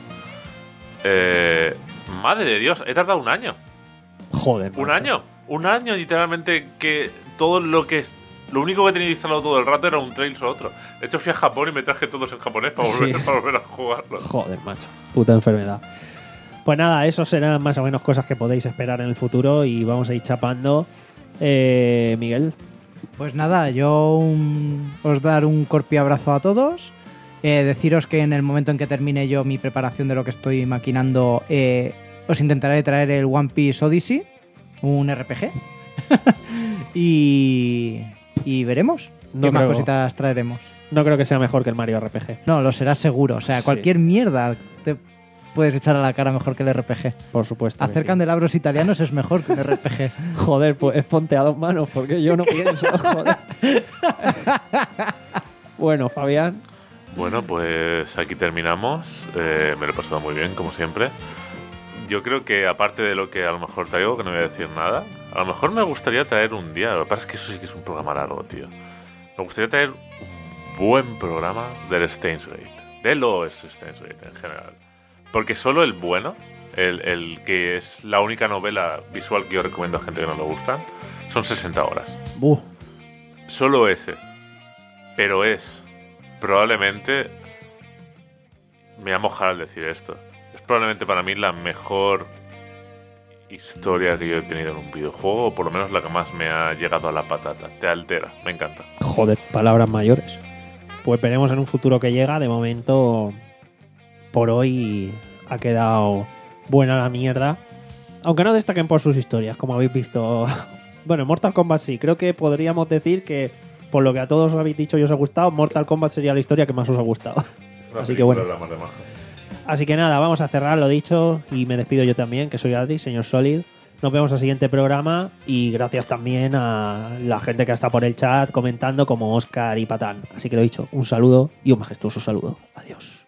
Eh, madre de Dios, he tardado un año. Joder. Un macho. año. Un año literalmente que todo lo que... Lo único que tenía instalado todo el rato era un Trails o otro. De hecho fui a Japón y me traje todos en japonés para volver, Sí. para volver a jugarlo. Joder, macho. Puta enfermedad. Pues nada, eso serán más o menos cosas que podéis esperar en el futuro y vamos a ir chapando. Eh, Miguel. Pues nada, yo un- os dar un corpi abrazo a todos. Eh, deciros que en el momento en que termine yo mi preparación de lo que estoy maquinando, eh, os intentaré traer el One Piece Odyssey, un R P G. y, y veremos No qué más creo. cositas traeremos. No creo que sea mejor que el Mario R P G, No, lo será seguro. O sea, Sí. cualquier mierda te puedes echar a la cara mejor que el R P G. por supuesto. que Hacer sí. candelabros italianos es mejor que un R P G. Joder, pues ponte a dos manos porque yo no pienso. Joder. Bueno, Fabián. Bueno, pues aquí terminamos. Eh, me lo he pasado muy bien, como siempre. Yo creo que aparte de lo que a lo mejor traigo, que no voy a decir nada, a lo mejor me gustaría traer un día. Lo que pasa es que eso sí que es un programa largo, tío. Me gustaría traer un buen programa del Steins Gate. De los Steins Gate en general. Porque solo el bueno, el, el que es la única novela visual que yo recomiendo a gente que no le gustan, son sesenta horas. Buh. Solo ese. Pero es probablemente... Me voy a mojar al decir esto. Es probablemente para mí la mejor historia que yo he tenido en un videojuego, o por lo menos la que más me ha llegado a la patata. Te altera, me encanta. Joder, palabras mayores. pues veremos en un futuro que llega. De momento, por hoy ha quedado buena la mierda. Aunque no destaquen por sus historias, como habéis visto. Bueno, Mortal Kombat sí. Creo que podríamos decir que, por lo que a todos os habéis dicho y os ha gustado, Mortal Kombat sería la historia que más os ha gustado. Así que bueno. Así que nada, vamos a cerrar lo dicho y me despido yo también, que soy Adri, señor Solid. Nos vemos al siguiente programa y gracias también a la gente que está por el chat comentando como Oscar y Patán. Así que lo dicho, un saludo y un majestuoso saludo. Adiós.